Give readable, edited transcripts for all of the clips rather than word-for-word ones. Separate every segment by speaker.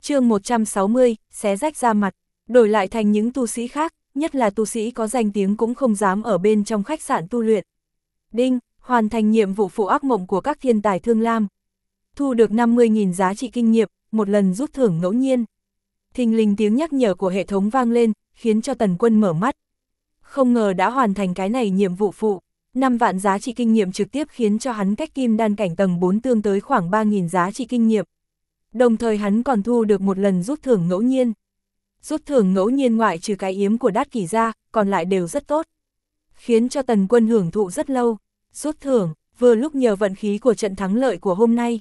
Speaker 1: chương 160, xé rách da mặt, đổi lại thành những tu sĩ khác, nhất là tu sĩ có danh tiếng cũng không dám ở bên trong khách sạn tu luyện. Đinh, hoàn thành nhiệm vụ phụ ác mộng của các thiên tài thương lam. Thu được 50.000 giá trị kinh nghiệm, một lần rút thưởng ngẫu nhiên. Thình lình tiếng nhắc nhở của hệ thống vang lên, khiến cho Tần Quân mở mắt. Không ngờ đã hoàn thành cái này nhiệm vụ phụ, 5 vạn giá trị kinh nghiệm trực tiếp khiến cho hắn cách kim đan cảnh tầng 4 tương tới khoảng 3.000 giá trị kinh nghiệm. Đồng thời hắn còn thu được một lần rút thưởng ngẫu nhiên. Rút thưởng ngẫu nhiên ngoại trừ cái yếm của Đát Kỷ ra, còn lại đều rất tốt. Khiến cho Tần Quân hưởng thụ rất lâu. Rút thưởng, vừa lúc nhờ vận khí của trận thắng lợi của hôm nay.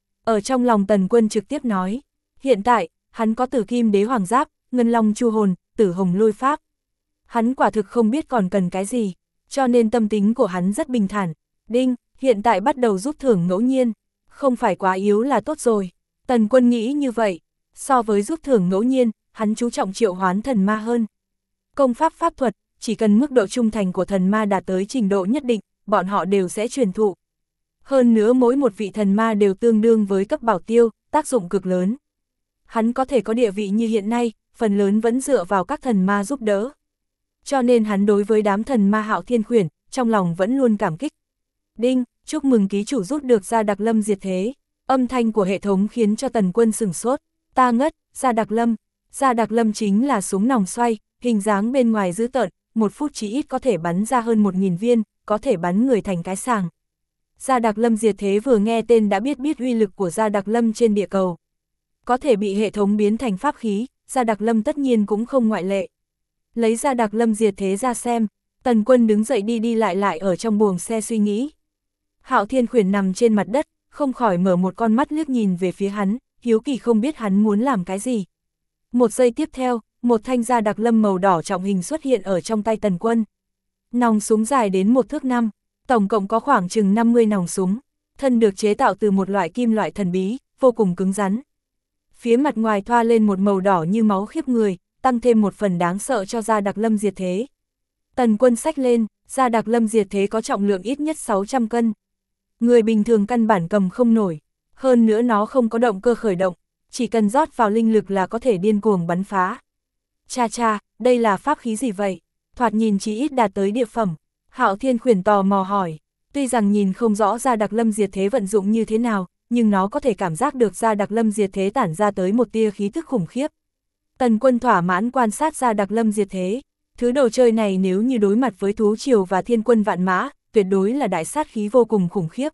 Speaker 1: Ở trong lòng Tần Quân trực tiếp nói, hiện tại, hắn có Tử Kim Đế Hoàng Giáp, Ngân Long Chu Hồn, Tử Hồng Lôi Pháp. Hắn quả thực không biết còn cần cái gì, cho nên tâm tính của hắn rất bình thản. Đinh, hiện tại bắt đầu rút thưởng ngẫu nhiên, không phải quá yếu là tốt rồi. Tần Quân nghĩ như vậy, so với rút thưởng ngẫu nhiên, hắn chú trọng triệu hoán thần ma hơn. Công pháp pháp thuật, chỉ cần mức độ trung thành của thần ma đạt tới trình độ nhất định, bọn họ đều sẽ truyền thụ. Hơn nữa mỗi một vị thần ma đều tương đương với cấp bảo tiêu, tác dụng cực lớn. Hắn có thể có địa vị như hiện nay, phần lớn vẫn dựa vào các thần ma giúp đỡ. Cho nên hắn đối với đám thần ma Hạo Thiên Khuyển, trong lòng vẫn luôn cảm kích. Đinh, chúc mừng ký chủ rút được Gia Đặc Lâm diệt thế. Âm thanh của hệ thống khiến cho Tần Quân sửng sốt. Ta ngất, Gia Đặc Lâm. Gia Đặc Lâm chính là súng nòng xoay, hình dáng bên ngoài dữ tợn, 1 phút chỉ ít có thể bắn ra hơn 1.000 viên, có thể bắn người thành cái sàng. Gia Đặc Lâm diệt thế vừa nghe tên đã biết uy lực của Gia Đặc Lâm trên địa cầu. Có thể bị hệ thống biến thành pháp khí, Gia Đặc Lâm tất nhiên cũng không ngoại lệ. Lấy Gia Đặc Lâm diệt thế ra xem, Tần Quân đứng dậy đi lại ở trong buồng xe suy nghĩ. Hạo Thiên Khuyển nằm trên mặt đất, không khỏi mở một con mắt liếc nhìn về phía hắn, hiếu kỳ không biết hắn muốn làm cái gì. Một giây tiếp theo, một thanh Gia Đặc Lâm màu đỏ trọng hình xuất hiện ở trong tay Tần Quân. Nòng súng dài đến 1 thước 5, tổng cộng có khoảng chừng 50 nòng súng, thân được chế tạo từ một loại kim loại thần bí, vô cùng cứng rắn. Phía mặt ngoài thoa lên một màu đỏ như máu khiếp người, tăng thêm một phần đáng sợ cho Gia Đặc Lâm diệt thế. Tần Quân xách lên, Gia Đặc Lâm diệt thế có trọng lượng ít nhất 600 cân. Người bình thường căn bản cầm không nổi, hơn nữa nó không có động cơ khởi động, chỉ cần rót vào linh lực là có thể điên cuồng bắn phá. Cha, đây là pháp khí gì vậy? Thoạt nhìn chỉ ít đạt tới địa phẩm. Hạo Thiên Khuyển tò mò hỏi, tuy rằng nhìn không rõ Gia Đặc Lâm diệt thế vận dụng như thế nào, nhưng nó có thể cảm giác được Gia Đặc Lâm diệt thế tản ra tới một tia khí tức khủng khiếp. Tần Quân thỏa mãn quan sát Gia Đặc Lâm diệt thế, thứ đồ chơi này nếu như đối mặt với thú triều và thiên quân vạn mã, tuyệt đối là đại sát khí vô cùng khủng khiếp.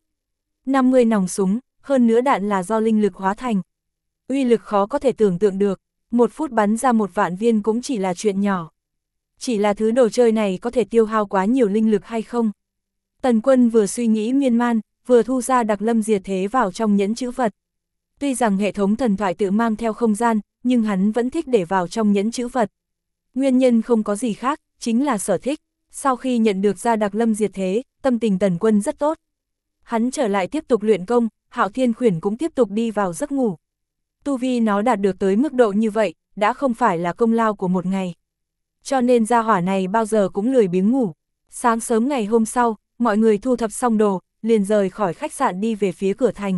Speaker 1: 50 nòng súng, hơn nữa đạn là do linh lực hóa thành. Uy lực khó có thể tưởng tượng được, 1 phút bắn ra 1 vạn viên cũng chỉ là chuyện nhỏ. Chỉ là thứ đồ chơi này có thể tiêu hao quá nhiều linh lực hay không? Tần Quân vừa suy nghĩ miên man, vừa thu Gia Đặc Lâm diệt thế vào trong nhẫn chữ vật. Tuy rằng hệ thống thần thoại tự mang theo không gian, nhưng hắn vẫn thích để vào trong nhẫn chữ vật. Nguyên nhân không có gì khác, chính là sở thích. Sau khi nhận được Gia Đặc Lâm diệt thế, tâm tình Tần Quân rất tốt. Hắn trở lại tiếp tục luyện công, Hạo Thiên Khuyển cũng tiếp tục đi vào giấc ngủ. Tu vi nó đạt được tới mức độ như vậy, đã không phải là công lao của một ngày. Cho nên gia hỏa này bao giờ cũng lười biếng ngủ. Sáng sớm ngày hôm sau, mọi người thu thập xong đồ, liền rời khỏi khách sạn đi về phía cửa thành.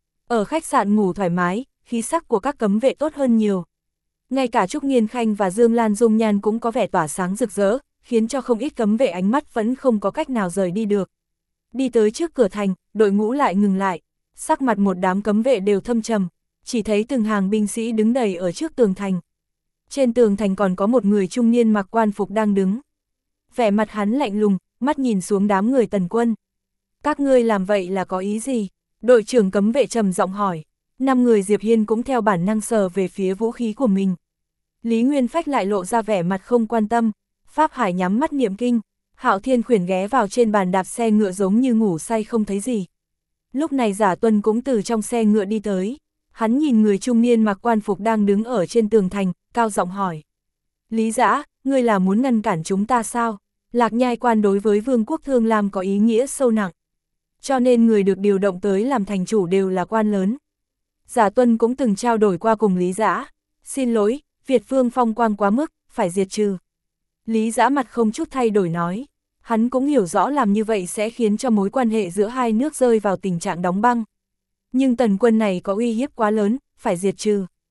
Speaker 1: Ở khách sạn ngủ thoải mái, khí sắc của các cấm vệ tốt hơn nhiều. Ngay cả Trúc Nghiên Khanh và Dương Lan dung nhan cũng có vẻ tỏa sáng rực rỡ, khiến cho không ít cấm vệ ánh mắt vẫn không có cách nào rời đi được. Đi tới trước cửa thành, đội ngũ lại ngừng lại, sắc mặt một đám cấm vệ đều thâm trầm, chỉ thấy từng hàng binh sĩ đứng đầy ở trước tường thành. Trên tường thành còn có một người trung niên mặc quan phục đang đứng. Vẻ mặt hắn lạnh lùng, mắt nhìn xuống đám người Tần Quân. Các ngươi làm vậy là có ý gì? Đội trưởng cấm vệ trầm giọng hỏi. 5 người Diệp Hiên cũng theo bản năng sờ về phía vũ khí của mình. Lý Nguyên Phách lại lộ ra vẻ mặt không quan tâm. Pháp Hải nhắm mắt niệm kinh. Hạo Thiên Khuyển ghé vào trên bàn đạp xe ngựa giống như ngủ say không thấy gì. Lúc này Giả Tuân cũng từ trong xe ngựa đi tới. Hắn nhìn người trung niên mặc quan phục đang đứng ở trên tường thành, cao giọng hỏi. Lý Dã, ngươi là muốn ngăn cản chúng ta sao? Lạc Nhai quan đối với Vương quốc Thương Lam có ý nghĩa sâu nặng. Cho nên người được điều động tới làm thành chủ đều là quan lớn. Giả Tuân cũng từng trao đổi qua cùng Lý Dã. Xin lỗi, Việt Vương phong quang quá mức, phải diệt trừ. Lý Dã mặt không chút thay đổi nói. Hắn cũng hiểu rõ làm như vậy sẽ khiến cho mối quan hệ giữa hai nước rơi vào tình trạng đóng băng. Nhưng Tần Quân này có uy hiếp quá lớn, phải diệt trừ.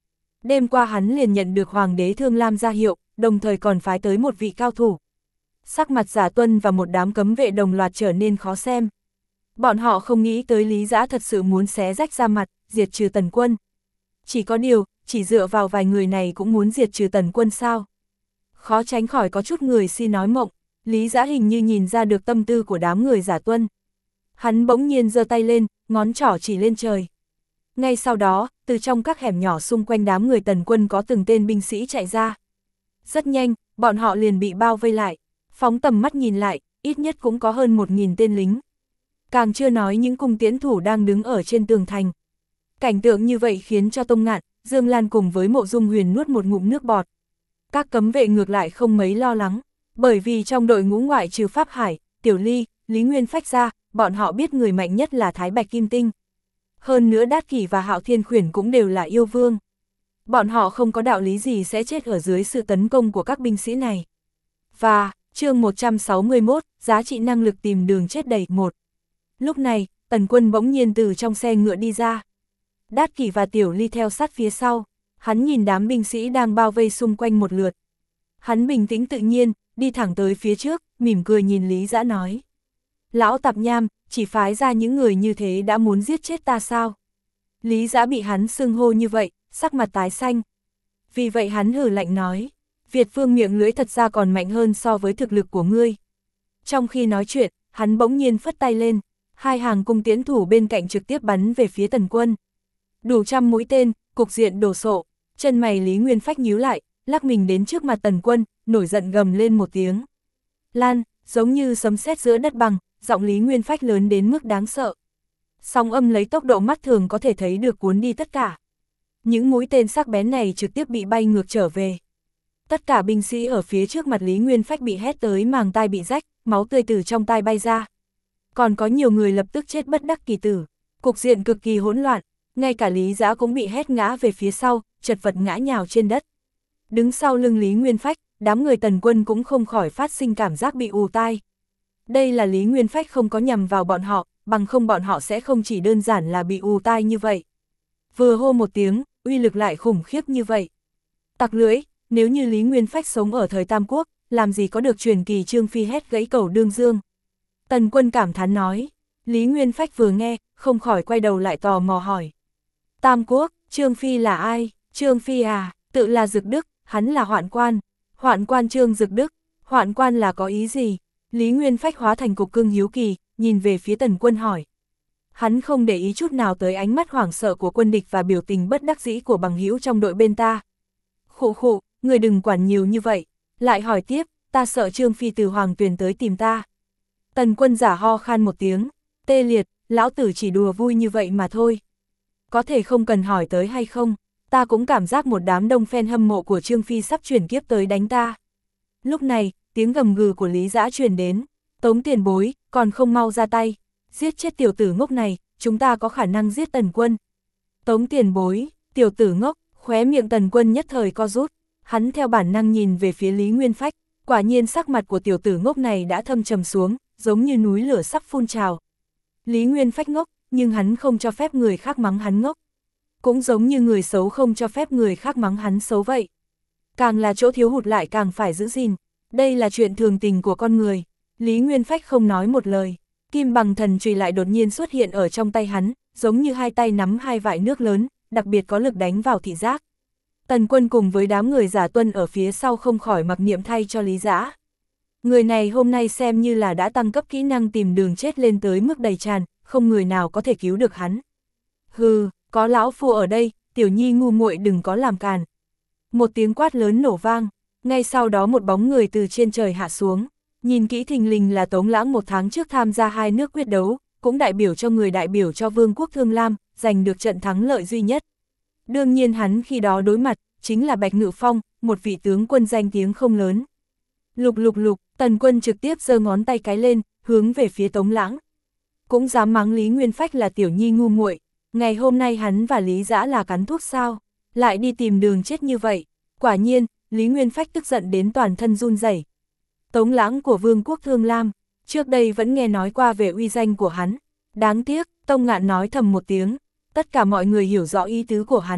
Speaker 1: Đêm qua hắn liền nhận được Hoàng đế Thương Lam ra hiệu, đồng thời còn phái tới một vị cao thủ. Sắc mặt Giả Tuân và một đám cấm vệ đồng loạt trở nên khó xem. Bọn họ không nghĩ tới Lý Dã thật sự muốn xé rách ra mặt, diệt trừ Tần Quân. Chỉ có điều, chỉ dựa vào vài người này cũng muốn diệt trừ Tần Quân sao? Khó tránh khỏi có chút người si nói mộng, Lý Dã hình như nhìn ra được tâm tư của đám người Giả Tuân. Hắn bỗng nhiên giơ tay lên, ngón trỏ chỉ lên trời. Ngay sau đó, từ trong các hẻm nhỏ xung quanh đám người Tần Quân có từng tên binh sĩ chạy ra. Rất nhanh, bọn họ liền bị bao vây lại, phóng tầm mắt nhìn lại, ít nhất cũng có hơn 1000 tên lính. Càng chưa nói những cung tiễn thủ đang đứng ở trên tường thành. Cảnh tượng như vậy khiến cho Tông Ngạn, Dương Lan cùng với Mộ Dung Huyền nuốt một ngụm nước bọt. Các cấm vệ ngược lại không mấy lo lắng, bởi vì trong đội ngũ ngoại trừ Pháp Hải, Tiểu Ly, Lý Nguyên Phách ra, bọn họ biết người mạnh nhất là Thái Bạch Kim Tinh. Hơn nữa Đát Kỷ và Hạo Thiên Khuyển cũng đều là yêu vương. Bọn họ không có đạo lý gì sẽ chết ở dưới sự tấn công của các binh sĩ này. Và, chương 161, giá trị năng lực tìm đường chết đầy 1. Lúc này, Tần Quân bỗng nhiên từ trong xe ngựa đi ra. Đát Kỷ và Tiểu Ly theo sát phía sau, hắn nhìn đám binh sĩ đang bao vây xung quanh một lượt. Hắn bình tĩnh tự nhiên, đi thẳng tới phía trước, mỉm cười nhìn Lý Dã nói. Lão tạp nham, chỉ phái ra những người như thế đã muốn giết chết ta sao? Lý Dã bị hắn xưng hô như vậy, sắc mặt tái xanh. Vì vậy hắn hừ lạnh nói, Việt Vương miệng lưỡi thật ra còn mạnh hơn so với thực lực của ngươi. Trong khi nói chuyện, hắn bỗng nhiên phất tay lên, hai hàng cung tiễn thủ bên cạnh trực tiếp bắn về phía Tần Quân. Đủ trăm mũi tên, cục diện đổ sộ, chân mày Lý Nguyên Phách nhíu lại, lắc mình đến trước mặt Tần Quân, nổi giận gầm lên một tiếng. Lan, giống như sấm sét giữa đất bằng, giọng Lý Nguyên Phách lớn đến mức đáng sợ. Sóng âm lấy tốc độ mắt thường có thể thấy được cuốn đi tất cả. Những mũi tên sắc bén này trực tiếp bị bay ngược trở về. Tất cả binh sĩ ở phía trước mặt Lý Nguyên Phách bị hét tới màng tai bị rách, máu tươi từ trong tai bay ra. Còn có nhiều người lập tức chết bất đắc kỳ tử. Cục diện cực kỳ hỗn loạn, ngay cả Lý Dã cũng bị hét ngã về phía sau, chật vật ngã nhào trên đất. Đứng sau lưng Lý Nguyên Phách, đám người Tần Quân cũng không khỏi phát sinh cảm giác bị ù tai. Đây là Lý Nguyên Phách không có nhằm vào bọn họ, bằng không bọn họ sẽ không chỉ đơn giản là bị ù tai như vậy. Vừa hô một tiếng, uy lực lại khủng khiếp như vậy. Tặc lưỡi, nếu như Lý Nguyên Phách sống ở thời Tam Quốc, làm gì có được truyền kỳ Trương Phi hét gãy cầu đương dương. Tần Quân cảm thán nói. Lý Nguyên Phách vừa nghe, không khỏi quay đầu lại tò mò hỏi. Tam Quốc, Trương Phi là ai? Trương Phi à, tự là Dực Đức, hắn là Hoạn Quan. Hoạn Quan Trương Dực Đức, Hoạn Quan là có ý gì? Lý Nguyên Phách hóa thành cục cưng hiếu kỳ, nhìn về phía Tần Quân hỏi. Hắn không để ý chút nào tới ánh mắt hoảng sợ của quân địch và biểu tình bất đắc dĩ của bằng hữu trong đội bên ta. Khụ khụ, người đừng quản nhiều như vậy. Lại hỏi tiếp, ta sợ Trương Phi từ Hoàng Tuyền tới tìm ta. Tần Quân giả ho khan một tiếng, tê liệt, lão tử chỉ đùa vui như vậy mà thôi. Có thể không cần hỏi tới hay không, ta cũng cảm giác một đám đông fan hâm mộ của Trương Phi sắp chuyển kiếp tới đánh ta. Lúc này, tiếng gầm gừ của Lý Dã truyền đến, Tống tiền bối, còn không mau ra tay, giết chết tiểu tử ngốc này, chúng ta có khả năng giết Tần Quân. Tống tiền bối, tiểu tử ngốc, khóe miệng Tần Quân nhất thời co rút, hắn theo bản năng nhìn về phía Lý Nguyên Phách, quả nhiên sắc mặt của tiểu tử ngốc này đã thâm trầm xuống, giống như núi lửa sắp phun trào. Lý Nguyên Phách ngốc, nhưng hắn không cho phép người khác mắng hắn ngốc. Cũng giống như người xấu không cho phép người khác mắng hắn xấu vậy. Càng là chỗ thiếu hụt lại càng phải giữ gìn. Đây là chuyện thường tình của con người. Lý Nguyên Phách không nói một lời. Kim bằng thần chùy lại đột nhiên xuất hiện ở trong tay hắn, giống như hai tay nắm hai vại nước lớn, đặc biệt có lực đánh vào thị giác. Tần Quân cùng với đám người Giả Tuân ở phía sau không khỏi mặc niệm thay cho Lý Dã. Người này hôm nay xem như là đã tăng cấp kỹ năng tìm đường chết lên tới mức đầy tràn, không người nào có thể cứu được hắn. Hừ, có lão phu ở đây, tiểu nhi ngu muội đừng có làm càn. Một tiếng quát lớn nổ vang, ngay sau đó một bóng người từ trên trời hạ xuống, nhìn kỹ thình lình là Tống Lãng một tháng trước tham gia hai nước quyết đấu, cũng đại biểu cho người đại biểu cho Vương quốc Thương Lam, giành được trận thắng lợi duy nhất. Đương nhiên hắn khi đó đối mặt, chính là Bạch Ngự Phong, một vị tướng quân danh tiếng không lớn. Lục lục lục, Tần Quân trực tiếp giơ ngón tay cái lên, hướng về phía Tống Lãng. Cũng dám mắng Lý Nguyên Phách là tiểu nhi ngu muội. Ngày hôm nay hắn và Lý Dã là cắn thuốc sao, lại đi tìm đường chết như vậy. Quả nhiên, Lý Nguyên Phách tức giận đến toàn thân run rẩy. Tống Lãng của Vương quốc Thương Lam, trước đây vẫn nghe nói qua về uy danh của hắn. Đáng tiếc, Tông Ngạn nói thầm một tiếng, tất cả mọi người hiểu rõ ý tứ của hắn.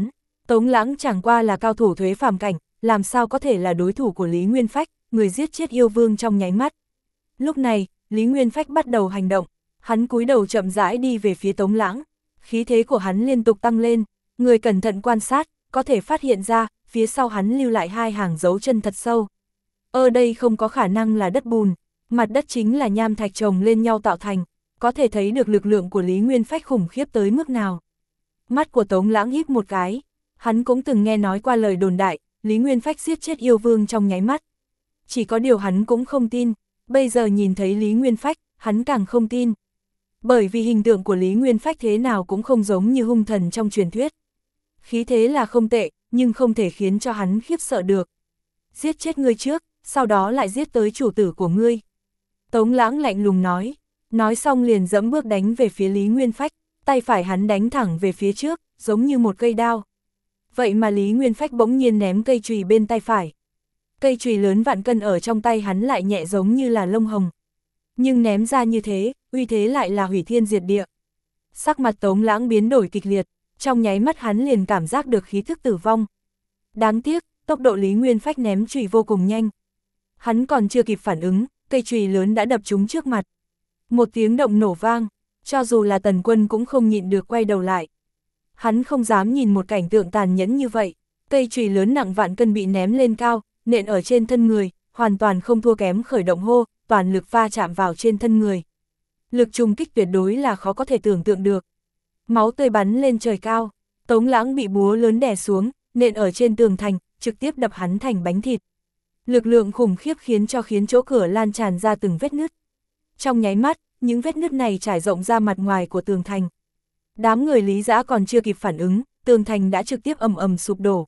Speaker 1: Tống Lãng chẳng qua là cao thủ thuế phàm cảnh, làm sao có thể là đối thủ của Lý Nguyên Phách, người giết chết yêu vương trong nháy mắt. Lúc này, Lý Nguyên Phách bắt đầu hành động, hắn cúi đầu chậm rãi đi về phía Tống Lãng, khí thế của hắn liên tục tăng lên, người cẩn thận quan sát, có thể phát hiện ra, phía sau hắn lưu lại 2 hàng dấu chân thật sâu. Ở đây không có khả năng là đất bùn, mặt đất chính là nham thạch chồng lên nhau tạo thành, có thể thấy được lực lượng của Lý Nguyên Phách khủng khiếp tới mức nào. Mắt của Tống Lãng híp một cái, hắn cũng từng nghe nói qua lời đồn đại, Lý Nguyên Phách giết chết yêu vương trong nháy mắt. Chỉ có điều hắn cũng không tin, bây giờ nhìn thấy Lý Nguyên Phách, hắn càng không tin. Bởi vì hình tượng của Lý Nguyên Phách thế nào cũng không giống như hung thần trong truyền thuyết. Khí thế là không tệ, nhưng không thể khiến cho hắn khiếp sợ được. Giết chết ngươi trước, sau đó lại giết tới chủ tử của ngươi. Tống Lãng lạnh lùng nói xong liền dẫm bước đánh về phía Lý Nguyên Phách, tay phải hắn đánh thẳng về phía trước, giống như một cây đao. Vậy mà Lý Nguyên Phách bỗng nhiên ném cây chùy bên tay phải. Cây chùy lớn vạn cân ở trong tay hắn lại nhẹ giống như là lông hồng. Nhưng ném ra như thế, uy thế lại là hủy thiên diệt địa. Sắc mặt Tống Lãng biến đổi kịch liệt, trong nháy mắt hắn liền cảm giác được khí thức tử vong. Đáng tiếc, tốc độ Lý Nguyên Phách ném chùy vô cùng nhanh. Hắn còn chưa kịp phản ứng, cây chùy lớn đã đập trúng trước mặt. Một tiếng động nổ vang, cho dù là Tần Quân cũng không nhịn được quay đầu lại. Hắn không dám nhìn một cảnh tượng tàn nhẫn như vậy, cây chùy lớn nặng vạn cân bị ném lên cao, nện ở trên thân người, hoàn toàn không thua kém khởi động hô, toàn lực va chạm vào trên thân người. Lực trùng kích tuyệt đối là khó có thể tưởng tượng được. Máu tươi bắn lên trời cao, Tống Lãng bị búa lớn đè xuống, nện ở trên tường thành, trực tiếp đập hắn thành bánh thịt. Lực lượng khủng khiếp khiến chỗ cửa lan tràn ra từng vết nứt. Trong nháy mắt, những vết nứt này trải rộng ra mặt ngoài của tường thành. Đám người Lý Dã còn chưa kịp phản ứng, tường thành đã trực tiếp ầm ầm sụp đổ.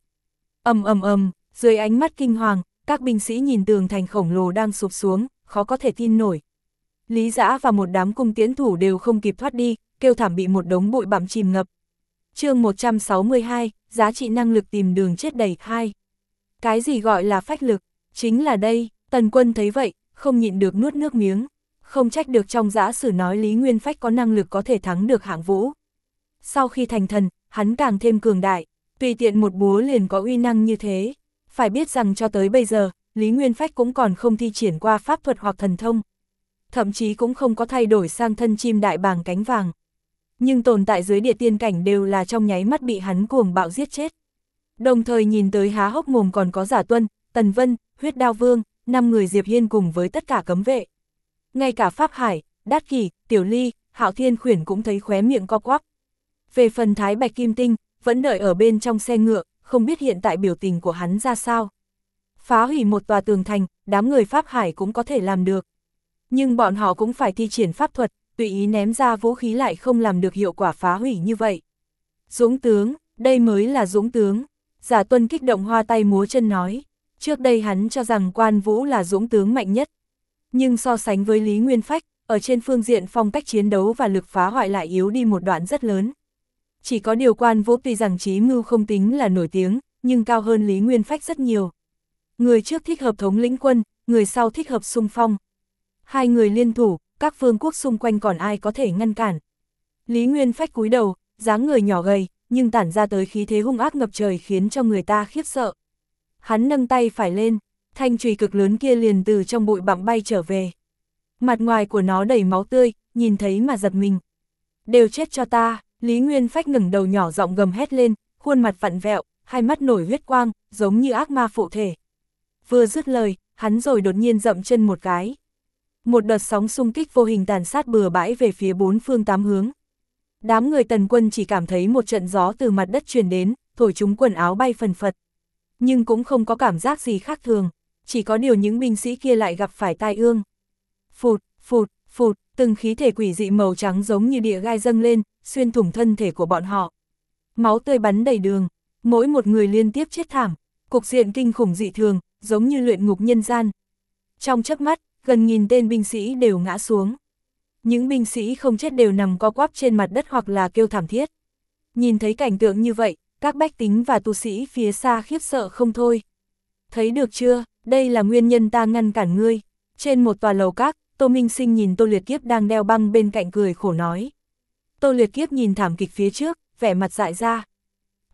Speaker 1: Ầm, dưới ánh mắt kinh hoàng, các binh sĩ nhìn tường thành khổng lồ đang sụp xuống, khó có thể tin nổi. Lý Dã và một đám cung tiễn thủ đều không kịp thoát đi, kêu thảm bị một đống bụi bặm chìm ngập. Chương 162, giá trị năng lực tìm đường chết đầy 2. Cái gì gọi là phách lực? Chính là đây, Tần Quân thấy vậy, không nhịn được nuốt nước miếng. Không trách được trong Dã Sử nói Lý Nguyên Phách có năng lực có thể thắng được Hạng Vũ. Sau khi thành thần, hắn càng thêm cường đại, tùy tiện một búa liền có uy năng như thế. Phải biết rằng cho tới bây giờ, Lý Nguyên Phách cũng còn không thi triển qua pháp thuật hoặc thần thông. Thậm chí cũng không có thay đổi sang thân chim đại bàng cánh vàng. Nhưng tồn tại dưới địa tiên cảnh đều là trong nháy mắt bị hắn cuồng bạo giết chết. Đồng thời nhìn tới há hốc mồm còn có Giả Tuân, Tần Vân, Huyết Đao Vương, 5 người Diệp Hiên cùng với tất cả cấm vệ. Ngay cả Pháp Hải, Đát Kỷ, Tiểu Ly, Hạo Thiên Khuyển cũng thấy khóe miệng co quắp. Về phần Thái Bạch Kim Tinh, vẫn đợi ở bên trong xe ngựa, không biết hiện tại biểu tình của hắn ra sao. Phá hủy một tòa tường thành, đám người Pháp Hải cũng có thể làm được. Nhưng bọn họ cũng phải thi triển pháp thuật, tùy ý ném ra vũ khí lại không làm được hiệu quả phá hủy như vậy. Dũng tướng, đây mới là dũng tướng. Giả Tuân kích động hoa tay múa chân nói. Trước đây hắn cho rằng Quan Vũ là dũng tướng mạnh nhất. Nhưng so sánh với Lý Nguyên Phách, ở trên phương diện phong cách chiến đấu và lực phá hoại lại yếu đi một đoạn rất lớn. Chỉ có điều Quan Vũ tuy rằng trí mưu không tính là nổi tiếng, nhưng cao hơn Lý Nguyên Phách rất nhiều. Người trước thích hợp thống lĩnh quân, người sau thích hợp xung phong. Hai người liên thủ, các vương quốc xung quanh còn ai có thể ngăn cản. Lý Nguyên Phách cúi đầu, dáng người nhỏ gầy, nhưng tản ra tới khí thế hung ác ngập trời khiến cho người ta khiếp sợ. Hắn nâng tay phải lên, thanh chùy cực lớn kia liền từ trong bụi bặm bay trở về. Mặt ngoài của nó đầy máu tươi, nhìn thấy mà giật mình. Đều chết cho ta, Lý Nguyên Phách ngẩng đầu nhỏ giọng gầm hét lên, khuôn mặt vặn vẹo, hai mắt nổi huyết quang, giống như ác ma phụ thể. Vừa dứt lời, hắn rồi đột nhiên dậm chân một cái. Một đợt sóng xung kích vô hình tàn sát bừa bãi về phía bốn phương tám hướng. Đám người Tần Quân chỉ cảm thấy một trận gió từ mặt đất truyền đến, thổi chúng quần áo bay phần phật. Nhưng cũng không có cảm giác gì khác thường, chỉ có điều những binh sĩ kia lại gặp phải tai ương. Phụt, phụt, phụt, từng khí thể quỷ dị màu trắng giống như địa gai dâng lên, xuyên thủng thân thể của bọn họ. Máu tươi bắn đầy đường, mỗi một người liên tiếp chết thảm, cục diện kinh khủng dị thường, giống như luyện ngục nhân gian. Trong chớp mắt, gần nghìn tên binh sĩ đều ngã xuống. Những binh sĩ không chết đều nằm co quắp trên mặt đất hoặc là kêu thảm thiết. Nhìn thấy cảnh tượng như vậy, các bách tính và tu sĩ phía xa khiếp sợ không thôi. Thấy được chưa, đây là nguyên nhân ta ngăn cản ngươi. Trên một tòa lầu các, Tô Minh Sinh nhìn Tô Liệt Kiếp đang đeo băng bên cạnh cười khổ nói. Tô Liệt Kiếp nhìn thảm kịch phía trước, vẻ mặt dại ra.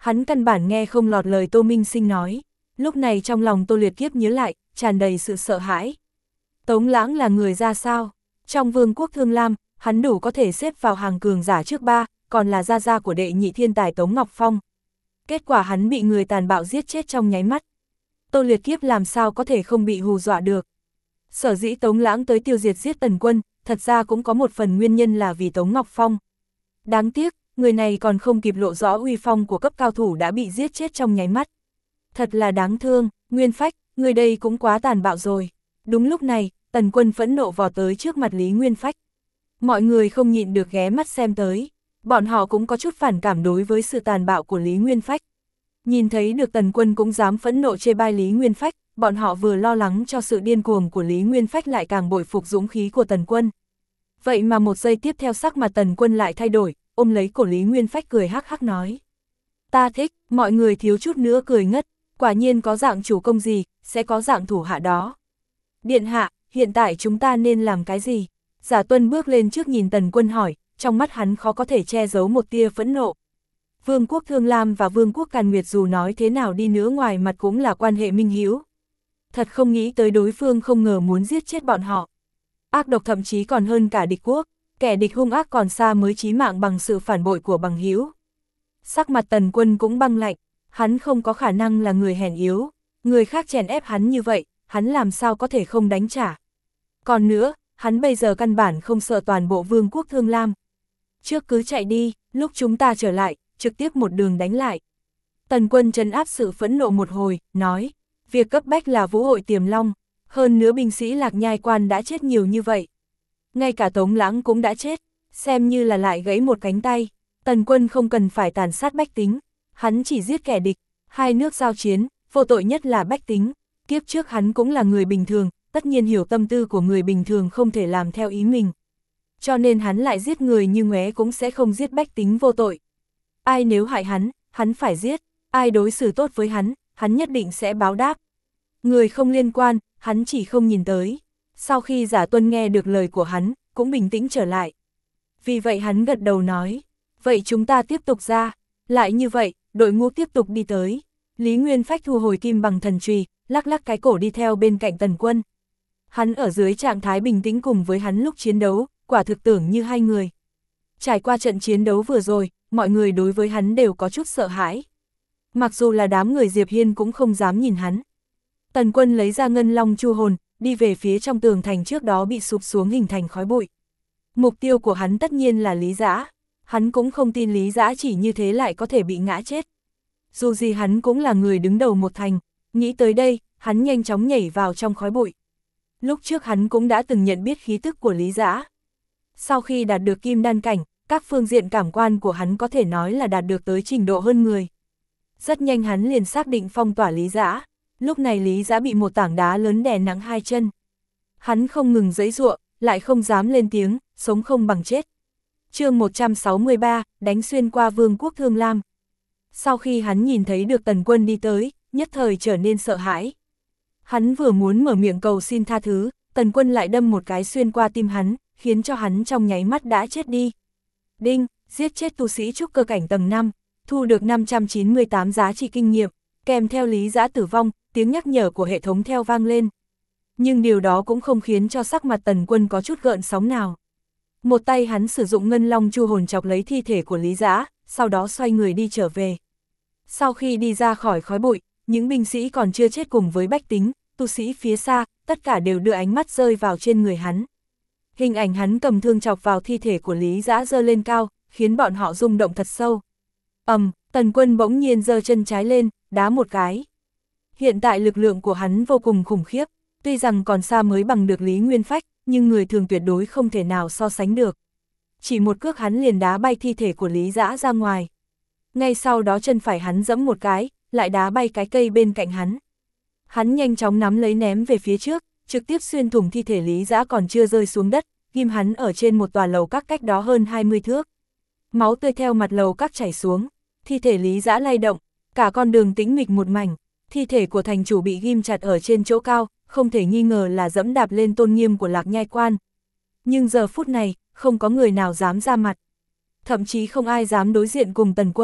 Speaker 1: Hắn căn bản nghe không lọt lời Tô Minh Sinh nói, lúc này trong lòng Tô Liệt Kiếp nhớ lại, tràn đầy sự sợ hãi. Tống Lãng là người ra sao? Trong vương quốc Thương Lam, hắn đủ có thể xếp vào hàng cường giả trước 3, còn là gia gia của đệ nhị thiên tài Tống Ngọc Phong. Kết quả hắn bị người tàn bạo giết chết trong nháy mắt. Tô Liệt Kiếp làm sao có thể không bị hù dọa được. Sở dĩ Tống Lãng tới tiêu diệt giết Tần Quân, thật ra cũng có một phần nguyên nhân là vì Tống Ngọc Phong. Đáng tiếc, người này còn không kịp lộ rõ uy phong của cấp cao thủ đã bị giết chết trong nháy mắt. Thật là đáng thương, Nguyên Phách, người đây cũng quá tàn bạo rồi. Đúng lúc này, Tần Quân phẫn nộ vò tới trước mặt Lý Nguyên Phách. Mọi người không nhịn được ghé mắt xem tới. Bọn họ cũng có chút phản cảm đối với sự tàn bạo của Lý Nguyên Phách. Nhìn thấy được Tần Quân cũng dám phẫn nộ chê bai Lý Nguyên Phách, bọn họ vừa lo lắng cho sự điên cuồng của Lý Nguyên Phách lại càng bội phục dũng khí của Tần Quân. Vậy mà một giây tiếp theo sắc mặt Tần Quân lại thay đổi, ôm lấy cổ Lý Nguyên Phách cười hắc hắc nói. Ta thích, mọi người thiếu chút nữa cười ngất, quả nhiên có dạng chủ công gì, sẽ có dạng thủ hạ đó. Điện hạ, hiện tại chúng ta nên làm cái gì? Giả Tuân bước lên trước nhìn Tần Quân hỏi, trong mắt hắn khó có thể che giấu một tia phẫn nộ. Vương quốc Thương Lam và Vương quốc Càn Nguyệt dù nói thế nào đi nữa ngoài mặt cũng là quan hệ minh hữu. Thật không nghĩ tới đối phương không ngờ muốn giết chết bọn họ. Ác độc thậm chí còn hơn cả địch quốc, kẻ địch hung ác còn xa mới chí mạng bằng sự phản bội của bằng hữu. Sắc mặt Tần Quân cũng băng lạnh, hắn không có khả năng là người hèn yếu, người khác chèn ép hắn như vậy, hắn làm sao có thể không đánh trả. Còn nữa, hắn bây giờ căn bản không sợ toàn bộ Vương quốc Thương Lam. Trước cứ chạy đi, lúc chúng ta trở lại, trực tiếp một đường đánh lại. Tần Quân trấn áp sự phẫn nộ một hồi, nói, việc cấp bách là vũ hội Tiềm Long, hơn nữa binh sĩ Lạc Nhai Quan đã chết nhiều như vậy. Ngay cả Tống Lãng cũng đã chết, xem như là lại gãy một cánh tay. Tần Quân không cần phải tàn sát bách tính, hắn chỉ giết kẻ địch, hai nước giao chiến, vô tội nhất là bách tính. Kiếp trước hắn cũng là người bình thường, tất nhiên hiểu tâm tư của người bình thường không thể làm theo ý mình. Cho nên hắn lại giết người như ngoé cũng sẽ không giết bách tính vô tội. Ai nếu hại hắn phải giết, ai đối xử tốt với hắn nhất định sẽ báo đáp. Người không liên quan, hắn chỉ không nhìn tới. Sau khi Giả Tuân nghe được lời của hắn, cũng bình tĩnh trở lại. Vì vậy hắn gật đầu nói, vậy chúng ta tiếp tục ra. Lại như vậy, đội ngũ tiếp tục đi tới. Lý Nguyên Phách thu hồi kim bằng thần chùy, lắc lắc cái cổ đi theo bên cạnh Tần Quân. Hắn ở dưới trạng thái bình tĩnh cùng với hắn lúc chiến đấu, quả thực tưởng như hai người. Trải qua trận chiến đấu vừa rồi, mọi người đối với hắn đều có chút sợ hãi. Mặc dù là đám người Diệp Hiên cũng không dám nhìn hắn. Tần Quân lấy ra ngân long chu hồn, đi về phía trong tường thành trước đó bị sụp xuống hình thành khói bụi. Mục tiêu của hắn tất nhiên là Lý Dã. Hắn cũng không tin Lý Dã chỉ như thế lại có thể bị ngã chết. Dù gì hắn cũng là người đứng đầu một thành, nghĩ tới đây, hắn nhanh chóng nhảy vào trong khói bụi. Lúc trước hắn cũng đã từng nhận biết khí tức của Lý Dã. Sau khi đạt được kim đan cảnh, các phương diện cảm quan của hắn có thể nói là đạt được tới trình độ hơn người. Rất nhanh hắn liền xác định phong tỏa Lý Dã. Lúc này Lý Dã bị một tảng đá lớn đè nặng hai chân. Hắn không ngừng giãy giụa, lại không dám lên tiếng, sống không bằng chết. Chương 163, đánh xuyên qua Vương quốc Thương Lam. Sau khi hắn nhìn thấy được Tần Quân đi tới, nhất thời trở nên sợ hãi. Hắn vừa muốn mở miệng cầu xin tha thứ, Tần Quân lại đâm một cái xuyên qua tim hắn, khiến cho hắn trong nháy mắt đã chết đi. Đinh, giết chết tu sĩ trúc cơ cảnh tầng 5, thu được 598 giá trị kinh nghiệm, kèm theo Lý Dã tử vong, tiếng nhắc nhở của hệ thống theo vang lên. Nhưng điều đó cũng không khiến cho sắc mặt Tần Quân có chút gợn sóng nào. Một tay hắn sử dụng ngân long chu hồn chọc lấy thi thể của Lý Dã, sau đó xoay người đi trở về. Sau khi đi ra khỏi khói bụi, những binh sĩ còn chưa chết cùng với bách tính, tu sĩ phía xa, tất cả đều đưa ánh mắt rơi vào trên người hắn. Hình ảnh hắn cầm thương chọc vào thi thể của Lý Dã giơ lên cao, khiến bọn họ rung động thật sâu. Tần Quân bỗng nhiên giơ chân trái lên, đá một cái. Hiện tại lực lượng của hắn vô cùng khủng khiếp, tuy rằng còn xa mới bằng được Lý Nguyên Phách, nhưng người thường tuyệt đối không thể nào so sánh được. Chỉ một cước hắn liền đá bay thi thể của Lý Dã ra ngoài. Ngay sau đó chân phải hắn giẫm một cái, lại đá bay cái cây bên cạnh hắn. Hắn nhanh chóng nắm lấy ném về phía trước, trực tiếp xuyên thủng thi thể Lý Dã còn chưa rơi xuống đất, ghim hắn ở trên một tòa lầu các cách đó hơn 20 thước. Máu tươi theo mặt lầu các chảy xuống, thi thể Lý Dã lay động, cả con đường tĩnh mịch một mảnh, thi thể của thành chủ bị ghim chặt ở trên chỗ cao, không thể nghi ngờ là dẫm đạp lên tôn nghiêm của Lạc Nhai Quan. Nhưng giờ phút này, không có người nào dám ra mặt. Thậm chí không ai dám đối diện cùng Tần Quân.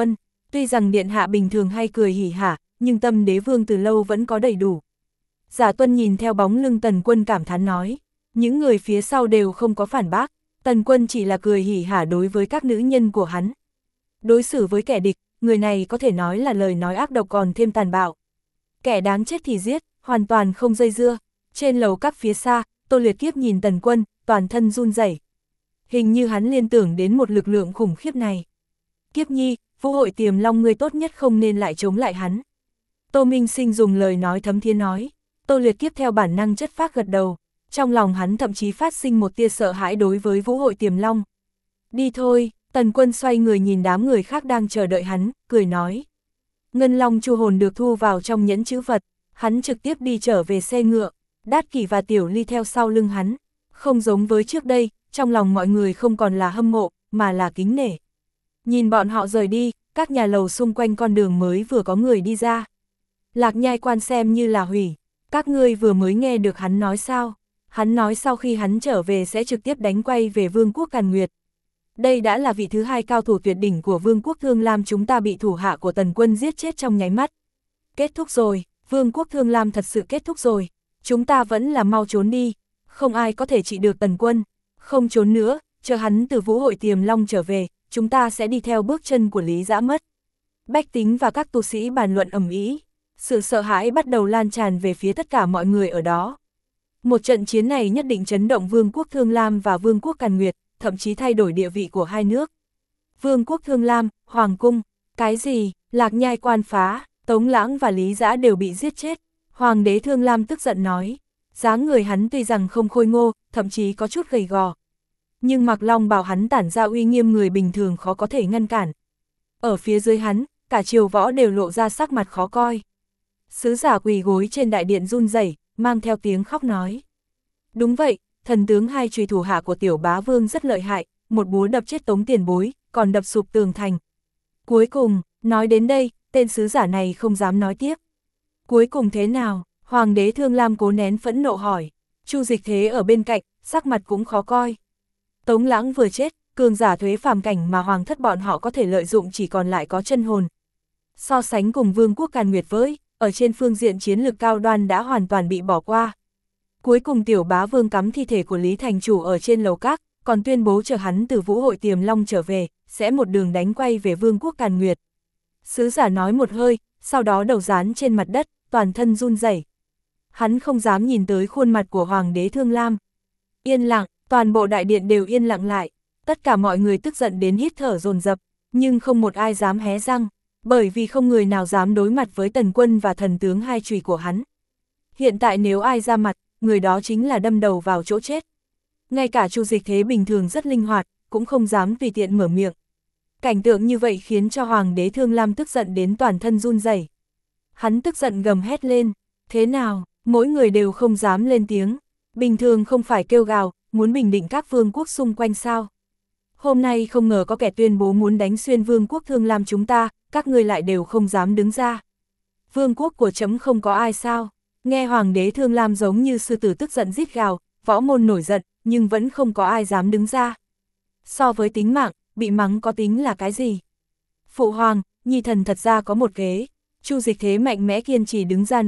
Speaker 1: Tuy rằng điện hạ bình thường hay cười hỉ hả, nhưng tâm đế vương từ lâu vẫn có đầy đủ. Giả Tuân nhìn theo bóng lưng Tần Quân cảm thán nói, những người phía sau đều không có phản bác, Tần Quân chỉ là cười hỉ hả đối với các nữ nhân của hắn. Đối xử với kẻ địch, người này có thể nói là lời nói ác độc còn thêm tàn bạo. Kẻ đáng chết thì giết, hoàn toàn không dây dưa. Trên lầu các phía xa, Tô Liệt Kiếp nhìn Tần Quân, toàn thân run rẩy. Hình như hắn liên tưởng đến một lực lượng khủng khiếp này. Kiếp nhi, Vũ Hội Tiềm Long ngươi tốt nhất không nên lại chống lại hắn. Tô Minh Sinh dùng lời nói thấm thía nói. Tô Liệt Kiếp theo bản năng chất phác gật đầu. Trong lòng hắn thậm chí phát sinh một tia sợ hãi đối với Vũ Hội Tiềm Long. Đi thôi, Tần Quân xoay người nhìn đám người khác đang chờ đợi hắn, cười nói. Ngân Long Chu hồn được thu vào trong nhẫn chữ vật, hắn trực tiếp đi trở về xe ngựa, Đát Kỷ và Tiểu Ly theo sau lưng hắn. Không giống với trước đây, trong lòng mọi người không còn là hâm mộ, mà là kính nể. Nhìn bọn họ rời đi, các nhà lầu xung quanh con đường mới vừa có người đi ra. Lạc Nhai Quan xem như là hủy, các ngươi vừa mới nghe được hắn nói sao? Hắn nói sau khi hắn trở về sẽ trực tiếp đánh quay về Vương quốc Càn Nguyệt. Đây đã là vị thứ hai cao thủ tuyệt đỉnh của Vương quốc Thương Lam, chúng ta bị thủ hạ của Tần Quân giết chết trong nháy mắt. Kết thúc rồi, Vương quốc Thương Lam thật sự kết thúc rồi, chúng ta vẫn là mau trốn đi, không ai có thể trị được Tần Quân, không trốn nữa, chờ hắn từ Vũ Hội Tiềm Long trở về, chúng ta sẽ đi theo bước chân của Lý Dã mất. Bách tính và các tu sĩ bàn luận ầm ĩ, sự sợ hãi bắt đầu lan tràn về phía tất cả mọi người ở đó. Một trận chiến này nhất định chấn động Vương quốc Thương Lam và Vương quốc Càn Nguyệt, thậm chí thay đổi địa vị của hai nước. Vương quốc Thương Lam, Hoàng cung, cái gì, Lạc Nhai Quan phá, Tống Lãng và Lý Dã đều bị giết chết. Hoàng đế Thương Lam tức giận nói, dáng người hắn tuy rằng không khôi ngô, thậm chí có chút gầy gò. Nhưng mặc long bào hắn tản ra uy nghiêm người bình thường khó có thể ngăn cản. Ở phía dưới hắn, cả triều võ đều lộ ra sắc mặt khó coi. Sứ giả quỳ gối trên đại điện run rẩy, mang theo tiếng khóc nói. Đúng vậy, thần tướng hai trùy thủ hạ của Tiểu Bá Vương rất lợi hại, một búa đập chết Tống tiền bối, còn đập sụp tường thành. Cuối cùng, nói đến đây, tên sứ giả này không dám nói tiếp. Cuối cùng thế nào? Hoàng đế Thương Lam cố nén phẫn nộ hỏi. Chu Dịch Thế ở bên cạnh, sắc mặt cũng khó coi. Tống Lãng vừa chết, cường giả thuế phàm cảnh mà hoàng thất bọn họ có thể lợi dụng chỉ còn lại có chân hồn. So sánh cùng Vương quốc Càn Nguyệt với, ở trên phương diện chiến lược cao đoan đã hoàn toàn bị bỏ qua. Cuối cùng Tiểu Bá Vương cắm thi thể của Lý Thành Chủ ở trên lầu các, còn tuyên bố chờ hắn từ Vũ Hội Tiềm Long trở về, sẽ một đường đánh quay về Vương quốc Càn Nguyệt. Sứ giả nói một hơi, sau đó đầu dán trên mặt đất, toàn thân run rẩy. Hắn không dám nhìn tới khuôn mặt của Hoàng đế Thương Lam. Yên lặng, toàn bộ đại điện đều yên lặng lại, tất cả mọi người tức giận đến hít thở dồn dập, nhưng không một ai dám hé răng, bởi vì không người nào dám đối mặt với Tần Quân và thần tướng hai chùy của hắn. Hiện tại nếu ai ra mặt, người đó chính là đâm đầu vào chỗ chết. Ngay cả Chu Dịch Thế bình thường rất linh hoạt, cũng không dám tùy tiện mở miệng. Cảnh tượng như vậy khiến cho Hoàng đế Thương Lam tức giận đến toàn thân run rẩy. Hắn tức giận gầm hét lên, thế nào, mỗi người đều không dám lên tiếng, bình thường không phải kêu gào, muốn bình định các vương quốc xung quanh sao. Hôm nay không ngờ có kẻ tuyên bố muốn đánh xuyên Vương quốc Thương Lam chúng ta, các ngươi lại đều không dám đứng ra. Vương quốc của trẫm không có ai sao? Nghe Hoàng đế Thương Lam giống như sư tử tức giận rít gào, võ môn nổi giận, nhưng vẫn không có ai dám đứng ra. So với tính mạng, bị mắng có tính là cái gì? Phụ hoàng, nhi thần thật ra có một kế. Chu Dịch Thế mạnh mẽ kiên trì đứng ra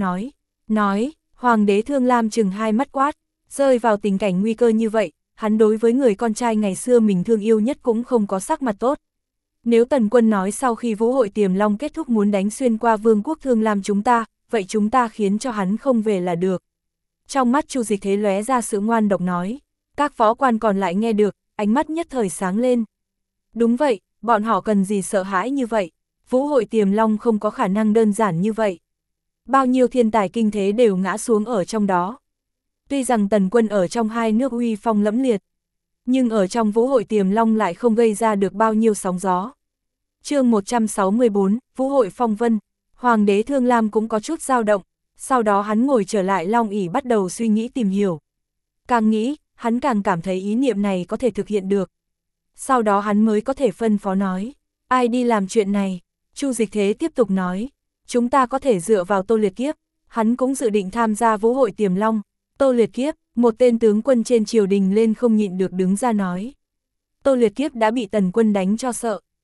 Speaker 1: nói, Hoàng đế Thương Lam chừng hai mắt quát, rơi vào tình cảnh nguy cơ như vậy, hắn đối với người con trai ngày xưa mình thương yêu nhất cũng không có sắc mặt tốt. Nếu Tần Quân nói sau khi Vũ Hội Tiềm Long kết thúc muốn đánh xuyên qua Vương quốc Thương Lam chúng ta, vậy chúng ta khiến cho hắn không về là được. Trong mắt Chu Dịch Thế lóe ra sự ngoan độc nói, các võ quan còn lại nghe được, ánh mắt nhất thời sáng lên. Đúng vậy, bọn họ cần gì sợ hãi như vậy, Vũ Hội Tiềm Long không có khả năng đơn giản như vậy. Bao nhiêu thiên tài kinh thế đều ngã xuống ở trong đó. Tuy rằng Tần Quân ở trong hai nước uy phong lẫm liệt, nhưng ở trong Vũ Hội Tiềm Long lại không gây ra được bao nhiêu sóng gió. Chương 164, Vũ Hội Phong Vân, Hoàng đế Thương Lam cũng có chút dao động, sau đó hắn ngồi trở lại Long ỷ bắt đầu suy nghĩ tìm hiểu. Càng nghĩ, hắn càng cảm thấy ý niệm này có thể thực hiện được. Sau đó hắn mới có thể phân phó nói, ai đi làm chuyện này? Chu Dịch Thế tiếp tục nói, chúng ta có thể dựa vào Tô Liệt Kiếp, hắn cũng dự định tham gia Vũ Hội Tiềm Long. Tô Liệt Kiếp, một tên tướng quân trên triều đình lên không nhịn được đứng ra nói. Tô Liệt Kiếp đã bị Tần Quân đánh cho sợ,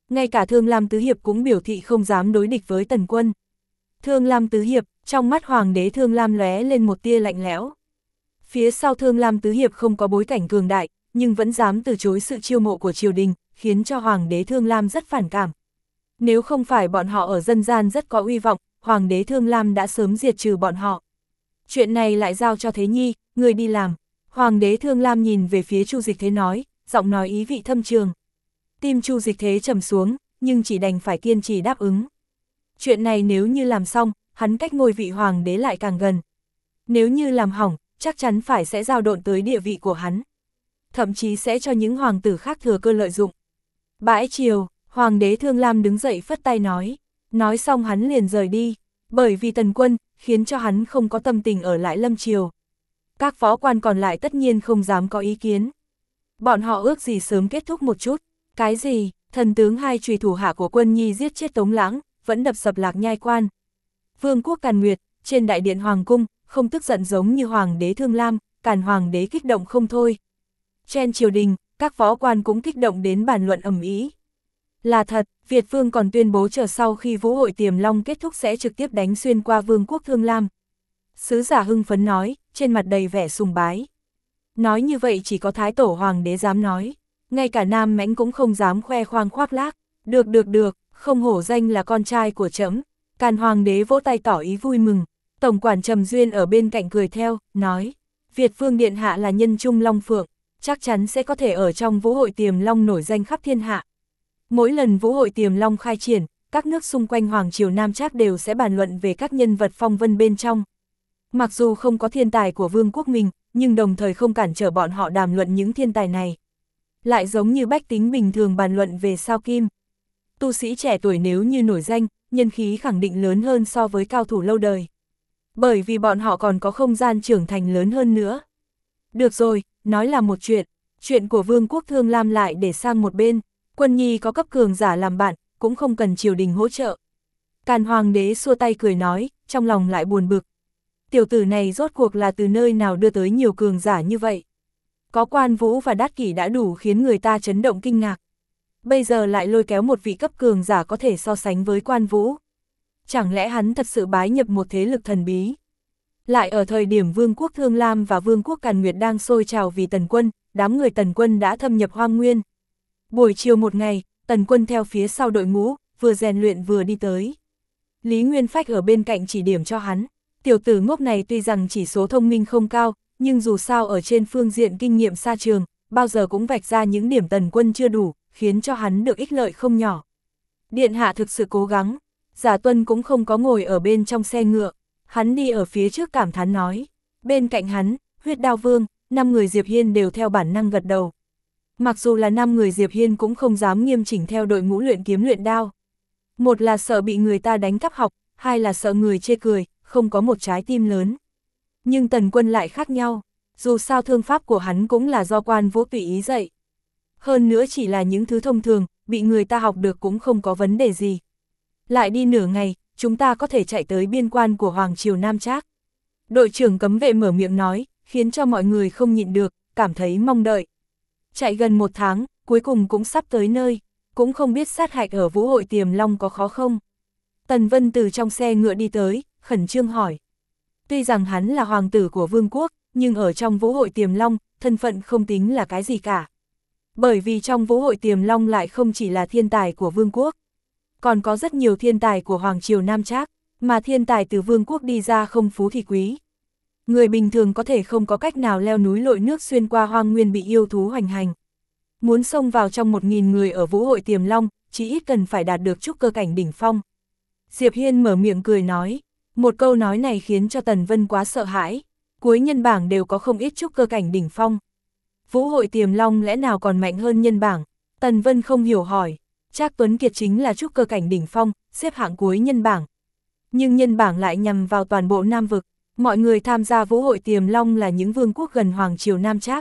Speaker 1: ngay cả Thương Lam Tứ Hiệp cũng biểu thị không dám đối địch với Tần Quân. Thương Lam Tứ Hiệp, trong mắt Hoàng đế Thương Lam lóe lên một tia lạnh lẽo. Phía sau Thương Lam Tứ Hiệp không có bối cảnh cường đại, nhưng vẫn dám từ chối sự chiêu mộ của triều đình, khiến cho Hoàng đế Thương Lam rất phản cảm. Nếu không phải bọn họ ở dân gian rất có uy vọng, Hoàng đế Thương Lam đã sớm diệt trừ bọn họ. Chuyện này lại giao cho Thế Nhi, người đi làm. Hoàng đế Thương Lam nhìn về phía Chu Dịch Thế nói, giọng nói ý vị thâm trường. Tim Chu Dịch Thế trầm xuống, nhưng chỉ đành phải kiên trì đáp ứng. Chuyện này nếu như làm xong, hắn cách ngôi vị hoàng đế lại càng gần. Nếu như làm hỏng, chắc chắn phải sẽ dao động tới địa vị của hắn. Thậm chí sẽ cho những hoàng tử khác thừa cơ lợi dụng. Bãi triều, Hoàng đế Thương Lam đứng dậy phất tay nói. Nói xong hắn liền rời đi, bởi vì Tần Quân, khiến cho hắn không có tâm tình ở lại Lâm Triều. Các võ quan còn lại tất nhiên không dám có ý kiến. Bọn họ ước gì sớm kết thúc một chút. Cái gì, thần tướng hai trùy thủ hạ của Quân Nhi giết chết Tống Lãng, vẫn đập sập Lạc Nhai Quan. Vương quốc Càn Nguyệt, trên đại điện Hoàng cung, không tức giận giống như Hoàng đế Thương Lam, Càn Hoàng đế kích động không thôi. Trên triều đình, các võ quan cũng kích động đến bàn luận ầm ĩ. Là thật, Việt Vương còn tuyên bố chờ sau khi Vũ hội Tiềm Long kết thúc sẽ trực tiếp đánh xuyên qua Vương quốc Thương Lam. Sứ giả hưng phấn nói, trên mặt đầy vẻ sùng bái. Nói như vậy chỉ có Thái Tổ Hoàng đế dám nói, ngay cả Nam Mãnh cũng không dám khoe khoang khoác lác. Được, không hổ danh là con trai của trẫm. Càn Hoàng đế vỗ tay tỏ ý vui mừng. Tổng quản Trầm Duyên ở bên cạnh cười theo, nói, Việt Vương Điện Hạ là nhân trung long phượng, chắc chắn sẽ có thể ở trong Vũ hội Tiềm Long nổi danh khắp thiên hạ. Mỗi lần Vũ hội Tiềm Long khai triển, các nước xung quanh Hoàng triều Nam Trác đều sẽ bàn luận về các nhân vật phong vân bên trong. Mặc dù không có thiên tài của vương quốc mình, nhưng đồng thời không cản trở bọn họ đàm luận những thiên tài này. Lại giống như bách tính bình thường bàn luận về sao kim. Tu sĩ trẻ tuổi nếu như nổi danh, nhân khí khẳng định lớn hơn so với cao thủ lâu đời. Bởi vì bọn họ còn có không gian trưởng thành lớn hơn nữa. Được rồi, nói là một chuyện của Vương quốc Thương Lam lại để sang một bên. Quân Nhi có cấp cường giả làm bạn, cũng không cần triều đình hỗ trợ. Càn Hoàng đế xua tay cười nói, trong lòng lại buồn bực. Tiểu tử này rốt cuộc là từ nơi nào đưa tới nhiều cường giả như vậy. Có Quan Vũ và Đát Kỷ đã đủ khiến người ta chấn động kinh ngạc. Bây giờ lại lôi kéo một vị cấp cường giả có thể so sánh với Quan Vũ. Chẳng lẽ hắn thật sự bái nhập một thế lực thần bí? Lại ở thời điểm Vương quốc Thương Lam và Vương quốc Càn Nguyệt đang sôi trào vì Tần Quân, đám người Tần Quân đã thâm nhập Hoang Nguyên. Buổi chiều một ngày, Tần Quân theo phía sau đội ngũ, vừa rèn luyện vừa đi tới. Lý Nguyên Phách ở bên cạnh chỉ điểm cho hắn. Tiểu tử ngốc này tuy rằng chỉ số thông minh không cao, nhưng dù sao ở trên phương diện kinh nghiệm xa trường, bao giờ cũng vạch ra những điểm Tần Quân chưa đủ, khiến cho hắn được ích lợi không nhỏ. Điện hạ thực sự cố gắng. Giả Tuân cũng không có ngồi ở bên trong xe ngựa, hắn đi ở phía trước cảm thán nói. Bên cạnh hắn, Huyết Đao Vương, 5 người Diệp Hiên đều theo bản năng gật đầu. Mặc dù là 5 người Diệp Hiên cũng không dám nghiêm chỉnh theo đội ngũ luyện kiếm luyện đao. Một là sợ bị người ta đánh cắp học, hai là sợ người chê cười, không có một trái tim lớn. Nhưng Tần Quân lại khác nhau, dù sao thương pháp của hắn cũng là do Quan Vũ tùy ý dạy. Hơn nữa chỉ là những thứ thông thường, bị người ta học được cũng không có vấn đề gì. Lại đi nửa ngày, chúng ta có thể chạy tới biên quan của Hoàng triều Nam Trác. Đội trưởng cấm vệ mở miệng nói, khiến cho mọi người không nhịn được, cảm thấy mong đợi. Chạy gần 1 tháng, cuối cùng cũng sắp tới nơi, cũng không biết sát hạch ở Vũ hội Tiềm Long có khó không. Tần Vân từ trong xe ngựa đi tới, khẩn trương hỏi. Tuy rằng hắn là hoàng tử của vương quốc, nhưng ở trong Vũ hội Tiềm Long, thân phận không tính là cái gì cả. Bởi vì trong Vũ hội Tiềm Long lại không chỉ là thiên tài của vương quốc, còn có rất nhiều thiên tài của Hoàng triều Nam Trác, mà thiên tài từ vương quốc đi ra không phú thì quý. Người bình thường có thể không có cách nào leo núi lội nước xuyên qua hoang nguyên bị yêu thú hoành hành. Muốn xông vào trong 1000 người ở Vũ hội Tiềm Long, chỉ ít cần phải đạt được trúc cơ cảnh đỉnh phong. Diệp Hiên mở miệng cười nói, một câu nói này khiến cho Tần Vân quá sợ hãi, cuối nhân bảng đều có không ít trúc cơ cảnh đỉnh phong. Vũ hội Tiềm Long lẽ nào còn mạnh hơn nhân bảng? Tần Vân không hiểu hỏi, Trác Tuấn Kiệt chính là trúc cơ cảnh đỉnh phong, xếp hạng cuối nhân bảng. Nhưng nhân bảng lại nhằm vào toàn bộ Nam vực, mọi người tham gia Vũ hội Tiềm Long là những vương quốc gần Hoàng triều Nam Trác.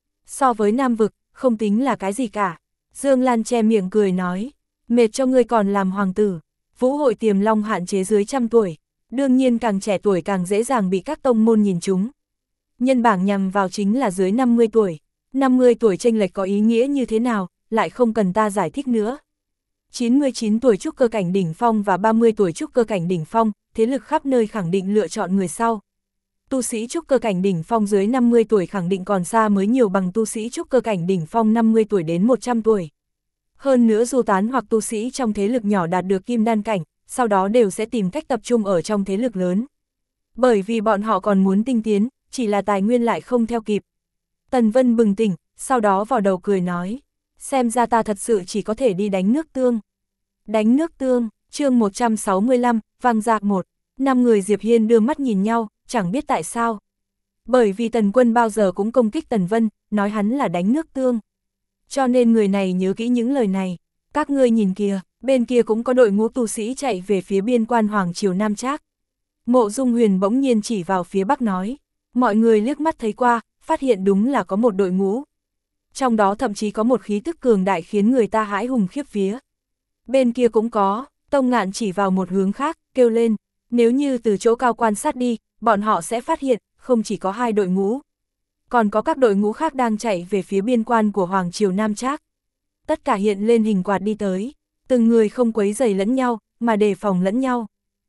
Speaker 1: So với Nam vực, không tính là cái gì cả. Dương Lan che miệng cười nói, mệt cho ngươi còn làm hoàng tử. Vũ hội Tiềm Long hạn chế dưới 100 tuổi, đương nhiên càng trẻ tuổi càng dễ dàng bị các tông môn nhìn trúng. Nhân bảng nhằm vào chính là dưới 50 tuổi. 50 tuổi chênh lệch có ý nghĩa như thế nào, lại không cần ta giải thích nữa. 99 tuổi trúc cơ cảnh đỉnh phong và 30 tuổi trúc cơ cảnh đỉnh phong, thế lực khắp nơi khẳng định lựa chọn người sau. Tu sĩ trúc cơ cảnh đỉnh phong dưới 50 tuổi khẳng định còn xa mới nhiều bằng tu sĩ trúc cơ cảnh đỉnh phong 50 tuổi đến 100 tuổi. Hơn nữa du tán hoặc tu sĩ trong thế lực nhỏ đạt được kim đan cảnh, sau đó đều sẽ tìm cách tập trung ở trong thế lực lớn. Bởi vì bọn họ còn muốn tinh tiến, chỉ là tài nguyên lại không theo kịp. Tần Vân bừng tỉnh, sau đó vào đầu cười nói, xem ra ta thật sự chỉ có thể đi đánh nước tương. Đánh nước tương, chương 165, vang dạc 1, 5 người Diệp Hiên đưa mắt nhìn nhau, chẳng biết tại sao. Bởi vì Tần Quân bao giờ cũng công kích Tần Vân, nói hắn là đánh nước tương. Cho nên người này nhớ kỹ những lời này. Các ngươi nhìn kìa, bên kia cũng có đội ngũ tu sĩ chạy về phía biên quan Hoàng Triều Nam Trác. Mộ Dung Huyền bỗng nhiên chỉ vào phía bắc nói. Mọi người liếc mắt thấy qua, phát hiện đúng là có một đội ngũ. Trong đó thậm chí có một khí tức cường đại khiến người ta hãi hùng khiếp vía. Bên kia cũng có, Tông Ngạn chỉ vào một hướng khác, kêu lên. Nếu như từ chỗ cao quan sát đi, bọn họ sẽ phát hiện, không chỉ có 2 đội ngũ. Còn có các đội ngũ khác đang chạy về phía biên quan của Hoàng Triều Nam Trác. Tất cả hiện lên hình quạt đi tới, từng người không quấy rầy lẫn nhau, mà đề phòng lẫn nhau.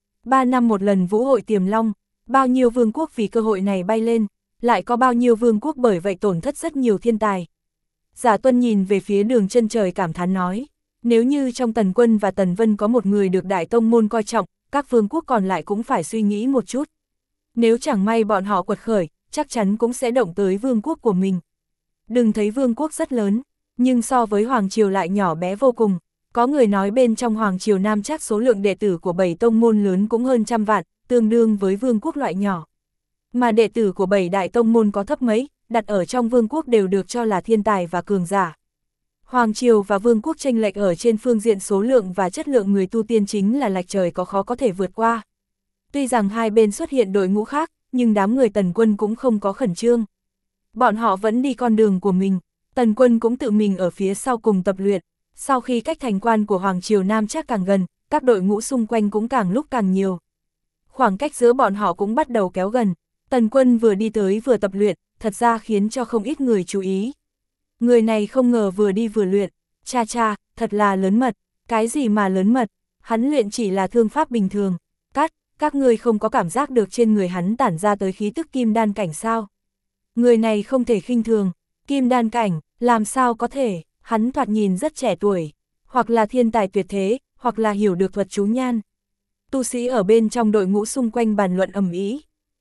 Speaker 1: 3 năm một lần vũ hội Tiềm Long, bao nhiêu vương quốc vì cơ hội này bay lên, lại có bao nhiêu vương quốc bởi vậy tổn thất rất nhiều thiên tài. Giả Tuân nhìn về phía đường chân trời cảm thán nói, nếu như trong Tần Quân và Tần Vân có một người được Đại Tông Môn coi trọng, các vương quốc còn lại cũng phải suy nghĩ một chút. Nếu chẳng may bọn họ quật khởi, chắc chắn cũng sẽ động tới vương quốc của mình. Đừng thấy vương quốc rất lớn, nhưng so với Hoàng Triều lại nhỏ bé vô cùng. Có người nói bên trong Hoàng Triều Nam Trác số lượng đệ tử của 7 tông môn lớn cũng hơn 100 vạn, tương đương với vương quốc loại nhỏ. Mà đệ tử của 7 đại tông môn có thấp mấy, đặt ở trong vương quốc đều được cho là thiên tài và cường giả. Hoàng Triều và vương quốc chênh lệch ở trên phương diện số lượng và chất lượng người tu tiên chính là lệch trời khó có thể vượt qua. Tuy rằng hai bên xuất hiện đội ngũ khác, nhưng đám người Tần Quân cũng không có khẩn trương. Bọn họ vẫn đi con đường của mình, Tần Quân cũng tự mình ở phía sau cùng tập luyện. Sau khi cách thành quan của Hoàng Triều Nam Trác càng gần, các đội ngũ xung quanh cũng càng lúc càng nhiều. Khoảng cách giữa bọn họ cũng bắt đầu kéo gần. Tần Quân vừa đi tới vừa tập luyện, thật ra khiến cho không ít người chú ý. Người này không ngờ vừa đi vừa luyện, cha cha, thật là lớn mật. Cái gì mà lớn mật, hắn luyện chỉ là thương pháp bình thường. Các ngươi không có cảm giác được trên người hắn tản ra tới khí tức kim đan cảnh sao? Người này không thể khinh thường, kim đan cảnh, làm sao có thể, hắn thoạt nhìn rất trẻ tuổi, hoặc là thiên tài tuyệt thế, hoặc là hiểu được thuật chú nhan. Tu sĩ ở bên trong đội ngũ xung quanh bàn luận ầm ĩ.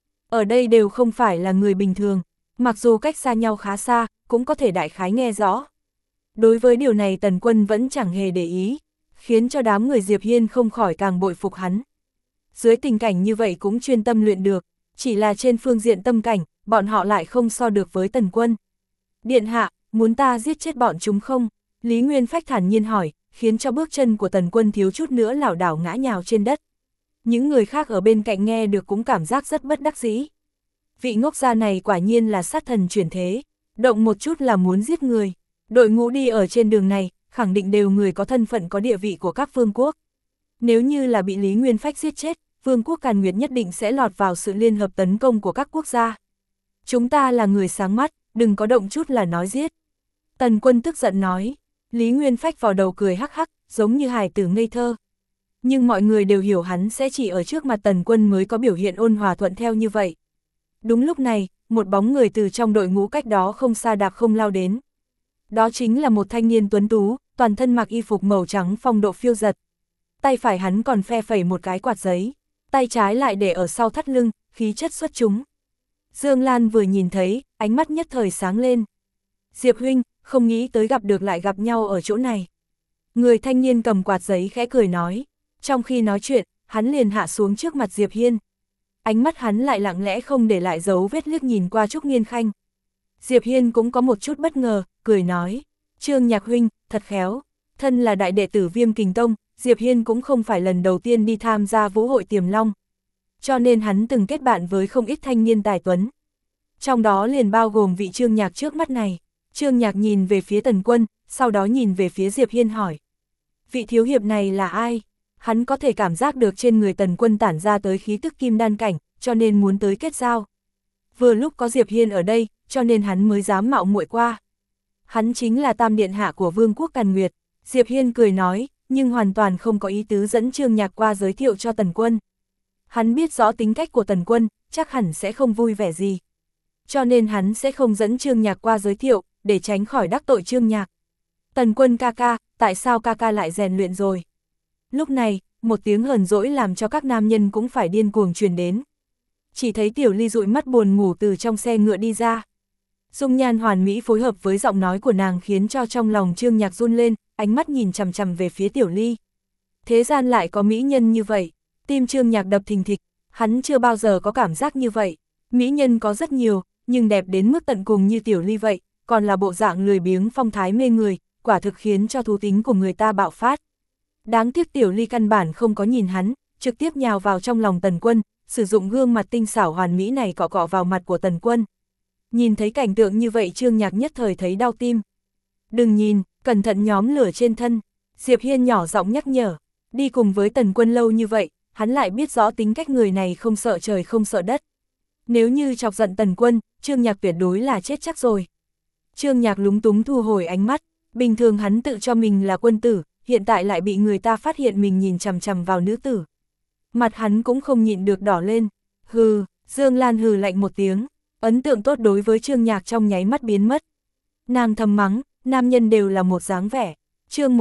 Speaker 1: Ở đây đều không phải là người bình thường, mặc dù cách xa nhau khá xa, cũng có thể đại khái nghe rõ. Đối với điều này Tần Quân vẫn chẳng hề để ý, khiến cho đám người Diệp Hiên không khỏi càng bội phục hắn. Dưới tình cảnh như vậy cũng chuyên tâm luyện được, chỉ là trên phương diện tâm cảnh, bọn họ lại không so được với Tần Quân. Điện hạ, muốn ta giết chết bọn chúng không? Lý Nguyên Phách thản nhiên hỏi, khiến cho bước chân của Tần Quân thiếu chút nữa lảo đảo ngã nhào trên đất. Những người khác ở bên cạnh nghe được cũng cảm giác rất bất đắc dĩ. Vị ngốc gia này quả nhiên là sát thần chuyển thế, động một chút là muốn giết người. Đội ngũ đi ở trên đường này, khẳng định đều người có thân phận có địa vị của các vương quốc. Nếu như là bị Lý Nguyên Phách giết chết, vương quốc Càn Nguyệt nhất định sẽ lọt vào sự liên hợp tấn công của các quốc gia. Chúng ta là người sáng mắt, đừng có động chút là nói giết. Tần Quân tức giận nói, Lý Nguyên Phách vào đầu cười hắc hắc, giống như hài tử ngây thơ. Nhưng mọi người đều hiểu hắn sẽ chỉ ở trước mặt Tần Quân mới có biểu hiện ôn hòa thuận theo như vậy. Đúng lúc này, một bóng người từ trong đội ngũ cách đó không xa đạp không lao đến. Đó chính là một thanh niên tuấn tú, toàn thân mặc y phục màu trắng phong độ phiêu giật. Tay phải hắn còn phe phẩy một cái quạt giấy, tay trái lại để ở sau thắt lưng, khí chất xuất chúng. Dương Lan vừa nhìn thấy, ánh mắt nhất thời sáng lên. Diệp huynh, không nghĩ tới lại gặp nhau ở chỗ này. Người thanh niên cầm quạt giấy khẽ cười nói. Trong khi nói chuyện, hắn liền hạ xuống trước mặt Diệp Hiên. Ánh mắt hắn lại lặng lẽ không để lại dấu vết liếc nhìn qua Trúc Nghiên Khanh. Diệp Hiên cũng có một chút bất ngờ, cười nói. Trương Nhạc huynh, thật khéo. Thân là đại đệ tử Viêm Kình Tông, Diệp Hiên cũng không phải lần đầu tiên đi tham gia vũ hội Tiềm Long. Cho nên hắn từng kết bạn với không ít thanh niên tài tuấn. Trong đó liền bao gồm vị Trương Nhạc trước mắt này. Trương Nhạc nhìn về phía Tần Quân, sau đó nhìn về phía Diệp Hiên hỏi. Vị thiếu hiệp này là ai? Hắn có thể cảm giác được trên người Tần Quân tản ra tới khí tức kim đan cảnh, cho nên muốn tới kết giao. Vừa lúc có Diệp Hiên ở đây, cho nên hắn mới dám mạo muội qua. Hắn chính là Tam Điện Hạ của Vương quốc Càn Nguyệt. Diệp Hiên cười nói, nhưng hoàn toàn không có ý tứ dẫn Trương Nhạc qua giới thiệu cho Tần Quân. Hắn biết rõ tính cách của Tần Quân, chắc hẳn sẽ không vui vẻ gì. Cho nên hắn sẽ không dẫn Trương Nhạc qua giới thiệu, để tránh khỏi đắc tội Trương Nhạc. Tần Quân ca ca, tại sao ca ca lại rèn luyện rồi? Lúc này, một tiếng hờn dỗi làm cho các nam nhân cũng phải điên cuồng truyền đến. Chỉ thấy Tiểu Ly dụi mắt buồn ngủ từ trong xe ngựa đi ra. Dung nhan hoàn mỹ phối hợp với giọng nói của nàng khiến cho trong lòng Trương Nhạc run lên, ánh mắt nhìn chằm chằm về phía Tiểu Ly. Thế gian lại có mỹ nhân như vậy, tim Trương Nhạc đập thình thịch, hắn chưa bao giờ có cảm giác như vậy. Mỹ nhân có rất nhiều, nhưng đẹp đến mức tận cùng như Tiểu Ly vậy, còn là bộ dạng lười biếng phong thái mê người, quả thực khiến cho thú tính của người ta bạo phát. Đáng tiếc Tiểu Ly căn bản không có nhìn hắn, trực tiếp nhào vào trong lòng Tần Quân, sử dụng gương mặt tinh xảo hoàn mỹ này cọ cọ vào mặt của Tần Quân. Nhìn thấy cảnh tượng như vậy Trương Nhạc nhất thời thấy đau tim. Đừng nhìn, cẩn thận nhóm lửa trên thân. Diệp Hiên nhỏ giọng nhắc nhở, đi cùng với Tần Quân lâu như vậy, hắn lại biết rõ tính cách người này không sợ trời không sợ đất. Nếu như chọc giận Tần Quân, Trương Nhạc tuyệt đối là chết chắc rồi. Trương Nhạc lúng túng thu hồi ánh mắt, bình thường hắn tự cho mình là quân tử, hiện tại lại bị người ta phát hiện mình nhìn chằm chằm vào nữ tử. Mặt hắn cũng không nhịn được đỏ lên. Hừ, Dương Lan hừ lạnh một tiếng, ấn tượng tốt đối với Trương Nhạc trong nháy mắt biến mất. Nàng thầm mắng, nam nhân đều là một dáng vẻ. Chương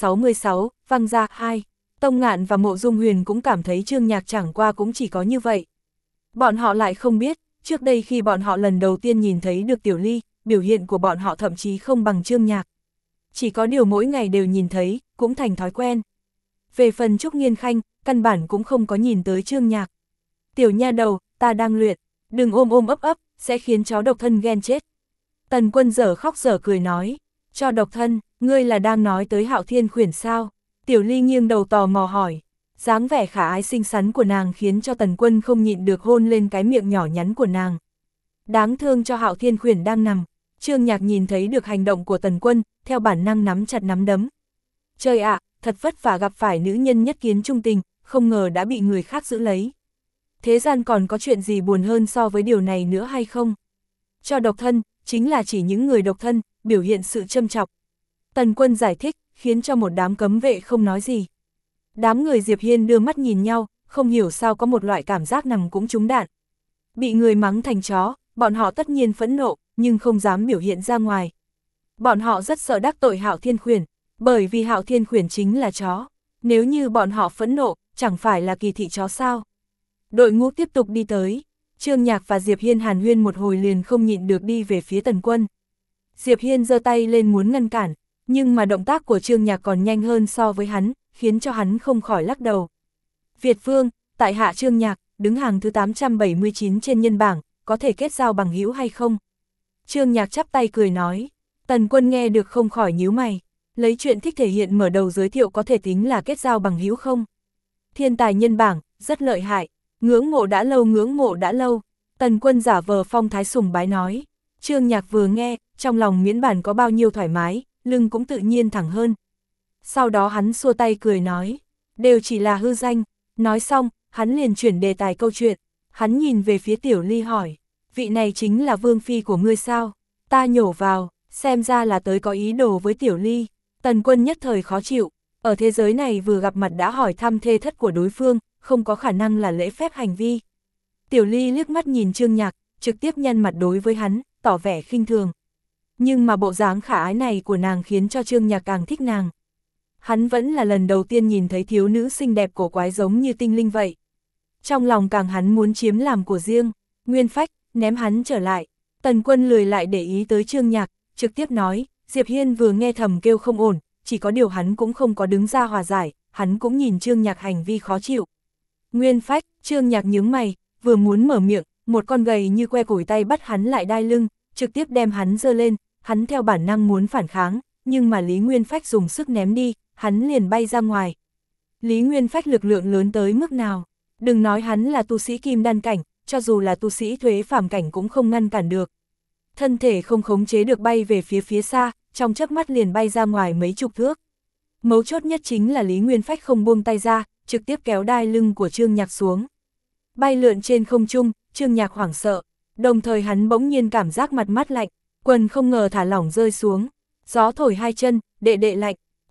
Speaker 1: 166, Văng ra 2. Tông Ngạn và Mộ Dung Huyền cũng cảm thấy Trương Nhạc chẳng qua cũng chỉ có như vậy. Bọn họ lại không biết, trước đây khi bọn họ lần đầu tiên nhìn thấy được Tiểu Ly, biểu hiện của bọn họ thậm chí không bằng Trương Nhạc. Chỉ có điều mỗi ngày đều nhìn thấy, cũng thành thói quen. Về phần Trúc Nghiên Khanh, căn bản cũng không có nhìn tới Trương Nhạc. Tiểu nha đầu, ta đang luyện, đừng ôm ôm ấp ấp, sẽ khiến chó độc thân ghen chết. Tần Quân dở khóc dở cười nói, cho độc thân, ngươi là đang nói tới Hạo Thiên Khuyển sao? Tiểu Ly nghiêng đầu tò mò hỏi, dáng vẻ khả ái xinh xắn của nàng khiến cho Tần Quân không nhịn được hôn lên cái miệng nhỏ nhắn của nàng. Đáng thương cho Hạo Thiên Khuyển đang nằm. Trương Nhạc nhìn thấy được hành động của Tần Quân, theo bản năng nắm chặt nắm đấm. Trời ạ, thật vất vả gặp phải nữ nhân nhất kiến trung tình, không ngờ đã bị người khác giữ lấy. Thế gian còn có chuyện gì buồn hơn so với điều này nữa hay không? Cho độc thân, chính là chỉ những người độc thân, biểu hiện sự châm chọc. Tần Quân giải thích, khiến cho một đám cấm vệ không nói gì. Đám người Diệp Hiên đưa mắt nhìn nhau, không hiểu sao có một loại cảm giác nằm cũng trúng đạn. Bị người mắng thành chó, bọn họ tất nhiên phẫn nộ, nhưng không dám biểu hiện ra ngoài. Bọn họ rất sợ đắc tội Hạo Thiên Khuyển, bởi vì Hạo Thiên Khuyển chính là chó. Nếu như bọn họ phẫn nộ, chẳng phải là kỳ thị chó sao? Đội ngũ tiếp tục đi tới. Trương Nhạc và Diệp Hiên hàn huyên một hồi liền không nhịn được đi về phía Tần Quân. Diệp Hiên giơ tay lên muốn ngăn cản, nhưng mà động tác của Trương Nhạc còn nhanh hơn so với hắn, khiến cho hắn không khỏi lắc đầu. Việt Vương, tại hạ Trương Nhạc, đứng hàng thứ 879 trên nhân bảng, có thể kết giao bằng hữu hay không? Trương Nhạc chắp tay cười nói. Tần Quân nghe được không khỏi nhíu mày, lấy chuyện thích thể hiện mở đầu giới thiệu có thể tính là kết giao bằng hữu không? Thiên tài nhân bảng, rất lợi hại, ngưỡng mộ đã lâu ngưỡng mộ đã lâu. Tần Quân giả vờ phong thái sùng bái nói. Trương Nhạc vừa nghe, trong lòng miễn bản có bao nhiêu thoải mái, lưng cũng tự nhiên thẳng hơn. Sau đó hắn xua tay cười nói, đều chỉ là hư danh. Nói xong, hắn liền chuyển đề tài câu chuyện. Hắn nhìn về phía Tiểu Ly hỏi, vị này chính là vương phi của ngươi sao? Ta nhổ vào, xem ra là tới có ý đồ với Tiểu Ly. Tần Quân nhất thời khó chịu, ở thế giới này vừa gặp mặt đã hỏi thăm thê thất của đối phương, không có khả năng là lễ phép hành vi. Tiểu Ly liếc mắt nhìn Trương Nhạc, trực tiếp nhăn mặt đối với hắn, tỏ vẻ khinh thường. Nhưng mà bộ dáng khả ái này của nàng khiến cho Trương Nhạc càng thích nàng. Hắn vẫn là lần đầu tiên nhìn thấy thiếu nữ xinh đẹp cổ quái giống như tinh linh vậy. Trong lòng càng hắn muốn chiếm làm của riêng. Nguyên Phách, ném hắn trở lại. Tần Quân lười lại để ý tới Trương Nhạc, trực tiếp nói, Diệp Hiên vừa nghe thầm kêu không ổn, chỉ có điều hắn cũng không có đứng ra hòa giải, hắn cũng nhìn Trương Nhạc hành vi khó chịu. Nguyên Phách, Trương Nhạc nhướng mày, vừa muốn mở miệng, một con gầy như que củi tay bắt hắn lại đai lưng, trực tiếp đem hắn giơ lên, hắn theo bản năng muốn phản kháng, nhưng mà Lý Nguyên Phách dùng sức ném đi, hắn liền bay ra ngoài. Lý Nguyên Phách lực lượng lớn tới mức nào? Đừng nói hắn là tu sĩ kim đan cảnh, cho dù là tu sĩ thuế phàm cảnh cũng không ngăn cản được. Thân thể không khống chế được bay về phía xa, trong chớp mắt liền bay ra ngoài mấy chục thước. Mấu chốt nhất chính là Lý Nguyên Phách không buông tay ra, trực tiếp kéo đai lưng của Trương Nhạc xuống. Bay lượn trên không trung, Trương Nhạc hoảng sợ, đồng thời hắn bỗng nhiên cảm giác mặt mát lạnh, quần không ngờ thả lỏng rơi xuống. Gió thổi hai chân, đệ đệ lạnh, phụt,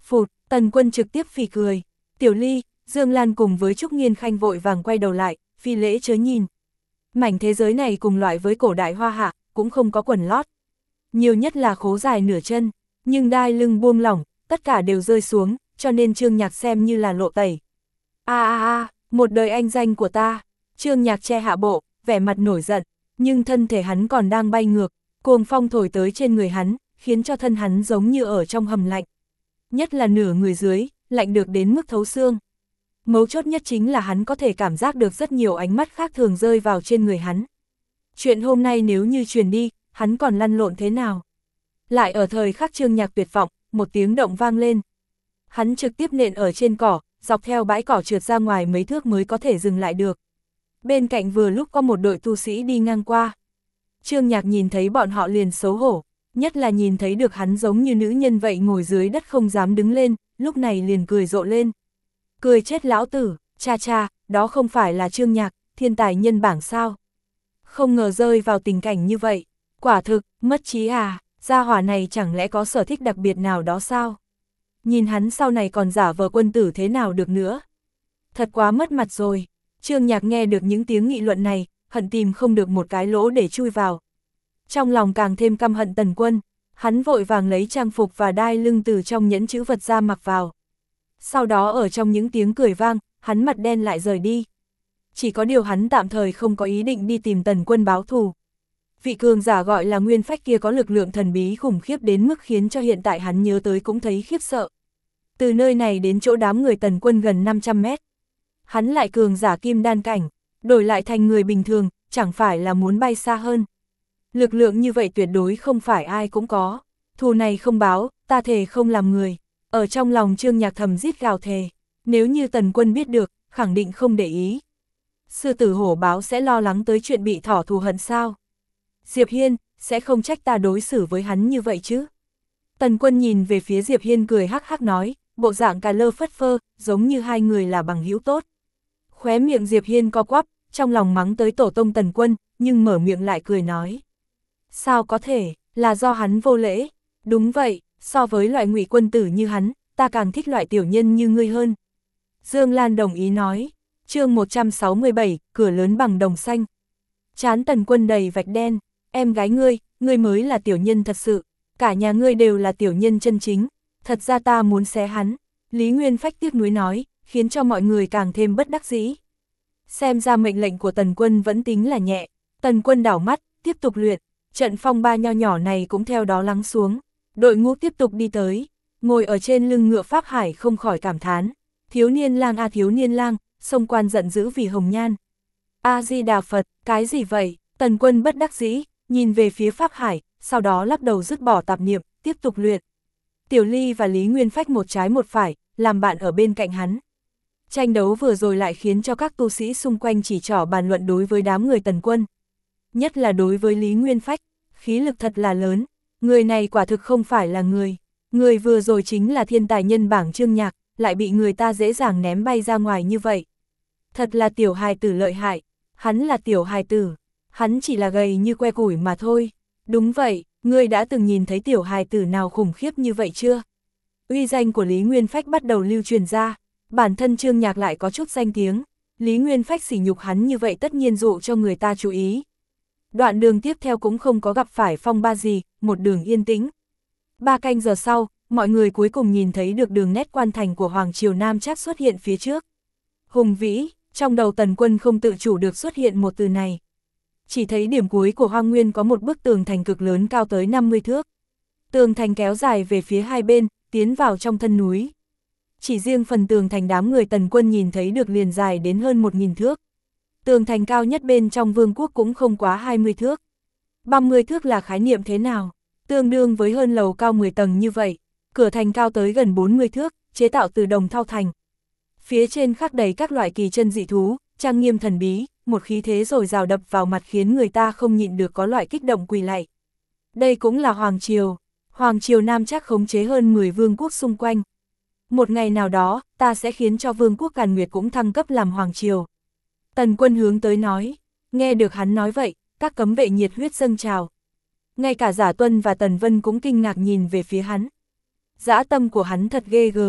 Speaker 1: Tần Quân trực tiếp phì cười. Tiểu Ly, Dương Lan cùng với Trúc Nghiên Khanh vội vàng quay đầu lại, phi lễ chớ nhìn. Mảnh thế giới này cùng loại với cổ đại Hoa Hạ, cũng không có quần lót. Nhiều nhất là khố dài nửa chân, nhưng đai lưng buông lỏng, tất cả đều rơi xuống, cho nên Trương Nhạc xem như là lộ tẩy. Một đời anh danh của ta. Trương Nhạc che hạ bộ, vẻ mặt nổi giận, nhưng thân thể hắn còn đang bay ngược, cuồng phong thổi tới trên người hắn, khiến cho thân hắn giống như ở trong hầm lạnh. Nhất là nửa người dưới, lạnh được đến mức thấu xương. Mấu chốt nhất chính là hắn có thể cảm giác được rất nhiều ánh mắt khác thường rơi vào trên người hắn. Chuyện hôm nay nếu như truyền đi, hắn còn lăn lộn thế nào? Lại ở thời khắc Trương Nhạc tuyệt vọng, một tiếng động vang lên. Hắn trực tiếp nện ở trên cỏ, dọc theo bãi cỏ trượt ra ngoài mấy thước mới có thể dừng lại được. Bên cạnh vừa lúc có một đội tu sĩ đi ngang qua. Trương Nhạc nhìn thấy bọn họ liền xấu hổ, nhất là nhìn thấy được hắn giống như nữ nhân vậy ngồi dưới đất không dám đứng lên, lúc này liền cười rộ lên. Cười chết lão tử, cha cha, đó không phải là Trương Nhạc, thiên tài nhân bảng sao? Không ngờ rơi vào tình cảnh như vậy, quả thực, mất trí à, gia hỏa này chẳng lẽ có sở thích đặc biệt nào đó sao? Nhìn hắn sau này còn giả vờ quân tử thế nào được nữa? Thật quá mất mặt rồi. Trương Nhạc nghe được những tiếng nghị luận này, hận tìm không được một cái lỗ để chui vào. Trong lòng càng thêm căm hận Tần Quân, hắn vội vàng lấy trang phục và đai lưng từ trong nhẫn chữ vật ra mặc vào. Sau đó ở trong những tiếng cười vang, hắn mặt đen lại rời đi. Chỉ có điều hắn tạm thời không có ý định đi tìm Tần Quân báo thù. Vị cường giả gọi là Nguyên Phách kia có lực lượng thần bí khủng khiếp đến mức khiến cho hiện tại hắn nhớ tới cũng thấy khiếp sợ. Từ nơi này đến chỗ đám người Tần Quân gần 500 mét. Hắn lại cường giả kim đan cảnh, đổi lại thành người bình thường, chẳng phải là muốn bay xa hơn. Lực lượng như vậy tuyệt đối không phải ai cũng có. Thù này không báo, ta thề không làm người. Ở trong lòng Trương Nhạc thầm rít gào thề. Nếu như Tần Quân biết được, khẳng định không để ý. Sư tử hổ báo sẽ lo lắng tới chuyện bị thỏ thù hận sao? Diệp Hiên, sẽ không trách ta đối xử với hắn như vậy chứ? Tần Quân nhìn về phía Diệp Hiên cười hắc hắc nói, bộ dạng cà lơ phất phơ, giống như hai người là bằng hữu tốt. Khóe miệng Diệp Hiên co quắp, trong lòng mắng tới tổ tông Tần Quân, nhưng mở miệng lại cười nói. Sao có thể, là do hắn vô lễ? Đúng vậy, so với loại ngụy quân tử như hắn, ta càng thích loại tiểu nhân như ngươi hơn. Dương Lan đồng ý nói. Chương 167, cửa lớn bằng đồng xanh. Trán Tần Quân đầy vạch đen, em gái ngươi mới là tiểu nhân thật sự, cả nhà ngươi đều là tiểu nhân chân chính, thật ra ta muốn xé hắn. Lý Nguyên Phách tiếc nuối nói, khiến cho mọi người càng thêm bất đắc dĩ. Xem ra mệnh lệnh của Tần Quân vẫn tính là nhẹ, Tần Quân đảo mắt, tiếp tục luyện, trận phong ba nho nhỏ này cũng theo đó lắng xuống, đội ngũ tiếp tục đi tới, ngồi ở trên lưng ngựa Pháp Hải không khỏi cảm thán, thiếu niên lang a thiếu niên lang, Sông Quan giận dữ vì hồng nhan. A-di-đà Phật, cái gì vậy? Tần Quân bất đắc dĩ, nhìn về phía Pháp Hải, sau đó lắc đầu dứt bỏ tạp niệm, tiếp tục luyện. Tiểu Ly và Lý Nguyên Phách một trái một phải, làm bạn ở bên cạnh hắn. Tranh đấu vừa rồi lại khiến cho các tu sĩ xung quanh chỉ trỏ bàn luận đối với đám người Tần Quân. Nhất là đối với Lý Nguyên Phách, khí lực thật là lớn, người này quả thực không phải là người. Người vừa rồi chính là thiên tài nhân bảng Trương Nhạc, lại bị người ta dễ dàng ném bay ra ngoài như vậy. Thật là tiểu hài tử lợi hại, hắn là tiểu hài tử, hắn chỉ là gầy như que củi mà thôi. Đúng vậy, ngươi đã từng nhìn thấy tiểu hài tử nào khủng khiếp như vậy chưa? Uy danh của Lý Nguyên Phách bắt đầu lưu truyền ra, bản thân Trương Nhạc lại có chút danh tiếng, Lý Nguyên Phách sỉ nhục hắn như vậy tất nhiên dụ cho người ta chú ý. Đoạn đường tiếp theo cũng không có gặp phải phong ba gì, một đường yên tĩnh. 3 canh giờ sau, mọi người cuối cùng nhìn thấy được đường nét quan thành của Hoàng Triều Nam Trác xuất hiện phía trước. Hùng vĩ, trong đầu Tần Quân không tự chủ được xuất hiện một từ này. Chỉ thấy điểm cuối của hoang nguyên có một bức tường thành cực lớn cao tới 50 thước. Tường thành kéo dài về phía hai bên, tiến vào trong thân núi. Chỉ riêng phần tường thành đám người Tần Quân nhìn thấy được liền dài đến hơn 1000 thước. Tường thành cao nhất bên trong vương quốc cũng không quá 20 thước. 30 thước là khái niệm thế nào? Tương đương với hơn lầu cao 10 tầng như vậy. Cửa thành cao tới gần 40 thước, chế tạo từ đồng thau thành. Phía trên khắc đầy các loại kỳ chân dị thú, trang nghiêm thần bí, một khí thế rồi rào đập vào mặt khiến người ta không nhịn được có loại kích động quỳ lạy. Đây cũng là Hoàng Triều. Hoàng Triều Nam Trác khống chế hơn 10 vương quốc xung quanh. Một ngày nào đó, ta sẽ khiến cho vương quốc Càn Nguyệt cũng thăng cấp làm Hoàng Triều. Tần Quân hướng tới nói. Nghe được hắn nói vậy, các cấm vệ nhiệt huyết dâng trào. Ngay cả Giả Tuân và Tần Vân cũng kinh ngạc nhìn về phía hắn. Dã tâm của hắn thật ghê gớm,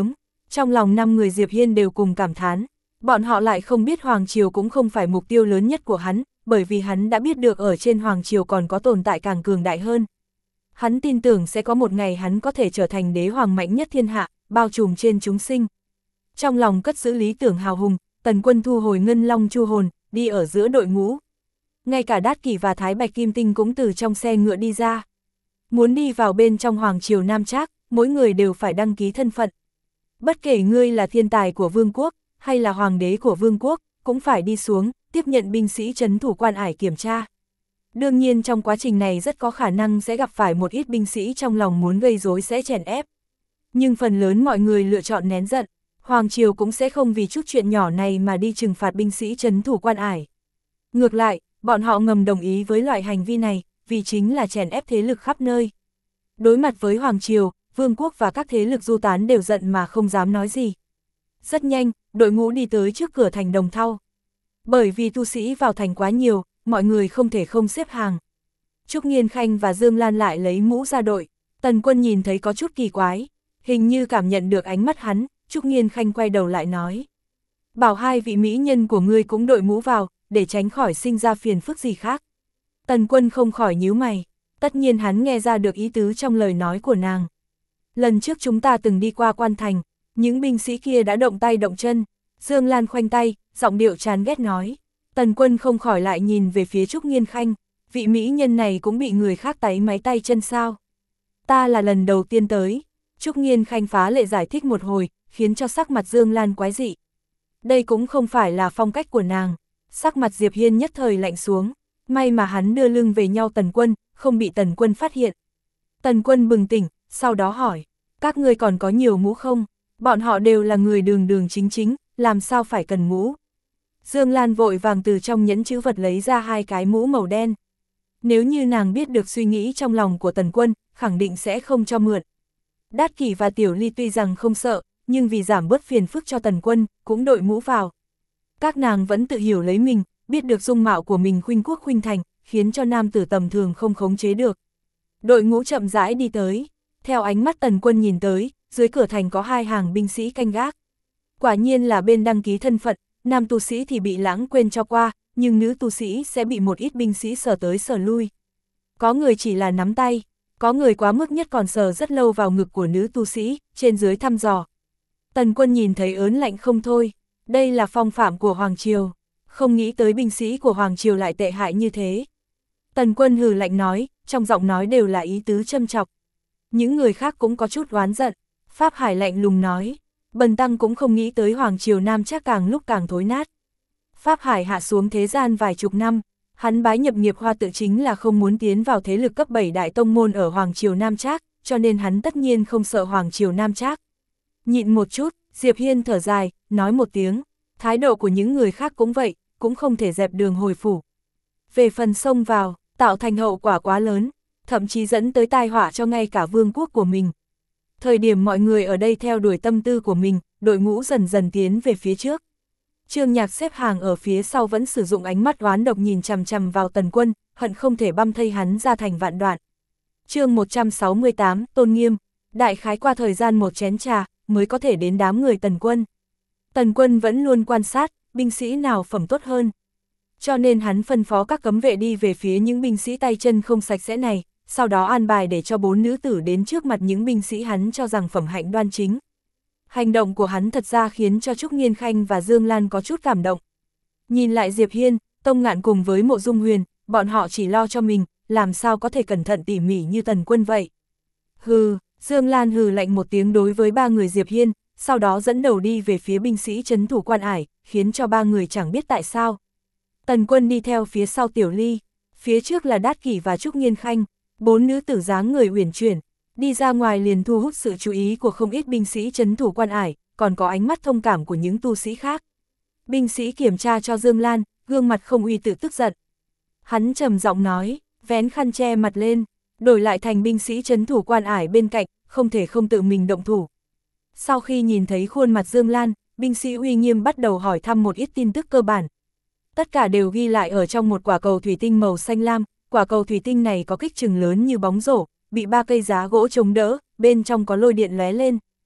Speaker 1: Trong lòng 5 người Diệp Hiên đều cùng cảm thán, bọn họ lại không biết Hoàng Triều cũng không phải mục tiêu lớn nhất của hắn, bởi vì hắn đã biết được ở trên Hoàng Triều còn có tồn tại càng cường đại hơn. Hắn tin tưởng sẽ có một ngày hắn có thể trở thành đế hoàng mạnh nhất thiên hạ, bao trùm trên chúng sinh. Trong lòng cất giữ lý tưởng hào hùng, Tần Quân thu hồi ngân long chu hồn, đi ở giữa đội ngũ. Ngay cả Đát Kỷ và Thái Bạch Kim Tinh cũng từ trong xe ngựa đi ra. Muốn đi vào bên trong Hoàng Triều Nam Trác, mỗi người đều phải đăng ký thân phận. Bất kể ngươi là thiên tài của vương quốc, hay là hoàng đế của vương quốc, cũng phải đi xuống, tiếp nhận binh sĩ trấn thủ Quan Ải kiểm tra. Đương nhiên trong quá trình này rất có khả năng sẽ gặp phải một ít binh sĩ trong lòng muốn gây rối sẽ chèn ép. Nhưng phần lớn mọi người lựa chọn nén giận, Hoàng Triều cũng sẽ không vì chút chuyện nhỏ này mà đi trừng phạt binh sĩ trấn thủ Quan Ải. Ngược lại, bọn họ ngầm đồng ý với loại hành vi này, vì chính là chèn ép thế lực khắp nơi. Đối mặt với Hoàng Triều, vương quốc và các thế lực du tán đều giận mà không dám nói gì. Rất nhanh, đội ngũ đi tới trước cửa thành Đồng Thau. Bởi vì tu sĩ vào thành quá nhiều, mọi người không thể không xếp hàng. Trúc Nghiên Khanh và Dương Lan lại lấy mũ ra đội. Tần Quân nhìn thấy có chút kỳ quái, hình như cảm nhận được ánh mắt hắn, Trúc Nghiên Khanh quay đầu lại nói. Bảo 2 vị mỹ nhân của ngươi cũng đội mũ vào, để tránh khỏi sinh ra phiền phức gì khác. Tần Quân không khỏi nhíu mày, tất nhiên hắn nghe ra được ý tứ trong lời nói của nàng. Lần trước chúng ta từng đi qua Quan Thành, những binh sĩ kia đã động tay động chân. Dương Lan khoanh tay, giọng điệu chán ghét nói. Tần Quân không khỏi lại nhìn về phía Trúc Nghiên Khanh, vị mỹ nhân này cũng bị người khác táy máy tay chân sao? Ta là lần đầu tiên tới. Trúc Nghiên Khanh phá lệ giải thích một hồi, khiến cho sắc mặt Dương Lan quái dị. Đây cũng không phải là phong cách của nàng. Sắc mặt Diệp Hiên nhất thời lạnh xuống, may mà hắn đưa lưng về nhau Tần Quân, không bị Tần Quân phát hiện. Tần Quân bừng tỉnh, sau đó hỏi, các ngươi còn có nhiều mũ không? Bọn họ đều là người đường đường chính chính, làm sao phải cần mũ? Dương Lan vội vàng từ trong nhẫn chữ vật lấy ra 2 cái mũ màu đen. Nếu như nàng biết được suy nghĩ trong lòng của Tần Quân, khẳng định sẽ không cho mượn. Đát Kỷ và Tiểu Ly tuy rằng không sợ, nhưng vì giảm bớt phiền phức cho Tần Quân, cũng đội mũ vào. Các nàng vẫn tự hiểu lấy mình, biết được dung mạo của mình khuynh quốc khuynh thành, khiến cho nam tử tầm thường không khống chế được. Đội ngũ chậm rãi đi tới, theo ánh mắt Tần Quân nhìn tới, dưới cửa thành có 2 hàng binh sĩ canh gác. Quả nhiên là bên đăng ký thân phận, nam tu sĩ thì bị lãng quên cho qua, nhưng nữ tu sĩ sẽ bị một ít binh sĩ sờ tới sờ lui. Có người chỉ là nắm tay, có người quá mức nhất còn sờ rất lâu vào ngực của nữ tu sĩ, trên dưới thăm dò. Tần Quân nhìn thấy ớn lạnh không thôi, đây là phong phạm của Hoàng Triều, không nghĩ tới binh sĩ của Hoàng Triều lại tệ hại như thế. Tần Quân hừ lạnh nói, trong giọng nói đều là ý tứ châm chọc. Những người khác cũng có chút oán giận, Pháp Hải lạnh lùng nói, Bần tăng cũng không nghĩ tới Hoàng Triều Nam Trác càng lúc càng thối nát. Pháp Hải hạ xuống thế gian vài chục năm, hắn bái nhập nghiệp hoa tự chính là không muốn tiến vào thế lực cấp 7 đại tông môn ở Hoàng Triều Nam Trác, cho nên hắn tất nhiên không sợ Hoàng Triều Nam Trác. Nhịn một chút, Diệp Hiên thở dài, nói một tiếng, thái độ của những người khác cũng vậy, cũng không thể dẹp đường hồi phủ. Về phần xông vào, tạo thành hậu quả quá lớn, thậm chí dẫn tới tai họa cho ngay cả vương quốc của mình. Thời điểm mọi người ở đây theo đuổi tâm tư của mình, đội ngũ dần dần tiến về phía trước. Trương Nhạc xếp hàng ở phía sau vẫn sử dụng ánh mắt oán độc nhìn chằm chằm vào Tần Quân, hận không thể băm thây hắn ra thành vạn đoạn. Chương 168, Tôn Nghiêm, đại khái qua thời gian một chén trà, mới có thể đến đám người Tần Quân. Tần Quân vẫn luôn quan sát, binh sĩ nào phẩm tốt hơn. Cho nên hắn phân phó các cấm vệ đi về phía những binh sĩ tay chân không sạch sẽ này, sau đó an bài để cho 4 nữ tử đến trước mặt những binh sĩ hắn cho rằng phẩm hạnh đoan chính. Hành động của hắn thật ra khiến cho Trúc Nghiên Khanh và Dương Lan có chút cảm động. Nhìn lại Diệp Hiên, Tông Ngạn cùng với Mộ Dung Huyền, bọn họ chỉ lo cho mình, làm sao có thể cẩn thận tỉ mỉ như Tần Quân vậy. Hừ, Dương Lan hừ lạnh một tiếng đối với 3 người Diệp Hiên, sau đó dẫn đầu đi về phía binh sĩ trấn thủ Quan Ải, khiến cho 3 người chẳng biết tại sao. Tần Quân đi theo phía sau Tiểu Ly, phía trước là Đát Kỷ và Trúc Nghiên Khanh, 4 nữ tử dáng người uyển chuyển, đi ra ngoài liền thu hút sự chú ý của không ít binh sĩ trấn thủ Quan Ải, còn có ánh mắt thông cảm của những tu sĩ khác. Binh sĩ kiểm tra cho Dương Lan, gương mặt không uy tự tức giận. Hắn trầm giọng nói, vén khăn che mặt lên, đổi lại thành binh sĩ trấn thủ Quan Ải bên cạnh, không thể không tự mình động thủ. Sau khi nhìn thấy khuôn mặt Dương Lan, binh sĩ uy nghiêm bắt đầu hỏi thăm một ít tin tức cơ bản. Tất cả đều ghi lại ở trong một quả cầu thủy tinh màu xanh lam, quả cầu thủy tinh này có kích chừng lớn như bóng rổ, bị 3 cây giá gỗ chống đỡ, bên trong có lôi điện lóe lên.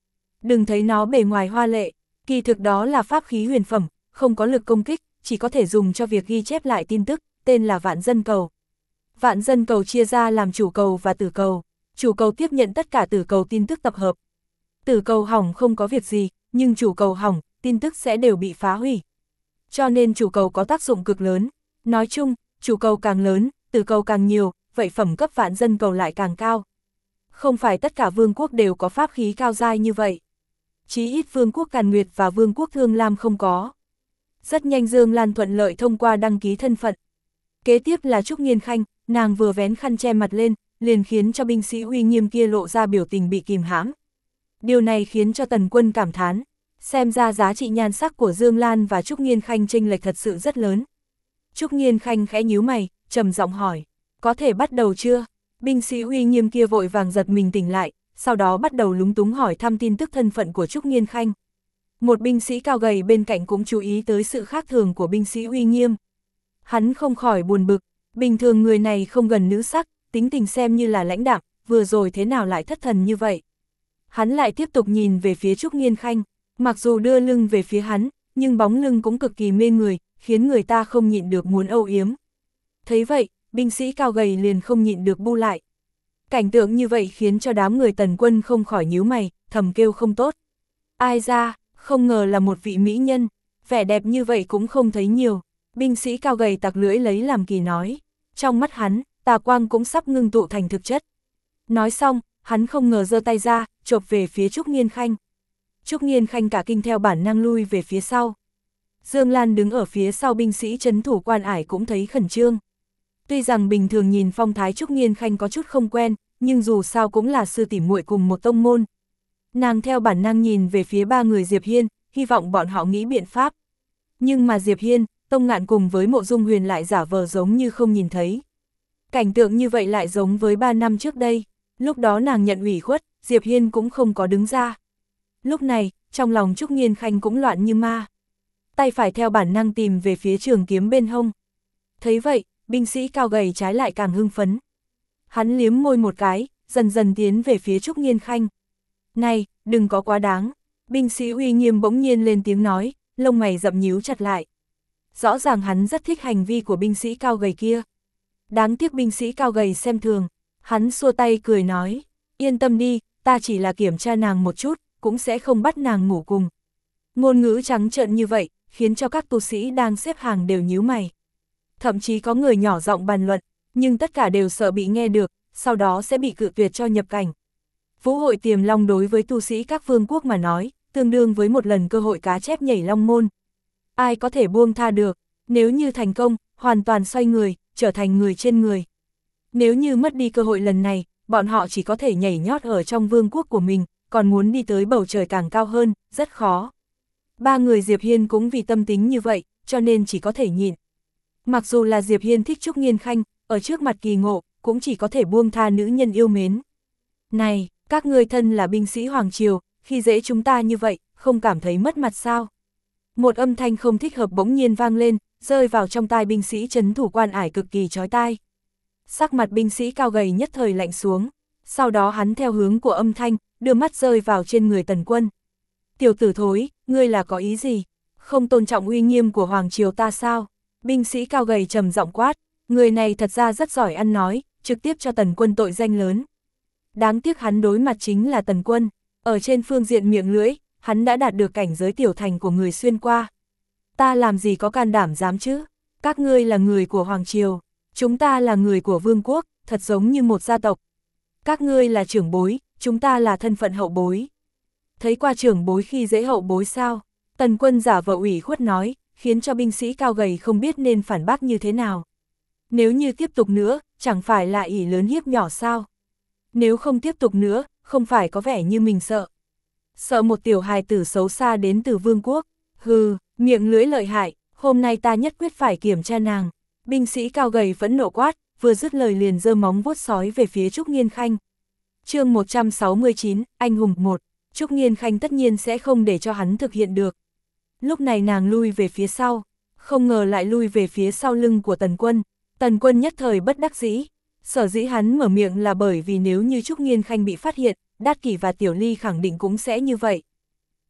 Speaker 1: Đừng thấy nó bề ngoài hoa lệ, kỳ thực đó là pháp khí huyền phẩm, không có lực công kích, chỉ có thể dùng cho việc ghi chép lại tin tức, tên là Vạn Dân Cầu. Vạn Dân Cầu chia ra làm chủ cầu và tử cầu. Chủ cầu tiếp nhận tất cả tử cầu tin tức tập hợp. Tử cầu hỏng không có việc gì, nhưng chủ cầu hỏng, tin tức sẽ đều bị phá hủy. Cho nên chủ cầu có tác dụng cực lớn. Nói chung, chủ cầu càng lớn, tử cầu càng nhiều, vậy phẩm cấp Vạn Dân Cầu lại càng cao. Không phải tất cả vương quốc đều có pháp khí cao giai như vậy. Chí ít vương quốc Càn Nguyệt và vương quốc Thương Lam không có. Rất nhanh Dương Lan thuận lợi thông qua đăng ký thân phận. Kế tiếp là Trúc Nghiên Khanh, nàng vừa vén khăn che mặt lên, liền khiến cho binh sĩ uy nghiêm kia lộ ra biểu tình bị kìm hãm. Điều này khiến cho Tần Quân cảm thán, xem ra giá trị nhan sắc của Dương Lan và Trúc Nghiên Khanh chênh lệch thật sự rất lớn. Trúc Nghiên Khanh khẽ nhíu mày, trầm giọng hỏi, có thể bắt đầu chưa? Binh sĩ uy nghiêm kia vội vàng giật mình tỉnh lại, sau đó bắt đầu lúng túng hỏi thăm tin tức thân phận của Trúc Nghiên Khanh. Một binh sĩ cao gầy bên cạnh cũng chú ý tới sự khác thường của binh sĩ uy nghiêm. Hắn không khỏi buồn bực, bình thường người này không gần nữ sắc, tính tình xem như là lãnh đạm, vừa rồi thế nào lại thất thần như vậy. Hắn lại tiếp tục nhìn về phía Trúc Nghiên Khanh, mặc dù đưa lưng về phía hắn, nhưng bóng lưng cũng cực kỳ mê người, khiến người ta không nhịn được muốn âu yếm. Thấy vậy, binh sĩ cao gầy liền không nhịn được bu lại. Cảnh tượng như vậy khiến cho đám người Tần Quân không khỏi nhíu mày, thầm kêu không tốt. Ai ra, không ngờ là một vị mỹ nhân, vẻ đẹp như vậy cũng không thấy nhiều. Binh sĩ cao gầy tặc lưỡi lấy làm kỳ nói. Trong mắt hắn, tà quang cũng sắp ngưng tụ thành thực chất. Nói xong, hắn không ngờ giơ tay ra, chộp về phía Trúc Nghiên Khanh. Trúc Nghiên Khanh cả kinh theo bản năng lui về phía sau. Dương Lan đứng ở phía sau binh sĩ trấn thủ quan ải cũng thấy khẩn trương. Tuy rằng bình thường nhìn phong thái Trúc Nghiên Khanh có chút không quen, nhưng dù sao cũng là sư tỷ muội cùng một tông môn. Nàng theo bản năng nhìn về phía ba người Diệp Hiên, hy vọng bọn họ nghĩ biện pháp. Nhưng mà Diệp Hiên, Tông Ngạn cùng với Mộ Dung Huyền lại giả vờ giống như không nhìn thấy. Cảnh tượng như vậy lại giống với 3 năm trước đây, lúc đó nàng nhận ủy khuất, Diệp Hiên cũng không có đứng ra. Lúc này, trong lòng Trúc Nghiên Khanh cũng loạn như ma. Tay phải theo bản năng tìm về phía trường kiếm bên hông. Thấy vậy, binh sĩ cao gầy trái lại càng hưng phấn. Hắn liếm môi một cái, dần dần tiến về phía Trúc Nghiên Khanh. Này, đừng có quá đáng. Binh sĩ uy nghiêm bỗng nhiên lên tiếng nói, lông mày rậm nhíu chặt lại. Rõ ràng hắn rất thích hành vi của binh sĩ cao gầy kia. Đáng tiếc binh sĩ cao gầy xem thường. Hắn xua tay cười nói, yên tâm đi, ta chỉ là kiểm tra nàng một chút, cũng sẽ không bắt nàng ngủ cùng. Ngôn ngữ trắng trợn như vậy, khiến cho các tu sĩ đang xếp hàng đều nhíu mày. Thậm chí có người nhỏ giọng bàn luận, nhưng tất cả đều sợ bị nghe được, sau đó sẽ bị cự tuyệt cho nhập cảnh. Vũ hội Tiềm Long đối với tu sĩ các vương quốc mà nói, tương đương với một lần cơ hội cá chép nhảy long môn. Ai có thể buông tha được, nếu như thành công, hoàn toàn xoay người, trở thành người trên người. Nếu như mất đi cơ hội lần này, bọn họ chỉ có thể nhảy nhót ở trong vương quốc của mình, còn muốn đi tới bầu trời càng cao hơn, rất khó. Ba người Diệp Hiên cũng vì tâm tính như vậy, cho nên chỉ có thể nhịn. Mặc dù là Diệp Hiên thích Trúc Nghiên Khanh, ở trước mặt Kỳ Ngộ, cũng chỉ có thể buông tha nữ nhân yêu mến. Này, các ngươi thân là binh sĩ Hoàng Triều, khi dễ chúng ta như vậy, không cảm thấy mất mặt sao? Một âm thanh không thích hợp bỗng nhiên vang lên, rơi vào trong tai binh sĩ trấn thủ quan ải cực kỳ chói tai. Sắc mặt binh sĩ cao gầy nhất thời lạnh xuống, sau đó hắn theo hướng của âm thanh, đưa mắt rơi vào trên người Tần Quân. Tiểu tử thối, ngươi là có ý gì? Không tôn trọng uy nghiêm của Hoàng Triều ta sao? Binh sĩ cao gầy trầm giọng quát, người này thật ra rất giỏi ăn nói, trực tiếp cho Tần Quân tội danh lớn. Đáng tiếc hắn đối mặt chính là Tần Quân, ở trên phương diện miệng lưỡi, hắn đã đạt được cảnh giới tiểu thành của người xuyên qua. Ta làm gì có can đảm dám chứ? Các ngươi là người của Hoàng Triều, chúng ta là người của vương quốc, thật giống như một gia tộc. Các ngươi là trưởng bối, chúng ta là thân phận hậu bối. Thấy qua trưởng bối khi dễ hậu bối sao? Tần Quân giả vờ ủy khuất nói, khiến cho binh sĩ cao gầy không biết nên phản bác như thế nào. Nếu như tiếp tục nữa, chẳng phải là ỷ lớn hiếp nhỏ sao? Nếu không tiếp tục nữa, không phải có vẻ như mình sợ. Sợ một tiểu hài tử xấu xa đến từ vương quốc. Hừ, miệng lưỡi lợi hại, hôm nay ta nhất quyết phải kiểm tra nàng. Binh sĩ cao gầy phẫn nộ quát, vừa dứt lời liền giơ móng vuốt sói về phía Trúc Nghiên Khanh. Chương 169, Anh hùng 1, Trúc Nghiên Khanh tất nhiên sẽ không để cho hắn thực hiện được. Lúc này nàng lui về phía sau, không ngờ lại lui về phía sau lưng của Tần Quân. Tần Quân nhất thời bất đắc dĩ. Sở dĩ hắn mở miệng là bởi vì nếu như Trúc Nghiên Khanh bị phát hiện, Đát Kỷ và Tiểu Ly khẳng định cũng sẽ như vậy.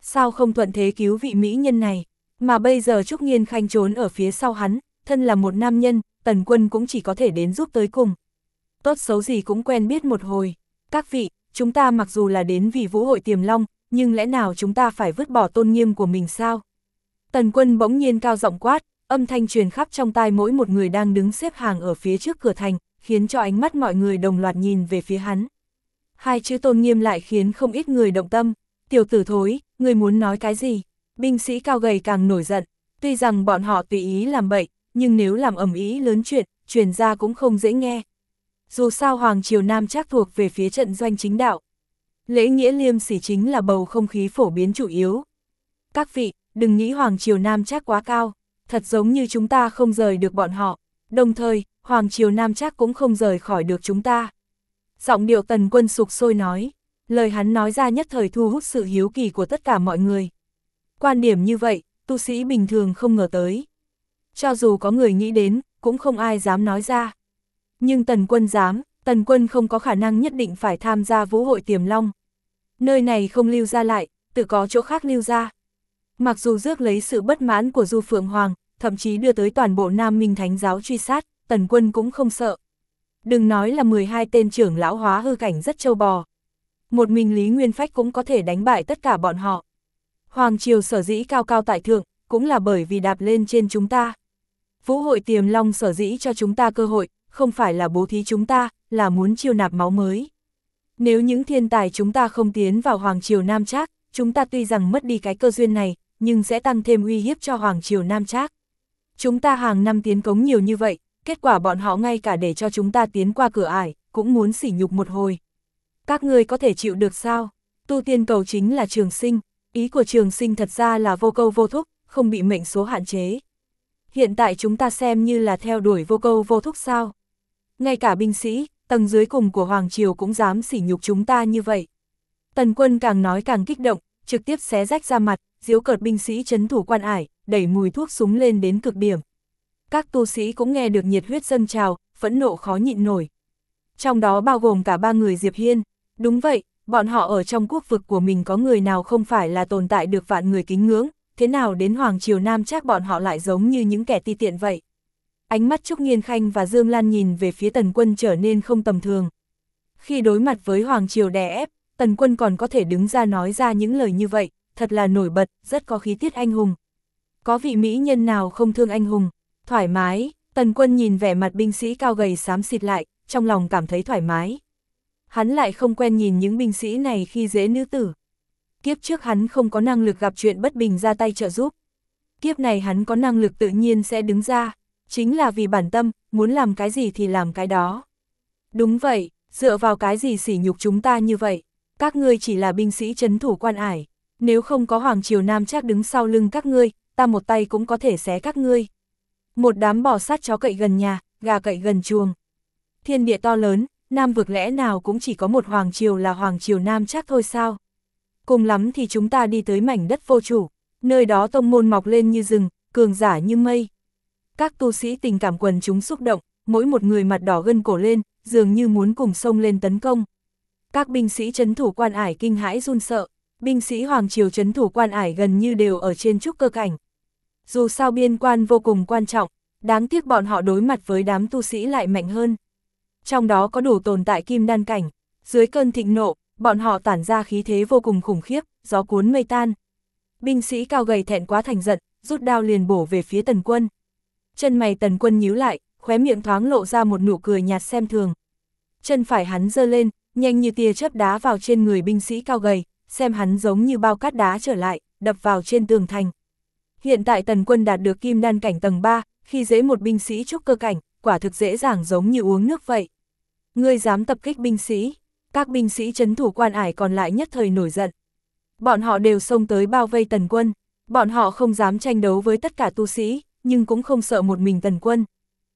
Speaker 1: sao không thuận thế cứu vị mỹ nhân này, mà bây giờ Trúc Nghiên Khanh trốn ở phía sau hắn, thân là một nam nhân, Tần Quân cũng chỉ có thể đến giúp tới cùng. Tốt xấu gì cũng quen biết một hồi. Các vị, chúng ta mặc dù là đến vì Vũ hội Tiềm Long, nhưng lẽ nào chúng ta phải vứt bỏ tôn nghiêm của mình sao? Tần Quân bỗng nhiên cao giọng quát, âm thanh truyền khắp trong tai mỗi một người đang đứng xếp hàng ở phía trước cửa thành, khiến cho ánh mắt mọi người đồng loạt nhìn về phía hắn. Hai chữ tôn nghiêm lại khiến không ít người động tâm. Tiểu tử thối, người muốn nói cái gì? Binh sĩ cao gầy càng nổi giận, tuy rằng bọn họ tùy ý làm bậy, nhưng nếu làm ầm ĩ lớn chuyện, truyền ra cũng không dễ nghe. Dù sao Hoàng Triều Nam Trác thuộc về phía trận doanh chính đạo. Lễ nghĩa liêm sỉ chính là bầu không khí phổ biến chủ yếu. Các vị, đừng nghĩ Hoàng Triều Nam Trác quá cao, thật giống như chúng ta không rời được bọn họ, đồng thời, Hoàng Triều Nam Trác cũng không rời khỏi được chúng ta. Giọng điệu Tần Quân sục sôi nói, lời hắn nói ra nhất thời thu hút sự hiếu kỳ của tất cả mọi người. Quan điểm như vậy, tu sĩ bình thường không ngờ tới. Cho dù có người nghĩ đến, cũng không ai dám nói ra. Nhưng Tần Quân dám, Tần Quân không có khả năng nhất định phải tham gia Vũ hội Tiềm Long. Nơi này không lưu ra lại, tự có chỗ khác lưu ra. Mặc dù rước lấy sự bất mãn của Du Phượng Hoàng, thậm chí đưa tới toàn bộ Nam Minh Thánh giáo truy sát, Tần Quân cũng không sợ. Đừng nói là 12 tên trưởng lão hóa hư cảnh rất trâu bò. Một mình Lý Nguyên Phách cũng có thể đánh bại tất cả bọn họ. Hoàng Triều sở dĩ cao cao tại thượng, cũng là bởi vì đạp lên trên chúng ta. Vũ hội Tiềm Long sở dĩ cho chúng ta cơ hội, không phải là bố thí chúng ta, là muốn chiêu nạp máu mới. Nếu những thiên tài chúng ta không tiến vào Hoàng Triều Nam Trác, chúng ta tuy rằng mất đi cái cơ duyên này, nhưng sẽ tăng thêm uy hiếp cho Hoàng Triều Nam Trác. Chúng ta hàng năm tiến cống nhiều như vậy, kết quả bọn họ ngay cả để cho chúng ta tiến qua cửa ải, cũng muốn sỉ nhục một hồi. Các ngươi có thể chịu được sao? Tu tiên cầu chính là trường sinh, ý của trường sinh thật ra là vô câu vô thúc, không bị mệnh số hạn chế. Hiện tại chúng ta xem như là theo đuổi vô câu vô thúc sao? Ngay cả binh sĩ, tầng dưới cùng của Hoàng Triều cũng dám sỉ nhục chúng ta như vậy. Tần Quân càng nói càng kích động, trực tiếp xé rách ra mặt, giễu cợt binh sĩ trấn thủ quan ải, đẩy mùi thuốc súng lên đến cực điểm. Các tu sĩ cũng nghe được nhiệt huyết dâng trào, phẫn nộ khó nhịn nổi. Trong đó bao gồm cả 3 người Diệp Hiên. Đúng vậy, bọn họ ở trong quốc vực của mình có người nào không phải là tồn tại được vạn người kính ngưỡng, thế nào đến Hoàng Triều Nam Trác bọn họ lại giống như những kẻ ti tiện vậy. Ánh mắt Trúc Nghiên Khanh và Dương Lan nhìn về phía Tần Quân trở nên không tầm thường. Khi đối mặt với Hoàng Triều đè ép, Tần Quân còn có thể đứng ra nói ra những lời như vậy, thật là nổi bật, rất có khí tiết anh hùng. Có vị mỹ nhân nào không thương anh hùng? Thoải mái, Tần Quân nhìn vẻ mặt binh sĩ cao gầy xám xịt lại, trong lòng cảm thấy thoải mái. Hắn lại không quen nhìn những binh sĩ này khi dễ nữ tử. Kiếp trước hắn không có năng lực gặp chuyện bất bình ra tay trợ giúp. Kiếp này hắn có năng lực tự nhiên sẽ đứng ra, chính là vì bản tâm, muốn làm cái gì thì làm cái đó. Đúng vậy, dựa vào cái gì sỉ nhục chúng ta như vậy? Các ngươi chỉ là binh sĩ trấn thủ quan ải, nếu không có Hoàng Triều Nam Trác đứng sau lưng các ngươi, ta một tay cũng có thể xé các ngươi. Một đám bò sát chó cậy gần nhà, gà cậy gần chuồng. Thiên địa to lớn, Nam vực lẽ nào cũng chỉ có một Hoàng Triều là Hoàng Triều Nam Trác thôi sao? Cùng lắm thì chúng ta đi tới mảnh đất vô chủ, nơi đó tông môn mọc lên như rừng, cường giả như mây. Các tu sĩ tình cảm quần chúng xúc động, mỗi một người mặt đỏ gân cổ lên, dường như muốn cùng xông lên tấn công. Các binh sĩ trấn thủ quan ải kinh hãi run sợ, binh sĩ Hoàng Triều trấn thủ quan ải gần như đều ở trên trúc cơ cảnh. Dù sao biên quan vô cùng quan trọng, đáng tiếc bọn họ đối mặt với đám tu sĩ lại mạnh hơn. Trong đó có đủ tồn tại kim đan cảnh, dưới cơn thịnh nộ, bọn họ tản ra khí thế vô cùng khủng khiếp, gió cuốn mây tan. Binh sĩ cao gầy thẹn quá thành giận, rút đao liền bổ về phía Tần Quân. Chân mày Tần Quân nhíu lại, khóe miệng thoáng lộ ra một nụ cười nhạt xem thường. Chân phải hắn giơ lên, nhanh như tia chớp đá vào trên người binh sĩ cao gầy, xem hắn giống như bao cát đá trở lại, đập vào trên tường thành. Hiện tại Tần Quân đạt được kim đan cảnh tầng 3, khi dễ một binh sĩ trúc cơ cảnh, quả thực dễ dàng giống như uống nước vậy. Ngươi dám tập kích binh sĩ? Các binh sĩ trấn thủ quan ải còn lại nhất thời nổi giận. Bọn họ đều xông tới bao vây Tần Quân, bọn họ không dám tranh đấu với tất cả tu sĩ, nhưng cũng không sợ một mình Tần Quân.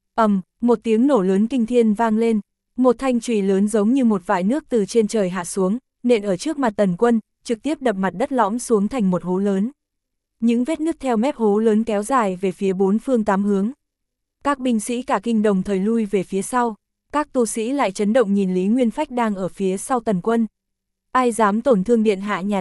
Speaker 1: Một tiếng nổ lớn kinh thiên vang lên, một thanh chùy lớn giống như một vại nước từ trên trời hạ xuống, nện ở trước mặt Tần Quân, trực tiếp đập mặt đất lõm xuống thành một hố lớn. Những vết nứt theo mép hố lớn kéo dài về phía 4 phương 8 hướng. Các binh sĩ cả kinh đồng thời lui về phía sau, các tu sĩ lại chấn động nhìn Lý Nguyên Phách đang ở phía sau Tần Quân. Ai dám tổn thương điện hạ nhà ta,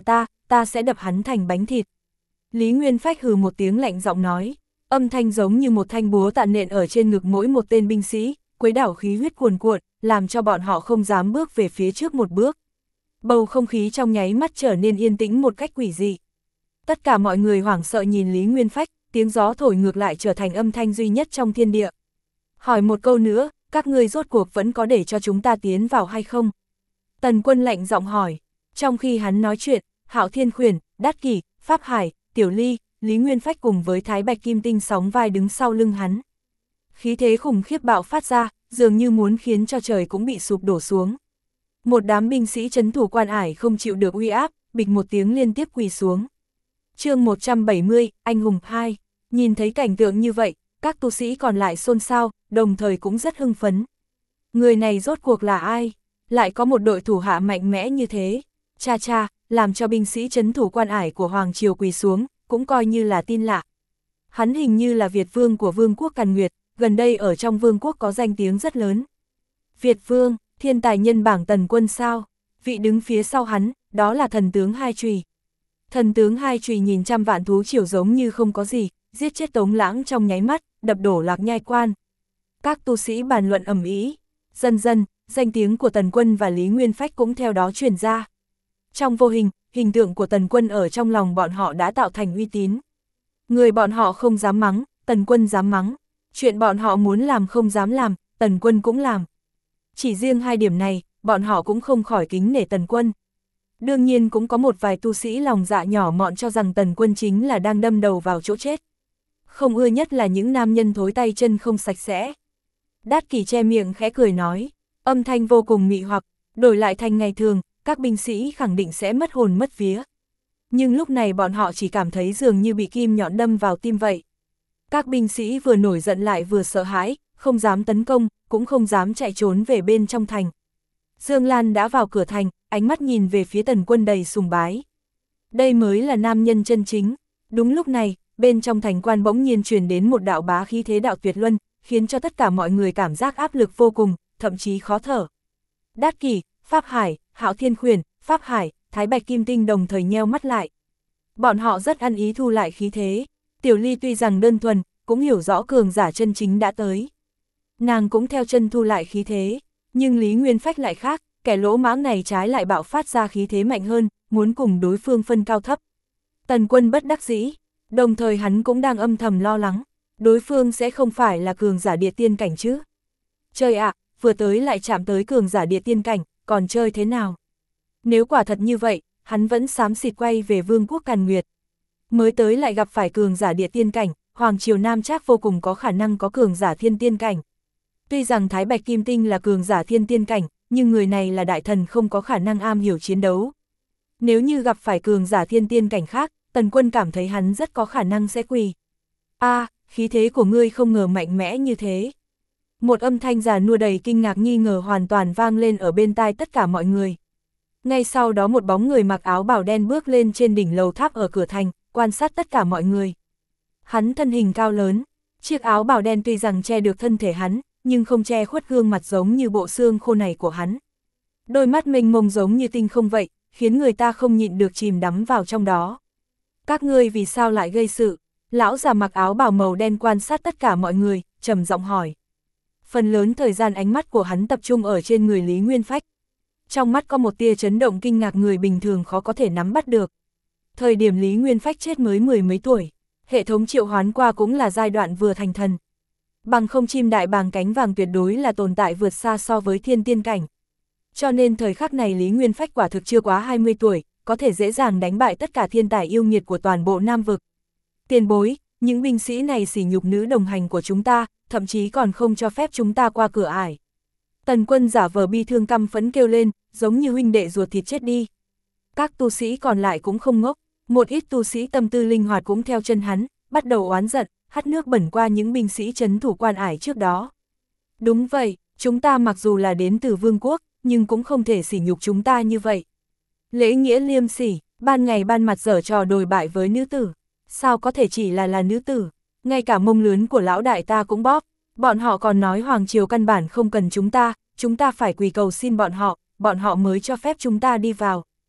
Speaker 1: ta sẽ đập hắn thành bánh thịt. Lý Nguyên Phách hừ một tiếng lạnh giọng nói, âm thanh giống như một thanh búa tạ nện ở trên ngực mỗi một tên binh sĩ, quấy đảo khí huyết cuồn cuộn, làm cho bọn họ không dám bước về phía trước một bước. Bầu không khí trong nháy mắt trở nên yên tĩnh một cách quỷ dị. Tất cả mọi người hoảng sợ nhìn Lý Nguyên Phách, tiếng gió thổi ngược lại trở thành âm thanh duy nhất trong thiên địa. Hỏi một câu nữa, các ngươi rốt cuộc vẫn có để cho chúng ta tiến vào hay không? Tần Quân lạnh giọng hỏi. Trong khi hắn nói chuyện, Hạo Thiên Khuyển, Đát Kỷ, Pháp Hải, Tiểu Ly, Lý Nguyên Phách cùng với Thái Bạch Kim Tinh sóng vai đứng sau lưng hắn. Khí thế khủng khiếp bạo phát ra, dường như muốn khiến cho trời cũng bị sụp đổ xuống. Một đám binh sĩ trấn thủ quan ải không chịu được uy áp, bịch một tiếng liên tiếp quỳ xuống. Chương 170, Anh hùng 2. Nhìn thấy cảnh tượng như vậy, các tu sĩ còn lại xôn xao, đồng thời cũng rất hưng phấn. Người này rốt cuộc là ai? Lại có một đội thủ hạ mạnh mẽ như thế. Cha cha, làm cho binh sĩ trấn thủ quan ải của Hoàng Triều quỳ xuống, cũng coi như là tin lạ. Hắn hình như là Việt Vương của Vương quốc Càn Nguyệt, gần đây ở trong Vương quốc có danh tiếng rất lớn. Việt Vương, thiên tài nhân bảng Tần Quân sao? Vị đứng phía sau hắn, đó là thần tướng Hai Chùy. Thần tướng Hai Chùy nhìn trăm vạn thú triều giống như không có gì, giết chết Tống Lãng trong nháy mắt, đập đổ Lạc Nhai Quan. Các tu sĩ bàn luận ầm ĩ, dần dần, danh tiếng của Tần Quân và Lý Nguyên Phách cũng theo đó truyền ra. Trong vô hình, hình tượng của Tần Quân ở trong lòng bọn họ đã tạo thành uy tín. Người bọn họ không dám mắng, Tần Quân dám mắng. Chuyện bọn họ muốn làm không dám làm, Tần Quân cũng làm. Chỉ riêng hai điểm này, bọn họ cũng không khỏi kính nể Tần Quân. Đương nhiên cũng có một vài tu sĩ lòng dạ nhỏ mọn cho rằng Tần Quân chính là đang đâm đầu vào chỗ chết. Không ưa nhất là những nam nhân thối tay chân không sạch sẽ. Đát Kỷ che miệng khẽ cười nói, âm thanh vô cùng mị hoặc, đổi lại thành ngày thường, các binh sĩ khẳng định sẽ mất hồn mất vía. Nhưng lúc này bọn họ chỉ cảm thấy dường như bị kim nhọn đâm vào tim vậy. Các binh sĩ vừa nổi giận lại vừa sợ hãi, không dám tấn công, cũng không dám chạy trốn về bên trong thành. Dương Lan đã vào cửa thành, ánh mắt nhìn về phía Tần Quân đầy sùng bái. Đây mới là nam nhân chân chính. Đúng lúc này, bên trong thành quan bỗng nhiên truyền đến một đạo bá khí thế đạo tuyệt luân, khiến cho tất cả mọi người cảm giác áp lực vô cùng, thậm chí khó thở. Đát Kỷ, Pháp Hải, Hạo Thiên Khuyển, Pháp Hải, Thái Bạch Kim Tinh đồng thời nheo mắt lại. Bọn họ rất ăn ý thu lại khí thế. Tiểu Ly tuy rằng đơn thuần, cũng hiểu rõ cường giả chân chính đã tới. Nàng cũng theo chân thu lại khí thế, nhưng Lý Nguyên Phách lại khác, kẻ lỗ mãng này trái lại bạo phát ra khí thế mạnh hơn, muốn cùng đối phương phân cao thấp. Tần Quân bất đắc dĩ, đồng thời hắn cũng đang âm thầm lo lắng, đối phương sẽ không phải là cường giả địa tiên cảnh chứ. Trời ạ, vừa tới lại chạm tới cường giả địa tiên cảnh, còn chơi thế nào? Nếu quả thật như vậy, hắn vẫn xám xịt quay về Vương quốc Càn Nguyệt. Mới tới lại gặp phải cường giả địa tiên cảnh, Hoàng Triều Nam Trác vô cùng có khả năng có cường giả thiên tiên cảnh. Tuy rằng Thái Bạch Kim Tinh là cường giả thiên tiên cảnh, nhưng người này là đại thần không có khả năng am hiểu chiến đấu. Nếu như gặp phải cường giả thiên tiên cảnh khác, Tần Quân cảm thấy hắn rất có khả năng sẽ quỳ. Khí thế của ngươi không ngờ mạnh mẽ như thế. Một âm thanh già nua đầy kinh ngạc nghi ngờ hoàn toàn vang lên ở bên tai tất cả mọi người. Ngay sau đó một bóng người mặc áo bào đen bước lên trên đỉnh lầu tháp ở cửa thành, quan sát tất cả mọi người. Hắn thân hình cao lớn, chiếc áo bào đen tuy rằng che được thân thể hắn, nhưng không che khuất gương mặt giống như bộ xương khô này của hắn. Đôi mắt mênh mông giống như tinh không vậy, khiến người ta không nhịn được chìm đắm vào trong đó. Các ngươi vì sao lại gây sự? Lão già mặc áo bào màu đen quan sát tất cả mọi người, trầm giọng hỏi. Phần lớn thời gian ánh mắt của hắn tập trung ở trên người Lý Nguyên Phách. Trong mắt có một tia chấn động kinh ngạc người bình thường khó có thể nắm bắt được. Thời điểm Lý Nguyên Phách chết mới 10 mấy tuổi, hệ thống triệu hoán qua cũng là giai đoạn vừa thành thần. Bằng không chim đại bàng cánh vàng tuyệt đối là tồn tại vượt xa so với thiên tiên cảnh. Cho nên thời khắc này Lý Nguyên Phách quả thực chưa quá 20 tuổi, có thể dễ dàng đánh bại tất cả thiên tài yêu nghiệt của toàn bộ Nam vực. Tiền bối, những binh sĩ này sỉ nhục nữ đồng hành của chúng ta, thậm chí còn không cho phép chúng ta qua cửa ải. Tần Quân giả vờ bi thương căm phẫn kêu lên, giống như huynh đệ ruột thịt chết đi. Các tu sĩ còn lại cũng không ngốc, một ít tu sĩ tâm tư linh hoạt cũng theo chân hắn, bắt đầu oán giận, hắt nước bẩn qua những binh sĩ trấn thủ quan ải trước đó. Đúng vậy, chúng ta mặc dù là đến từ vương quốc, nhưng cũng không thể sỉ nhục chúng ta như vậy. Lễ nghĩa liêm sỉ, ban ngày ban mặt giở trò đồi bại với nữ tử. Sao có thể chỉ là nữ tử, ngay cả mông lướn của lão đại ta cũng bóp. Bọn họ còn nói Hoàng Triều căn bản không cần chúng ta phải quỳ cầu xin bọn họ mới cho phép chúng ta đi vào.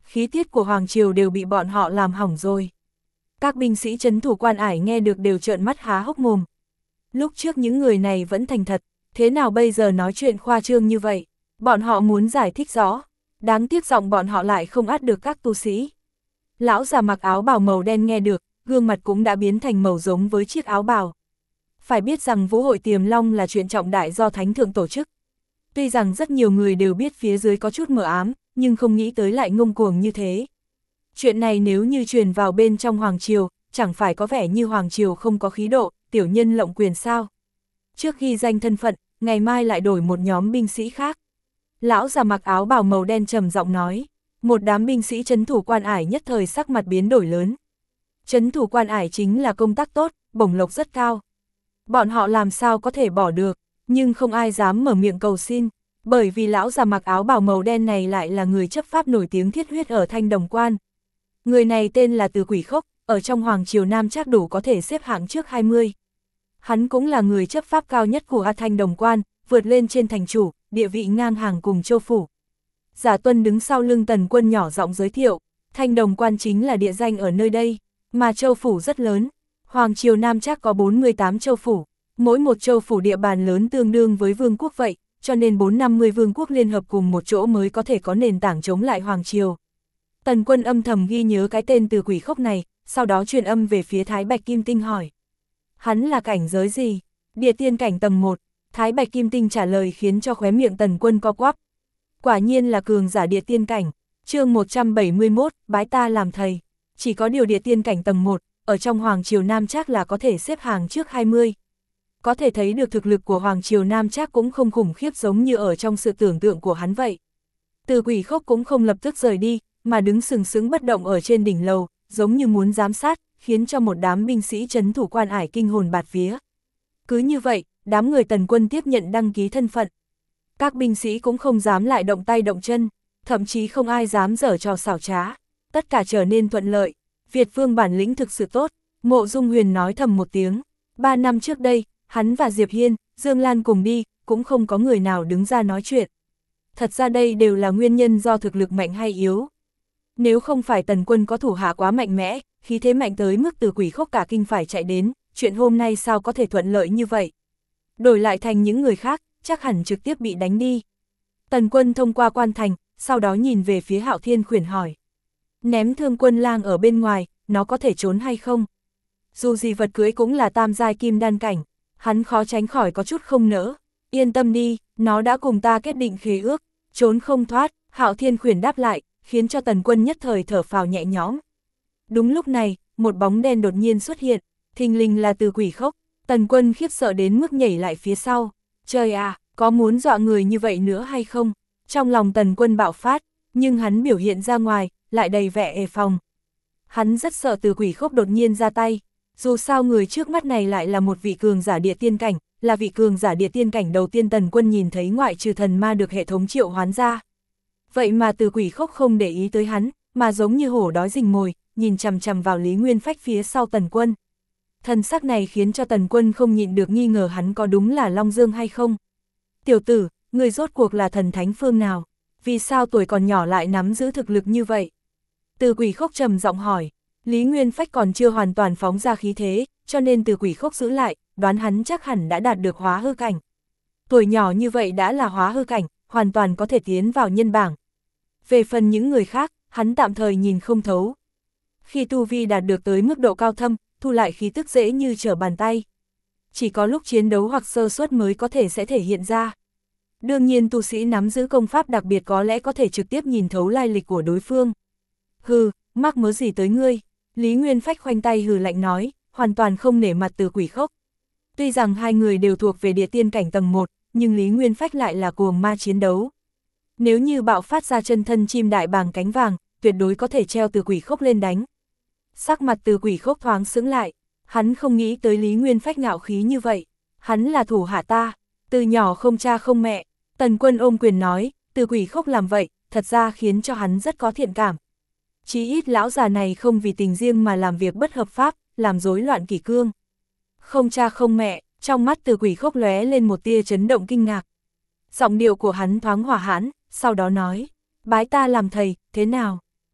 Speaker 1: khí tiết của Hoàng Triều đều bị bọn họ làm hỏng rồi. Các binh sĩ trấn thủ Quan Ải nghe được đều trợn mắt há hốc mồm. Lúc trước những người này vẫn thành thật, thế nào bây giờ nói chuyện khoa trương như vậy? Bọn họ muốn giải thích rõ, đáng tiếc giọng bọn họ lại không át được các tu sĩ. Lão già mặc áo bào màu đen nghe được, gương mặt cũng đã biến thành màu giống với chiếc áo bào. Phải biết rằng Vũ hội Tiềm Long là chuyện trọng đại do Thánh Thượng tổ chức. Tuy rằng rất nhiều người đều biết phía dưới có chút mờ ám, nhưng không nghĩ tới lại ngông cuồng như thế. Chuyện này nếu như truyền vào bên trong Hoàng Triều, chẳng phải có vẻ như Hoàng Triều không có khí độ, tiểu nhân lộng quyền sao. Trước ghi danh thân phận, ngày mai lại đổi một nhóm binh sĩ khác. Lão già mặc áo bào màu đen trầm giọng nói, một đám binh sĩ trấn thủ Quan Ải nhất thời sắc mặt biến đổi lớn. Trấn thủ Quan Ải chính là công tác tốt, bổng lộc rất cao. Bọn họ làm sao có thể bỏ được, nhưng không ai dám mở miệng cầu xin, bởi vì lão già mặc áo bào màu đen này lại là người chấp pháp nổi tiếng thiết huyết ở Thanh Đồng Quan. Người này tên là Từ Quỷ Khốc, ở trong Hoàng Triều Nam chắc đủ có thể xếp hạng trước 20. Hắn cũng là người chấp pháp cao nhất của Thanh Đồng Quan, vượt lên trên thành chủ, địa vị ngang hàng cùng Châu Phủ. Giả Tuân đứng sau lưng Tần Quân nhỏ giọng giới thiệu, Thanh Đồng Quan chính là địa danh ở nơi đây, mà Châu Phủ rất lớn. Hoàng Triều Nam chắc có 48 châu phủ, mỗi một châu phủ địa bàn lớn tương đương với vương quốc vậy, cho nên 450 vương quốc liên hợp cùng một chỗ mới có thể có nền tảng chống lại Hoàng Triều. Tần Quân âm thầm ghi nhớ cái tên Từ Quỷ Khốc này, sau đó truyền âm về phía Thái Bạch Kim Tinh hỏi. Hắn là cảnh giới gì? Địa tiên cảnh tầng 1, Thái Bạch Kim Tinh trả lời khiến cho khóe miệng Tần Quân co quắp. Quả nhiên là cường giả địa tiên cảnh, chương 171, bái ta làm thầy. Chỉ có điều địa tiên cảnh tầng 1, ở trong Hoàng Triều Nam chắc là có thể xếp hàng trước 20. Có thể thấy được thực lực của Hoàng Triều Nam chắc cũng không khủng khiếp giống như ở trong sự tưởng tượng của hắn vậy. Từ Quỷ Khốc cũng không lập tức rời đi, mà đứng sừng sững bất động ở trên đỉnh lầu, giống như muốn giám sát, khiến cho một đám binh sĩ trấn thủ Quan Ải kinh hồn bạt vía. Cứ như vậy, đám người Tần Quân tiếp nhận đăng ký thân phận. Các binh sĩ cũng không dám lại động tay động chân, thậm chí không ai dám giở trò xảo trá, tất cả trở nên thuận lợi. Việt Vương bản lĩnh thực sự tốt, Mộ Dung Huyền nói thầm một tiếng. 3 năm trước đây, hắn và Diệp Hiên, Dương Lan cùng đi, cũng không có người nào đứng ra nói chuyện. Thật ra đây đều là nguyên nhân do thực lực mạnh hay yếu. Nếu không phải Tần Quân có thủ hạ quá mạnh mẽ, khí thế mạnh tới mức Từ Quỷ Khốc cả kinh phải chạy đến, chuyện hôm nay sao có thể thuận lợi như vậy. Đổi lại thành những người khác, chắc hẳn trực tiếp bị đánh đi. Tần Quân thông qua quan thành, sau đó nhìn về phía Hạo Thiên Khuyển hỏi. Ném Thương Quân Lang ở bên ngoài, nó có thể trốn hay không? Dù gì vật cưới cũng là tam giai kim đan cảnh, hắn khó tránh khỏi có chút không nỡ. Yên tâm đi, nó đã cùng ta kết định khế ước, trốn không thoát, Hạo Thiên Khuyển đáp lại, khiến cho Tần Quân nhất thời thở phào nhẹ nhõm. Đúng lúc này, một bóng đen đột nhiên xuất hiện, thình lình là Từ Quỷ Khốc. Tần Quân khiếp sợ đến mức nhảy lại phía sau. Trời à, có muốn dọa người như vậy nữa hay không? Trong lòng Tần Quân bạo phát, nhưng hắn biểu hiện ra ngoài, lại đầy vẻ đề phòng. Hắn rất sợ Từ Quỷ Khốc đột nhiên ra tay, dù sao người trước mắt này lại là một vị cường giả địa tiên cảnh, là vị cường giả địa tiên cảnh đầu tiên Tần Quân nhìn thấy ngoại trừ thần ma được hệ thống triệu hoán ra. Vậy mà Từ Quỷ Khốc không để ý tới hắn, mà giống như hổ đói rình mồi, nhìn chằm chằm vào Lý Nguyên Phách phía sau Tần Quân. Thần sắc này khiến cho Tần Quân không nhịn được nghi ngờ hắn có đúng là Long Dương hay không. Tiểu tử, người rốt cuộc là thần thánh phương nào? Vì sao tuổi còn nhỏ lại nắm giữ thực lực như vậy? Từ Quỷ Khốc trầm giọng hỏi. Lý Nguyên Phách còn chưa hoàn toàn phóng ra khí thế, cho nên Từ Quỷ Khốc giữ lại, đoán hắn chắc hẳn đã đạt được hóa hư cảnh. Tuổi nhỏ như vậy đã là hóa hư cảnh, hoàn toàn có thể tiến vào nhân bảng. Về phần những người khác, hắn tạm thời nhìn không thấu. Khi tu vi đạt được tới mức độ cao thâm, thu lại khí tức dễ như trở bàn tay. Chỉ có lúc chiến đấu hoặc sơ suất mới có thể sẽ thể hiện ra. Đương nhiên tu sĩ nắm giữ công pháp đặc biệt có lẽ có thể trực tiếp nhìn thấu lai lịch của đối phương. Hừ, mắc mớ gì tới ngươi? Lý Nguyên Phách khoanh tay hừ lạnh nói, hoàn toàn không nể mặt Từ Quỷ Khốc. Tuy rằng hai người đều thuộc về địa tiên cảnh tầng 1, nhưng Lý Nguyên Phách lại là cuồng ma chiến đấu. Nếu như bạo phát ra chân thân chim đại bàng cánh vàng, tuyệt đối có thể treo Từ Quỷ Khốc lên đánh. Sắc mặt Từ Quỷ Khốc thoáng sững lại, hắn không nghĩ tới Lý Nguyên Phách ngạo khí như vậy. Hắn là thủ hạ ta, từ nhỏ không cha không mẹ. Tần Quân ôm quyền nói, Từ Quỷ Khốc làm vậy, thật ra khiến cho hắn rất có thiện cảm. Chí ít lão già này không vì tình riêng mà làm việc bất hợp pháp, làm rối loạn kỷ cương. Không cha không mẹ, trong mắt Từ Quỷ Khốc lóe lên một tia chấn động kinh ngạc. Giọng điệu của hắn thoáng hỏa hãn, sau đó nói, bái ta làm thầy, thế nào?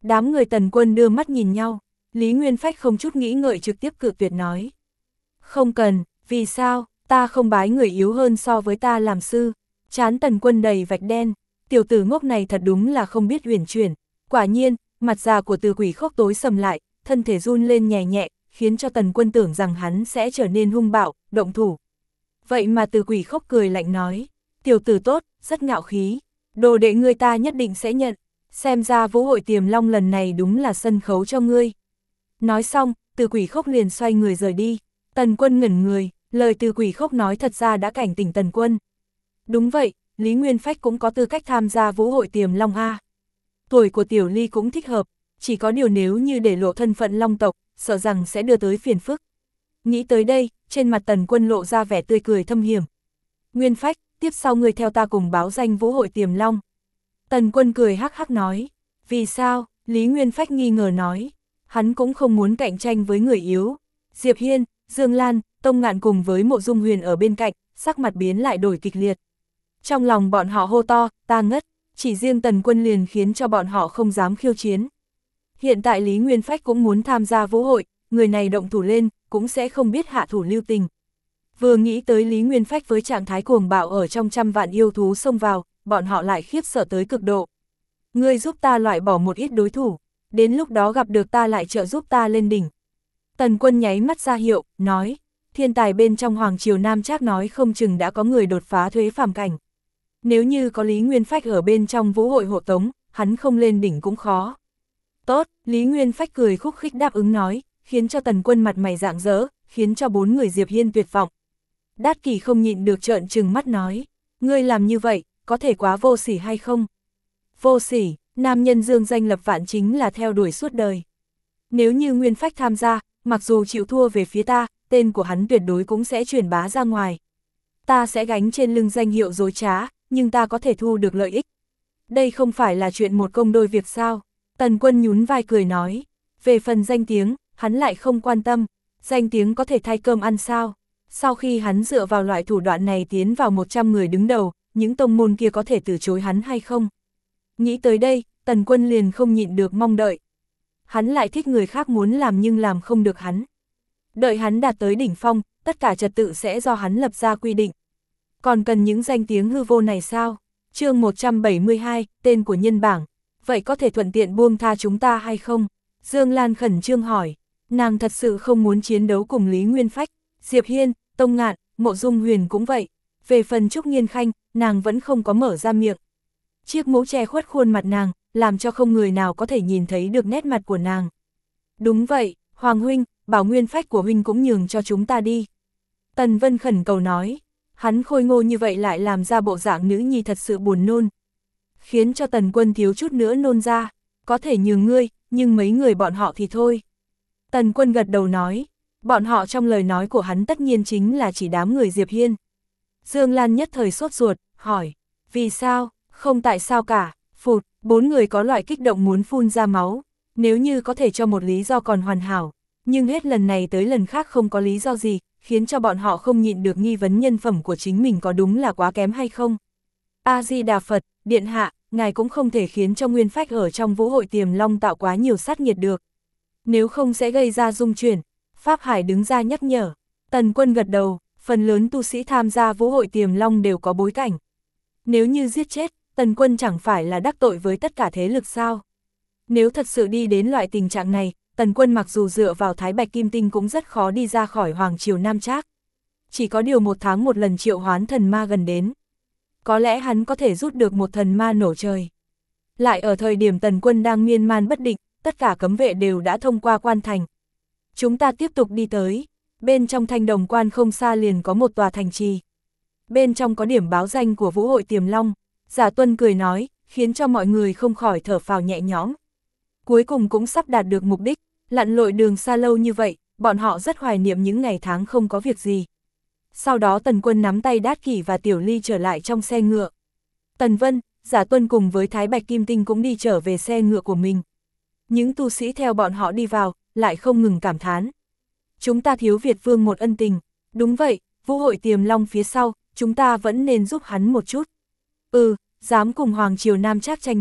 Speaker 1: Đám người Tần Quân đưa mắt nhìn nhau, Lý Nguyên Phách không chút nghĩ ngợi trực tiếp cự tuyệt nói. Không cần, vì sao, ta không bái người yếu hơn so với ta làm sư. Trán Tần Quân đầy vạch đen, tiểu tử ngốc này thật đúng là không biết uyển chuyển. Quả nhiên, mặt già của Từ Quỷ Khốc tối sầm lại, thân thể run lên nhẹ nhẹ, khiến cho Tần Quân tưởng rằng hắn sẽ trở nên hung bạo, động thủ. Vậy mà Từ Quỷ Khốc cười lạnh nói, tiểu tử tốt, rất ngạo khí, đồ đệ ngươi ta nhất định sẽ nhận, xem ra Vũ Hội Tiềm Long lần này đúng là sân khấu cho ngươi. Nói xong, Từ Quỷ Khốc liền xoay người rời đi. Tần Quân ngẩn người, lời Từ Quỷ Khốc nói thật ra đã cảnh tỉnh Tần Quân. Đúng vậy, Lý Nguyên Phách cũng có tư cách tham gia Vũ Hội Tiềm Long A. Tuổi của Tiểu Ly cũng thích hợp, chỉ có điều nếu như để lộ thân phận Long tộc, sợ rằng sẽ đưa tới phiền phức. Nghĩ tới đây, trên mặt Tần Quân lộ ra vẻ tươi cười thâm hiểm. Nguyên Phách, tiếp sau ngươi theo ta cùng báo danh Vũ Hội Tiềm Long. Tần Quân cười hắc hắc nói. Vì sao? Lý Nguyên Phách nghi ngờ nói. Hắn cũng không muốn cạnh tranh với người yếu. Diệp Hiên, Dương Lan, Tông Ngạn cùng với Mộ Dung Huyền ở bên cạnh, sắc mặt biến lại đổi kịch liệt. Trong lòng bọn họ hô to, ta ngất, chỉ riêng Tần Quân liền khiến cho bọn họ không dám khiêu chiến. Hiện tại Lý Nguyên Phách cũng muốn tham gia vũ hội, người này động thủ lên, cũng sẽ không biết hạ thủ lưu tình. Vừa nghĩ tới Lý Nguyên Phách với trạng thái cuồng bạo ở trong trăm vạn yêu thú xông vào, bọn họ lại khiếp sợ tới cực độ. Ngươi giúp ta loại bỏ một ít đối thủ, đến lúc đó gặp được ta lại trợ giúp ta lên đỉnh. Tần Quân nháy mắt ra hiệu, nói, thiên tài bên trong Hoàng Triều Nam Trác nói không chừng đã có người đột phá thuế phàm cảnh. Nếu như có Lý Nguyên Phách ở bên trong vũ hội hộ tống, hắn không lên đỉnh cũng khó. Tốt, Lý Nguyên Phách cười khúc khích đáp ứng nói, khiến cho Tần Quân mặt mày rạng rỡ, khiến cho bốn người Diệp Hiên tuyệt vọng. Đát Kỷ không nhịn được trợn trừng mắt nói, ngươi làm như vậy, có thể quá vô sỉ hay không? Vô sỉ, nam nhân dương danh lập vạn chính là theo đuổi suốt đời. Nếu như Nguyên Phách tham gia, mặc dù chịu thua về phía ta, tên của hắn tuyệt đối cũng sẽ truyền bá ra ngoài. Ta sẽ gánh trên lưng danh hiệu dối trá, nhưng ta có thể thu được lợi ích. Đây không phải là chuyện một công đôi việc sao? Tần Quân nhún vai cười nói, về phần danh tiếng, hắn lại không quan tâm, danh tiếng có thể thay cơm ăn sao? Sau khi hắn dựa vào loại thủ đoạn này tiến vào 100 người đứng đầu, những tông môn kia có thể từ chối hắn hay không? Nghĩ tới đây, Tần Quân liền không nhịn được mong đợi. Hắn lại thích người khác muốn làm nhưng làm không được hắn. Đợi hắn đạt tới đỉnh phong, tất cả trật tự sẽ do hắn lập ra quy định. Còn cần những danh tiếng hư vô này sao? Chương 172, tên của nhân bảng. Vậy có thể thuận tiện buông tha chúng ta hay không? Dương Lan khẩn trương hỏi. Nàng thật sự không muốn chiến đấu cùng Lý Nguyên Phách, Diệp Hiên, Tông Ngạn, Mộ Dung Huyền cũng vậy. Về phần Trúc Nghiên Khanh, nàng vẫn không có mở ra miệng. Chiếc mũ che khuất khuôn mặt nàng, làm cho không người nào có thể nhìn thấy được nét mặt của nàng. Đúng vậy, Hoàng huynh, bảo Nguyên Phách của huynh cũng nhường cho chúng ta đi. Tần Vân khẩn cầu nói, hắn khôi ngô như vậy lại làm ra bộ dạng nữ nhi thật sự buồn nôn. Khiến cho Tần Quân thiếu chút nữa nôn ra, có thể nhường ngươi, nhưng mấy người bọn họ thì thôi. Tần Quân gật đầu nói, bọn họ trong lời nói của hắn tất nhiên chính là chỉ đám người Diệp Hiên. Dương Lan nhất thời sốt ruột, hỏi, vì sao, không tại sao cả, phụt, bốn người có loại kích động muốn phun ra máu, nếu như có thể cho một lý do còn hoàn hảo, nhưng hết lần này tới lần khác không có lý do gì, khiến cho bọn họ không nhịn được nghi vấn nhân phẩm của chính mình có đúng là quá kém hay không. A-di-đà Phật, điện hạ, ngài cũng không thể khiến cho Nguyên Phách ở trong Vũ Hội Tiềm Long tạo quá nhiều sát nhiệt được. Nếu không sẽ gây ra dung chuyển. Pháp Hải đứng ra nhắc nhở. Tần Quân gật đầu, phần lớn tu sĩ tham gia Vũ Hội Tiềm Long đều có bối cảnh. Nếu như giết chết, Tần Quân chẳng phải là đắc tội với tất cả thế lực sao? Nếu thật sự đi đến loại tình trạng này, Tần Quân mặc dù dựa vào Thái Bạch Kim Tinh cũng rất khó đi ra khỏi Hoàng Triều Nam Trác. Chỉ có điều 1 tháng một lần triệu hoán thần ma gần đến. Có lẽ hắn có thể rút được một thần ma nổ trời. Lại ở thời điểm Tần Quân đang miên man bất định, tất cả cấm vệ đều đã thông qua quan thành. Chúng ta tiếp tục đi tới, bên trong Thanh Đồng Quan không xa liền có một tòa thành trì. Bên trong có điểm báo danh của Vũ Hội Tiềm Long, Giả Tuân cười nói, khiến cho mọi người không khỏi thở phào nhẹ nhõm. Cuối cùng cũng sắp đạt được mục đích, lặn lội đường xa lâu như vậy, bọn họ rất hoài niệm những ngày tháng không có việc gì. Sau đó Tần Quân nắm tay Đát Kỷ và Tiểu Ly trở lại trong xe ngựa. Tần Vân, Giả Tuân cùng với Thái Bạch Kim Tinh cũng đi trở về xe ngựa của mình. Những tu sĩ theo bọn họ đi vào, lại không ngừng cảm thán. Chúng ta thiếu Việt Vương một ân tình. Đúng vậy, Vũ Hội Tiềm Long phía sau, chúng ta vẫn nên giúp hắn một chút. Dám cùng Hoàng Triều Nam Trác tranh đấu,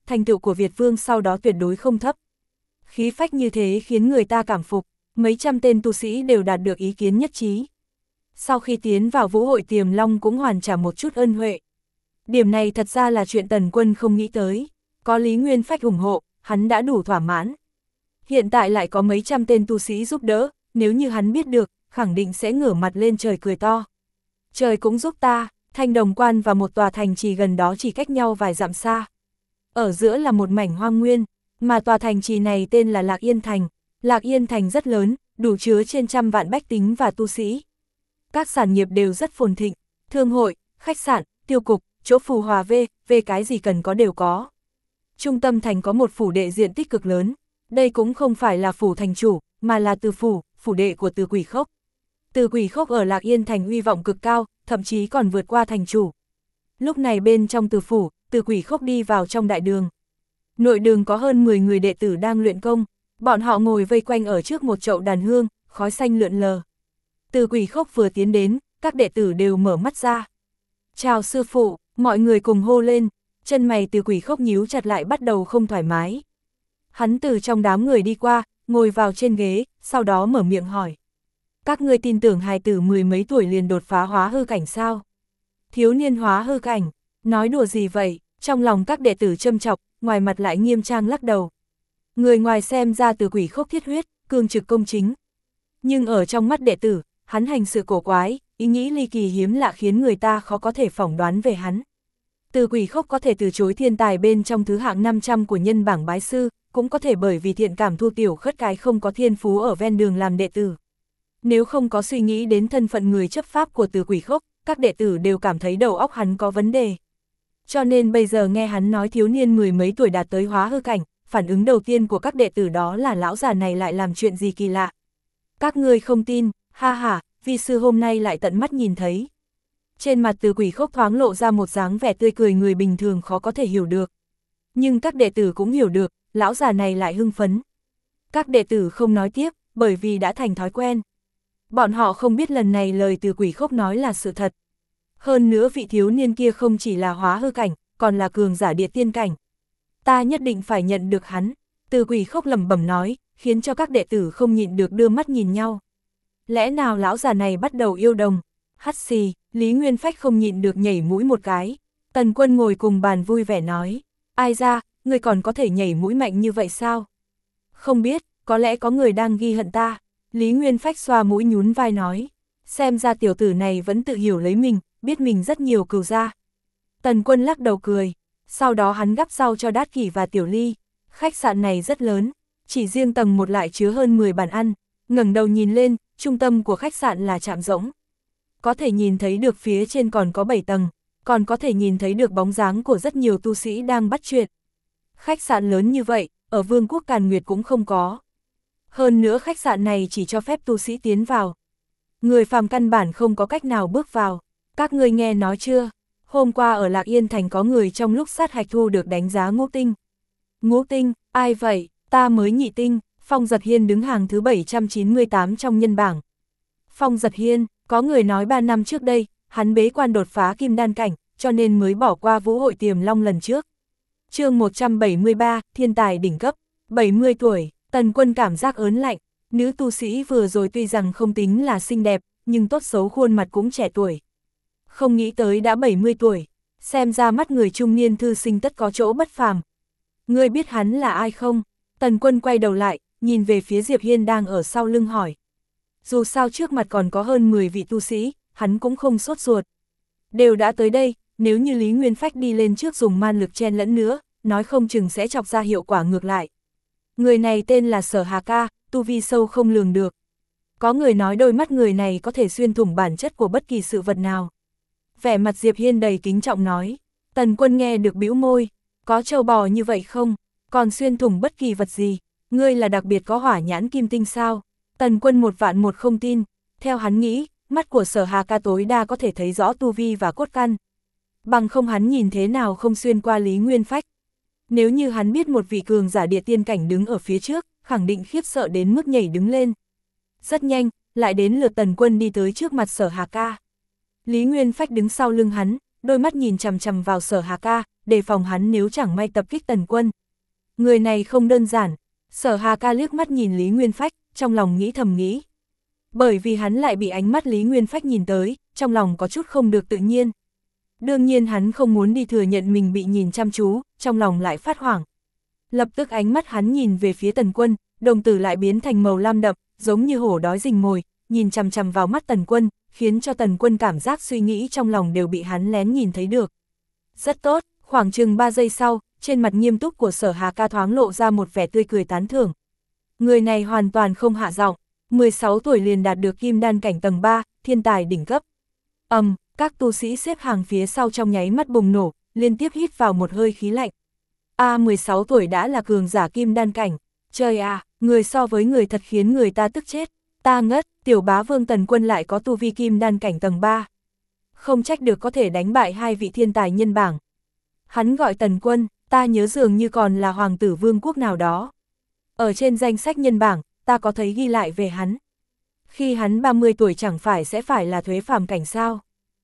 Speaker 1: thành tựu của Việt Vương sau đó tuyệt đối không thấp. Khí phách như thế khiến người ta cảm phục, mấy trăm tên tu sĩ đều đạt được ý kiến nhất trí. Sau khi tiến vào vũ hội Tiềm Long cũng hoàn trả một chút ân huệ. Điểm này thật ra là chuyện Tần Quân không nghĩ tới, có Lý Nguyên Phách ủng hộ, hắn đã đủ thỏa mãn. Hiện tại lại có mấy trăm tên tu sĩ giúp đỡ, nếu như hắn biết được, khẳng định sẽ ngửa mặt lên trời cười to. Trời cũng giúp ta, Thanh Đồng Quan và một tòa thành trì gần đó chỉ cách nhau vài dặm xa. Ở giữa là một mảnh hoang nguyên, mà tòa thành trì này tên là Lạc Yên Thành. Lạc Yên Thành rất lớn, đủ chứa trên trăm vạn bách tính và tu sĩ. Các sản nghiệp đều rất phồn thịnh, thương hội, khách sạn, tiêu cục, chỗ phù hòa về cái gì cần có đều có. Trung tâm thành có một phủ đệ diện tích cực lớn, đây cũng không phải là phủ thành chủ, mà là Từ phủ, phủ đệ của Từ Quỷ Khốc. Từ Quỷ Khốc ở Lạc Yên Thành uy vọng cực cao, thậm chí còn vượt qua thành chủ. Lúc này bên trong Từ phủ, Từ Quỷ Khốc đi vào trong đại đường. Nội đường có hơn 10 người đệ tử đang luyện công, bọn họ ngồi vây quanh ở trước một chậu đàn hương, khói xanh lượn lờ. Từ Quỷ Khốc vừa tiến đến, các đệ tử đều mở mắt ra. Chào sư phụ, mọi người cùng hô lên, chân mày Từ Quỷ Khốc nhíu chặt lại bắt đầu không thoải mái. Hắn từ trong đám người đi qua, ngồi vào trên ghế, sau đó mở miệng hỏi. Các ngươi tin tưởng hài tử 10 mấy tuổi liền đột phá hóa hư cảnh sao? Thiếu niên hóa hư cảnh, nói đùa gì vậy? Trong lòng các đệ tử châm chọc, ngoài mặt lại nghiêm trang lắc đầu. Người ngoài xem ra Từ Quỷ Khốc thiết huyết, cương trực công chính. Nhưng ở trong mắt đệ tử, hắn hành sự cổ quái, ý nghĩ ly kỳ hiếm lạ khiến người ta khó có thể phỏng đoán về hắn. Từ Quỷ Khốc có thể từ chối thiên tài bên trong thứ hạng 500 của nhân bảng bái sư, cũng có thể bởi vì thiện cảm thu tiểu khất cái không có thiên phú ở ven đường làm đệ tử. Nếu không có suy nghĩ đến thân phận người chấp pháp của Từ Quỷ Khốc, các đệ tử đều cảm thấy đầu óc hắn có vấn đề. Cho nên bây giờ nghe hắn nói thiếu niên 10 mấy tuổi đạt tới hóa hư cảnh, phản ứng đầu tiên của các đệ tử đó là lão già này lại làm chuyện gì kỳ lạ. Các ngươi không tin, ha ha, vi sư hôm nay lại tận mắt nhìn thấy. Trên mặt Từ Quỷ Khốc thoáng lộ ra một dáng vẻ tươi cười người bình thường khó có thể hiểu được. Nhưng các đệ tử cũng hiểu được, lão già này lại hưng phấn. Các đệ tử không nói tiếp, bởi vì đã thành thói quen. Bọn họ không biết lần này lời Từ Quỷ Khốc nói là sự thật. Hơn nữa vị thiếu niên kia không chỉ là hóa hư cảnh, còn là cường giả địa tiên cảnh. Ta nhất định phải nhận được hắn, Từ Quỷ Khốc lẩm bẩm nói, khiến cho các đệ tử không nhịn được đưa mắt nhìn nhau. Lẽ nào lão già này bắt đầu yêu đồng? Hắt xì, Lý Nguyên Phách không nhịn được nhảy mũi một cái. Tần Quân ngồi cùng bàn vui vẻ nói, ai ra, người còn có thể nhảy mũi mạnh như vậy sao? Không biết, có lẽ có người đang ghi hận ta. Lý Nguyên Phách xoa mũi nhún vai nói, xem ra tiểu tử này vẫn tự hiểu lấy mình, biết mình rất nhiều cừu gia. Tần Quân lắc đầu cười, sau đó hắn gắp rau cho Đát Kỷ và Tiểu Ly. Khách sạn này rất lớn, chỉ riêng tầng 1 lại chứa hơn 10 bàn ăn. Ngẩng đầu nhìn lên, trung tâm của khách sạn là trạm rỗng. Có thể nhìn thấy được phía trên còn có 7 tầng, còn có thể nhìn thấy được bóng dáng của rất nhiều tu sĩ đang bắt chuyện. Khách sạn lớn như vậy, ở Vương quốc Càn Nguyệt cũng không có. Hơn nữa khách sạn này chỉ cho phép tu sĩ tiến vào. Người phàm căn bản không có cách nào bước vào. Các ngươi nghe nói chưa? Hôm qua ở Lạc Yên Thành có người trong lúc sát hạch thu được đánh giá ngũ tinh. Ngũ tinh, ai vậy? Ta mới nhị tinh. Phong Giật Hiên đứng hàng thứ 798 trong nhân bảng. Phong Giật Hiên, có người nói 3 năm trước đây, hắn bế quan đột phá kim đan cảnh, cho nên mới bỏ qua vũ hội Tiềm Long lần trước. Chương 173, thiên tài đỉnh cấp, 70 tuổi, Tần Quân cảm giác ớn lạnh. Nữ tu sĩ vừa rồi tuy rằng không tính là xinh đẹp, nhưng tốt xấu khuôn mặt cũng trẻ tuổi. Không nghĩ tới đã 70 tuổi, xem ra mắt người trung niên thư sinh tất có chỗ bất phàm. Ngươi biết hắn là ai không? Tần Quân quay đầu lại, nhìn về phía Diệp Hiên đang ở sau lưng hỏi. Dù sao trước mặt còn có hơn 10 vị tu sĩ, hắn cũng không sốt ruột. Đều đã tới đây, nếu như Lý Nguyên Phách đi lên trước dùng man lực chen lẫn nữa, nói không chừng sẽ chọc ra hiệu quả ngược lại. Người này tên là Sở Hà Ca, tu vi sâu không lường được. Có người nói đôi mắt người này có thể xuyên thủng bản chất của bất kỳ sự vật nào. Vẻ mặt Diệp Hiên đầy kính trọng nói. Tần Quân nghe được bĩu môi, có trâu bò như vậy không? Còn xuyên thủng bất kỳ vật gì? Ngươi là đặc biệt có hỏa nhãn kim tinh sao? Tần Quân 1vạn1 không tin. Theo hắn nghĩ, mắt của Sở Hà Ca tối đa có thể thấy rõ tu vi và cốt căn. Bằng không hắn nhìn thế nào không xuyên qua Lý Nguyên Phách. Nếu như hắn biết một vị cường giả địa tiên cảnh đứng ở phía trước, khẳng định khiếp sợ đến mức nhảy đứng lên. Rất nhanh, lại đến lượt Tần Quân đi tới trước mặt Sở Hà Ca. Lý Nguyên Phách đứng sau lưng hắn, đôi mắt nhìn chằm chằm vào Sở Hà Ca, đề phòng hắn nếu chẳng may tập kích Tần Quân. Người này không đơn giản. Sở Hà Ca liếc mắt nhìn Lý Nguyên Phách, trong lòng nghĩ thầm nghĩ. Bởi vì hắn lại bị ánh mắt Lý Nguyên Phách nhìn tới, trong lòng có chút không được tự nhiên. Đương nhiên hắn không muốn đi thừa nhận mình bị nhìn chăm chú, trong lòng lại phát hoảng. Lập tức ánh mắt hắn nhìn về phía Tần Quân, đồng tử lại biến thành màu lam đậm, giống như hổ đói rình mồi, nhìn chằm chằm vào mắt Tần Quân, khiến cho Tần Quân cảm giác suy nghĩ trong lòng đều bị hắn lén nhìn thấy được. Rất tốt, khoảng chừng 3 giây sau, trên mặt nghiêm túc của Sở Hà Ca thoáng lộ ra một vẻ tươi cười tán thưởng. Người này hoàn toàn không hạ giọng, 16 tuổi liền đạt được kim đan cảnh tầng 3, thiên tài đỉnh cấp. Các tu sĩ xếp hàng phía sau trong nháy mắt bùng nổ, liên tiếp hít vào một hơi khí lạnh. 16 tuổi đã là cường giả kim đan cảnh. Trời à, người so với người thật khiến người ta tức chết. Ta ngất, tiểu bá vương Tần Quân lại có tu vi kim đan cảnh tầng 3. Không trách được có thể đánh bại hai vị thiên tài nhân bảng. Hắn gọi Tần Quân, ta nhớ dường như còn là hoàng tử vương quốc nào đó. Ở trên danh sách nhân bảng, ta có thấy ghi lại về hắn. Khi hắn 30 tuổi chẳng phải sẽ phải là thuế phàm cảnh sao?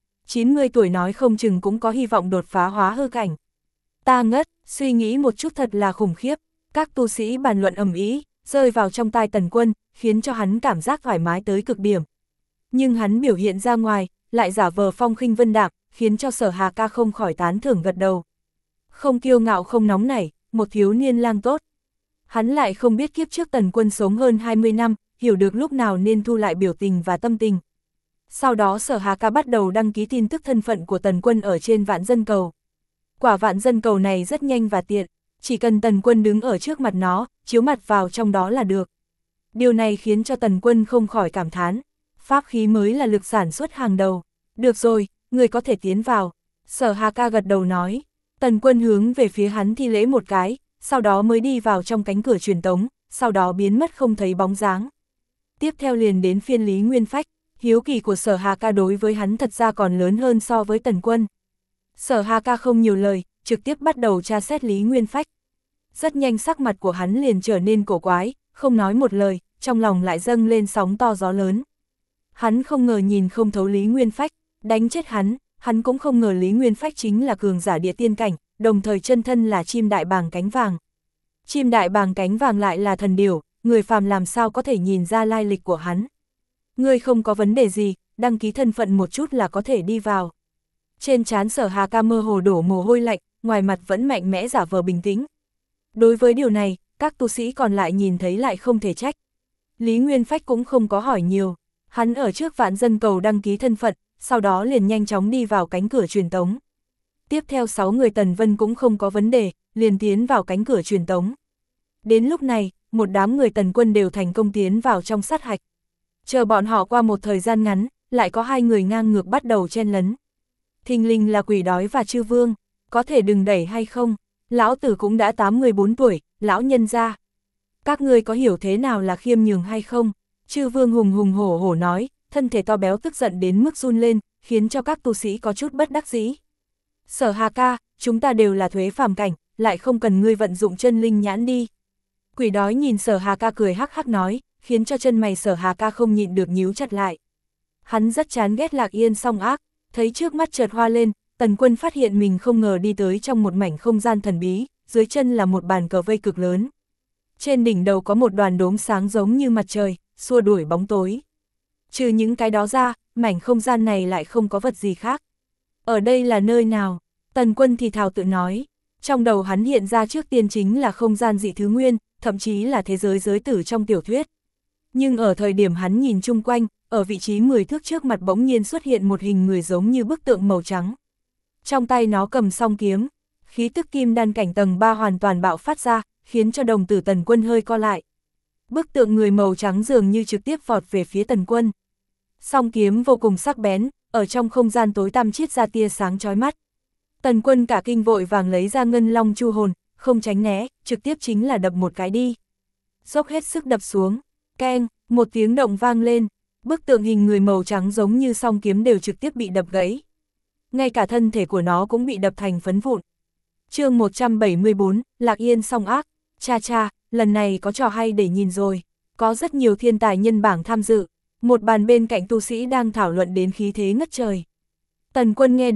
Speaker 1: 90 tuổi nói không chừng cũng có hy vọng đột phá hóa hư cảnh. Ta ngất, suy nghĩ một chút thật là khủng khiếp. Các tu sĩ bàn luận ầm ĩ, rơi vào trong tai Tần Quân, khiến cho hắn cảm giác thoải mái tới cực điểm. Nhưng hắn biểu hiện ra ngoài, lại giả vờ phong khinh vân đạm, khiến cho Sở Hà Ca không khỏi tán thưởng gật đầu. Không kiêu ngạo không nóng nảy, một thiếu niên lang tốt. Hắn lại không biết kiếp trước Tần Quân sống hơn 20 năm, hiểu được lúc nào nên thu lại biểu tình và tâm tình. Sau đó Sở Hà Ca bắt đầu đăng ký tin tức thân phận của Tần Quân ở trên vạn dân cầu. Quả vạn dân cầu này rất nhanh và tiện, chỉ cần Tần Quân đứng ở trước mặt nó, chiếu mặt vào trong đó là được. Điều này khiến cho Tần Quân không khỏi cảm thán, pháp khí mới là lực sản xuất hàng đầu. Được rồi, người có thể tiến vào. Sở Hà Ca gật đầu nói. Tần Quân hướng về phía hắn thi lễ một cái, sau đó mới đi vào trong cánh cửa truyền tống, sau đó biến mất không thấy bóng dáng. Tiếp theo liền đến phiên Lý Nguyên Phách, hiếu kỳ của Sở Hà Ca đối với hắn thật ra còn lớn hơn so với Tần Quân. Sở Hà Ca không nhiều lời, trực tiếp bắt đầu tra xét Lý Nguyên Phách. Rất nhanh sắc mặt của hắn liền trở nên cổ quái, không nói một lời, trong lòng lại dâng lên sóng to gió lớn. Hắn không ngờ nhìn không thấu Lý Nguyên Phách, đánh chết hắn cũng không ngờ Lý Nguyên Phách chính là cường giả địa tiên cảnh, đồng thời chân thân là chim đại bàng cánh vàng. Chim đại bàng cánh vàng lại là thần điểu, người phàm làm sao có thể nhìn ra lai lịch của hắn. Ngươi không có vấn đề gì, đăng ký thân phận một chút là có thể đi vào. Trên trán Sở Hà Ca mơ hồ đổ mồ hôi lạnh, ngoài mặt vẫn mạnh mẽ giả vờ bình tĩnh. Đối với điều này, các tu sĩ còn lại nhìn thấy lại không thể trách. Lý Nguyên Phách cũng không có hỏi nhiều, hắn ở trước vạn dân cầu đăng ký thân phận, sau đó liền nhanh chóng đi vào cánh cửa truyền tống. Tiếp theo 6 người Tần Vân cũng không có vấn đề, liền tiến vào cánh cửa truyền tống. Đến lúc này, một đám người Tần Quân đều thành công tiến vào trong sát hạch. Chờ bọn họ qua một thời gian ngắn, lại có 2 người ngang ngược bắt đầu chen lấn. Thình lình là Quỷ Đói và Chư Vương, có thể đừng đẩy hay không? Lão tử cũng đã 84 tuổi, lão nhân gia. Các ngươi có hiểu thế nào là khiêm nhường hay không? Chư Vương hùng hùng hổ hổ nói, thân thể to béo tức giận đến mức run lên, khiến cho các tu sĩ có chút bất đắc dĩ. Sở Hà Ca, chúng ta đều là thuế phàm cảnh, lại không cần ngươi vận dụng chân linh nhãn đi. Quỷ Đói nhìn Sở Hà Ca cười hắc hắc nói, khiến cho chân mày Sở Hà Ca không nhịn được nhíu chặt lại. Hắn rất chán ghét Lạc Yên song ác, thấy trước mắt chợt hoa lên, Tần Quân phát hiện mình không ngờ đi tới trong một mảnh không gian thần bí, dưới chân là một bàn cờ vây cực lớn. Trên đỉnh đầu có một đoàn đốm sáng giống như mặt trời, xua đuổi bóng tối. Trừ những cái đó ra, mảnh không gian này lại không có vật gì khác. Ở đây là nơi nào? Tần Quân thì thào tự nói. Trong đầu hắn hiện ra trước tiên chính là không gian dị thứ nguyên, thậm chí là thế giới giới tử trong tiểu thuyết. Nhưng ở thời điểm hắn nhìn chung quanh, ở vị trí 10 thước trước mặt bỗng nhiên xuất hiện một hình người giống như bức tượng màu trắng. Trong tay nó cầm song kiếm, khí tức kim đan cảnh tầng 3 hoàn toàn bạo phát ra, khiến cho đồng tử Tần Quân hơi co lại. Bức tượng người màu trắng dường như trực tiếp vọt về phía Tần Quân. Song kiếm vô cùng sắc bén, ở trong không gian tối tăm chiết ra tia sáng chói mắt. Tần Quân cả kinh vội vàng lấy ra ngân long chu hồn, không tránh né, trực tiếp chính là đập một cái đi. Dốc hết sức đập xuống, keng, một tiếng động vang lên, bức tượng hình người màu trắng giống như song kiếm đều trực tiếp bị đập gãy. Ngay cả thân thể của nó cũng bị đập thành phấn vụn. Chương 174, Lạc Yên song ác, cha cha, lần này có trò hay để nhìn rồi. Có rất nhiều thiên tài nhân bảng tham dự, một bàn bên cạnh tu sĩ đang thảo luận đến khí thế ngất trời. Tần Quân nghe được,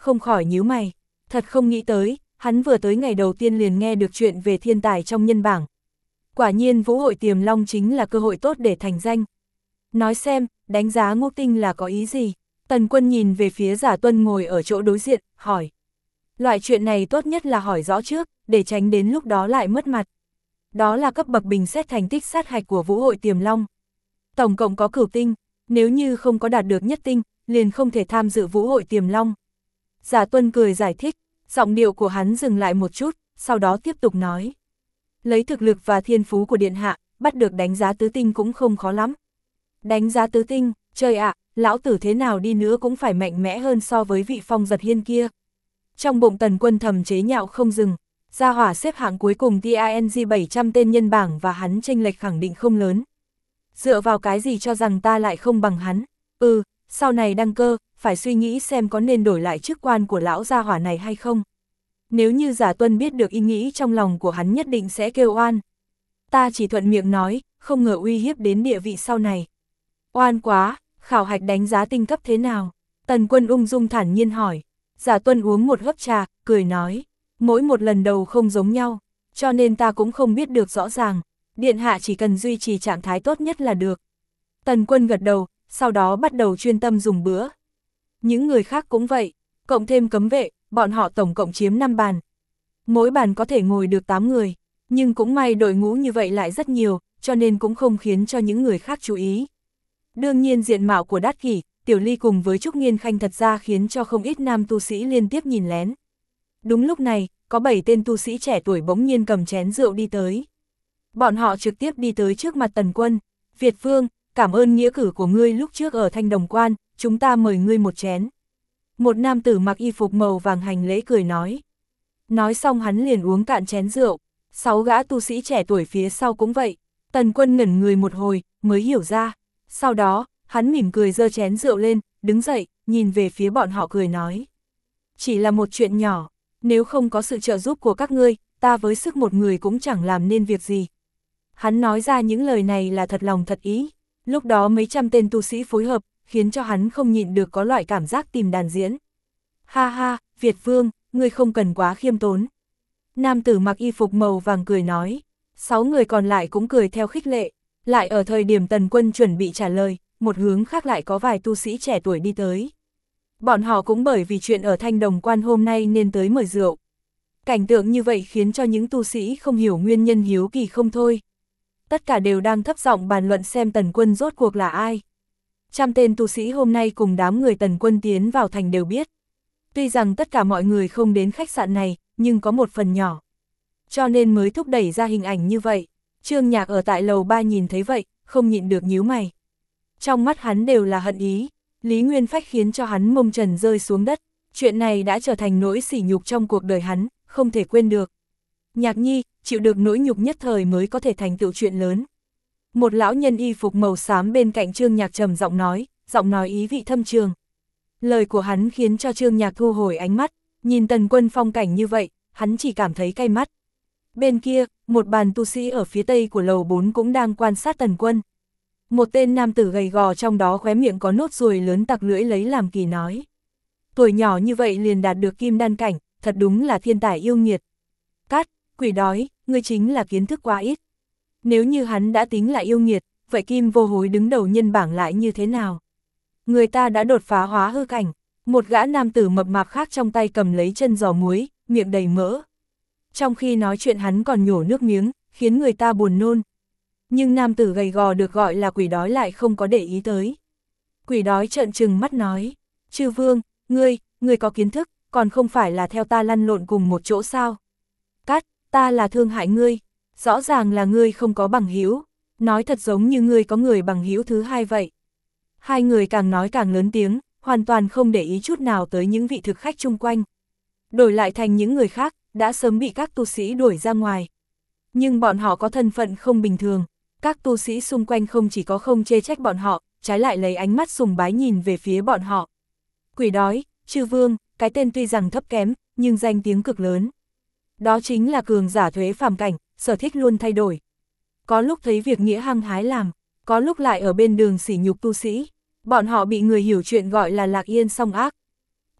Speaker 1: không khỏi nhíu mày. Thật không nghĩ tới, hắn vừa tới ngày đầu tiên liền nghe được chuyện về thiên tài trong nhân bảng. Quả nhiên Vũ hội Tiềm Long chính là cơ hội tốt để thành danh. Nói xem, đánh giá Ngũ Tinh là có ý gì? Tần Quân nhìn về phía Giả Tuân ngồi ở chỗ đối diện, hỏi. Loại chuyện này tốt nhất là hỏi rõ trước, để tránh đến lúc đó lại mất mặt. Đó là cấp bậc bình xét thành tích sát hạch của Vũ hội Tiềm Long. Tổng cộng có cửu tinh, nếu như không có đạt được nhất tinh, liền không thể tham dự Vũ hội Tiềm Long. Giả Tuân cười giải thích, giọng điệu của hắn dừng lại một chút, sau đó tiếp tục nói. Lấy thực lực và thiên phú của Điện Hạ, bắt được đánh giá tứ tinh cũng không khó lắm. Đánh giá tứ tinh, trời ạ, lão tử thế nào đi nữa cũng phải mạnh mẽ hơn so với vị Phong Giật Hiên kia. Trong bụng Tần Quân thầm chế nhạo không dừng, gia hỏa xếp hạng cuối cùng TING 700 tên nhân bảng và hắn chênh lệch khẳng định không lớn. Dựa vào cái gì cho rằng ta lại không bằng hắn? Sau này đăng cơ, phải suy nghĩ xem có nên đổi lại chức quan của lão gia hỏa này hay không. Nếu như Giả Tuân biết được ý nghĩ trong lòng của hắn nhất định sẽ kêu oan. Ta chỉ thuận miệng nói, không ngờ uy hiếp đến địa vị sau này. Oan quá, khảo hạch đánh giá tinh cấp thế nào? Tần Quân ung dung thản nhiên hỏi. Giả Tuân uống một hớp trà, cười nói. Mỗi một lần đầu không giống nhau, cho nên ta cũng không biết được rõ ràng. Điện hạ chỉ cần duy trì trạng thái tốt nhất là được. Tần Quân gật đầu, sau đó bắt đầu chuyên tâm dùng bữa. Những người khác cũng vậy, cộng thêm cấm vệ, bọn họ tổng cộng chiếm 5 bàn. Mỗi bàn có thể ngồi được 8 người, nhưng cũng may đội ngũ như vậy lại rất nhiều, cho nên cũng không khiến cho những người khác chú ý. Đương nhiên diện mạo của Đát Kỷ, Tiểu Ly cùng với Trúc Nghiên Khanh thật ra khiến cho không ít nam tu sĩ liên tiếp nhìn lén. Đúng lúc này, có 7 tên tu sĩ trẻ tuổi bỗng nhiên cầm chén rượu đi tới. Bọn họ trực tiếp đi tới trước mặt Tần Quân. Việt Vương, cảm ơn nghĩa cử của ngươi lúc trước ở Thanh Đồng Quan, chúng ta mời ngươi một chén. Một nam tử mặc y phục màu vàng hành lễ cười nói. Nói xong hắn liền uống cạn chén rượu. 6 gã tu sĩ trẻ tuổi phía sau cũng vậy. Tần Quân ngẩn người một hồi, mới hiểu ra. Sau đó, hắn mỉm cười giơ chén rượu lên, đứng dậy, nhìn về phía bọn họ cười nói. Chỉ là một chuyện nhỏ, nếu không có sự trợ giúp của các ngươi, ta với sức một người cũng chẳng làm nên việc gì. Hắn nói ra những lời này là thật lòng thật ý. Lúc đó mấy trăm tên tu sĩ phối hợp, khiến cho hắn không nhịn được có loại cảm giác tìm đàn diễn. Ha ha, Việt Vương, ngươi không cần quá khiêm tốn. Nam tử mặc y phục màu vàng cười nói. 6 người còn lại cũng cười theo khích lệ. Lại ở thời điểm Tần Quân chuẩn bị trả lời, một hướng khác lại có vài tu sĩ trẻ tuổi đi tới. Bọn họ cũng bởi vì chuyện ở Thanh Đồng Quan hôm nay nên tới mời rượu. Cảnh tượng như vậy khiến cho những tu sĩ không hiểu nguyên nhân hiếu kỳ không thôi. Tất cả đều đang thấp giọng bàn luận xem Tần Quân rốt cuộc là ai. Trăm tên tu sĩ hôm nay cùng đám người Tần Quân tiến vào thành đều biết. Tuy rằng tất cả mọi người không đến khách sạn này, nhưng có một phần nhỏ. Cho nên mới thúc đẩy ra hình ảnh như vậy. Trương Nhạc ở tại lầu 3 nhìn thấy vậy, không nhịn được nhíu mày. Trong mắt hắn đều là hận ý, Lý Nguyên Phách khiến cho hắn mông trần rơi xuống đất. Chuyện này đã trở thành nỗi sỉ nhục trong cuộc đời hắn, không thể quên được. Nhạc Nhi, chịu được nỗi nhục nhất thời mới có thể thành tựu chuyện lớn. Một lão nhân y phục màu xám bên cạnh Trương Nhạc trầm giọng nói ý vị thâm trường. Lời của hắn khiến cho Trương Nhạc thu hồi ánh mắt, nhìn Tần Quân phong cảnh như vậy, hắn chỉ cảm thấy cay mắt. Bên kia, một bàn tu sĩ ở phía tây của lầu 4 cũng đang quan sát Tần Quân. Một tên nam tử gầy gò trong đó khóe miệng có nốt ruồi lớn tặc lưỡi lấy làm kỳ nói. Tuổi nhỏ như vậy liền đạt được kim đan cảnh, thật đúng là thiên tài yêu nghiệt. Cát, quỷ đói, ngươi chính là kiến thức quá ít. Nếu như hắn đã tính là yêu nghiệt, vậy Kim Vô Hối đứng đầu nhân bảng lại như thế nào? Người ta đã đột phá hóa hư cảnh, một gã nam tử mập mạp khác trong tay cầm lấy chân giò muối, miệng đầy mỡ. Trong khi nói chuyện hắn còn nhổ nước miếng, khiến người ta buồn nôn. Nhưng nam tử gầy gò được gọi là quỷ đói lại không có để ý tới. Quỷ đói trợn trừng mắt nói, Chư Vương, ngươi có kiến thức, còn không phải là theo ta lăn lộn cùng một chỗ sao? Cát, ta là thương hại ngươi, rõ ràng là ngươi không có bằng hữu, nói thật giống như ngươi có người bằng hữu thứ hai vậy. Hai người càng nói càng lớn tiếng, hoàn toàn không để ý chút nào tới những vị thực khách chung quanh. Đổi lại thành những người khác, đã sớm bị các tu sĩ đuổi ra ngoài. Nhưng bọn họ có thân phận không bình thường, các tu sĩ xung quanh không chỉ có không chê trách bọn họ, trái lại lấy ánh mắt sùng bái nhìn về phía bọn họ. Quỷ đói, Chư Vương, cái tên tuy rằng thấp kém, nhưng danh tiếng cực lớn. Đó chính là cường giả thuế phàm cảnh, sở thích luôn thay đổi. Có lúc thấy việc nghĩa hăng hái làm, có lúc lại ở bên đường sỉ nhục tu sĩ. Bọn họ bị người hiểu chuyện gọi là lạc yên song ác.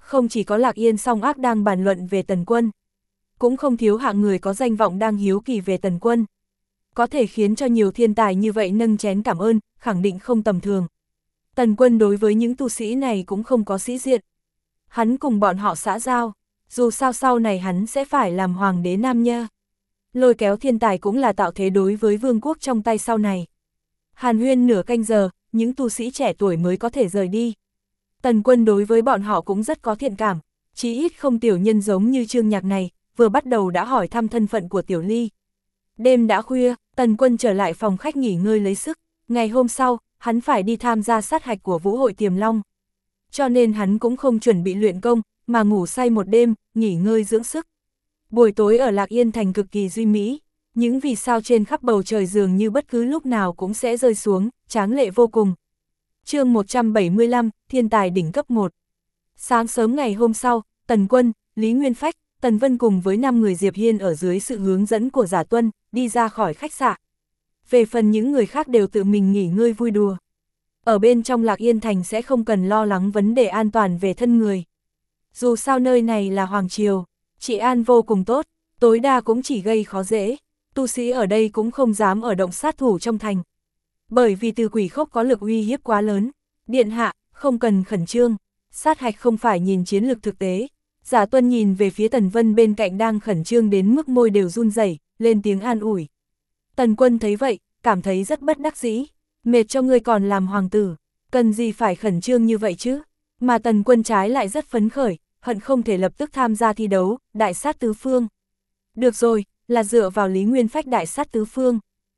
Speaker 1: Không chỉ có Lạc Yên song ác đang bàn luận về Tần Quân, cũng không thiếu hạng người có danh vọng đang hiếu kỳ về Tần Quân. Có thể khiến cho nhiều thiên tài như vậy nâng chén cảm ơn, khẳng định không tầm thường. Tần Quân đối với những tu sĩ này cũng không có sĩ diện. Hắn cùng bọn họ xã giao, dù sao sau này hắn sẽ phải làm hoàng đế Nam Nha. Lôi kéo thiên tài cũng là tạo thế đối với vương quốc trong tay sau này. Hàn huyên nửa canh giờ, những tu sĩ trẻ tuổi mới có thể rời đi. Tần Quân đối với bọn họ cũng rất có thiện cảm, chí ít không tiểu nhân giống như Trương Nhạc này, vừa bắt đầu đã hỏi thăm thân phận của Tiểu Ly. Đêm đã khuya, Tần Quân trở lại phòng khách nghỉ ngơi lấy sức, ngày hôm sau, hắn phải đi tham gia sát hạch của Vũ hội Tiềm Long. Cho nên hắn cũng không chuẩn bị luyện công, mà ngủ say một đêm, nghỉ ngơi dưỡng sức. Buổi tối ở Lạc Yên Thành cực kỳ duy mỹ, những vì sao trên khắp bầu trời dường như bất cứ lúc nào cũng sẽ rơi xuống, tráng lệ vô cùng. Chương 175, Thiên tài đỉnh cấp 1. Sáng sớm ngày hôm sau, Tần Quân, Lý Nguyên Phách, Tần Vân cùng với 5 người Diệp Hiên ở dưới sự hướng dẫn của Giả Tuân, đi ra khỏi khách sạn. Về phần những người khác đều tự mình nghỉ ngơi vui đùa. Ở bên trong Lạc Yên Thành sẽ không cần lo lắng vấn đề an toàn về thân người. Dù sao nơi này là Hoàng Triều, trị an vô cùng tốt, tối đa cũng chỉ gây khó dễ. Tu sĩ ở đây cũng không dám ở động sát thủ trong thành. Bởi vì từ quỷ khốc có lực uy hiếp quá lớn. Điện hạ, không cần khẩn trương, sát hạch không phải nhìn chiến lược thực tế. Giả Tuân nhìn về phía Tần Vân bên cạnh đang khẩn trương đến mức môi đều run rẩy, lên tiếng an ủi. Tần Quân thấy vậy, cảm thấy rất bất đắc dĩ. Mệt cho ngươi còn làm hoàng tử, cần gì phải khẩn trương như vậy chứ? Mà Tần Quân trái lại rất phấn khởi, hận không thể lập tức tham gia thi đấu, đại sát tứ phương. Được rồi, là dựa vào Lý Nguyên Phách đại sát tứ phương.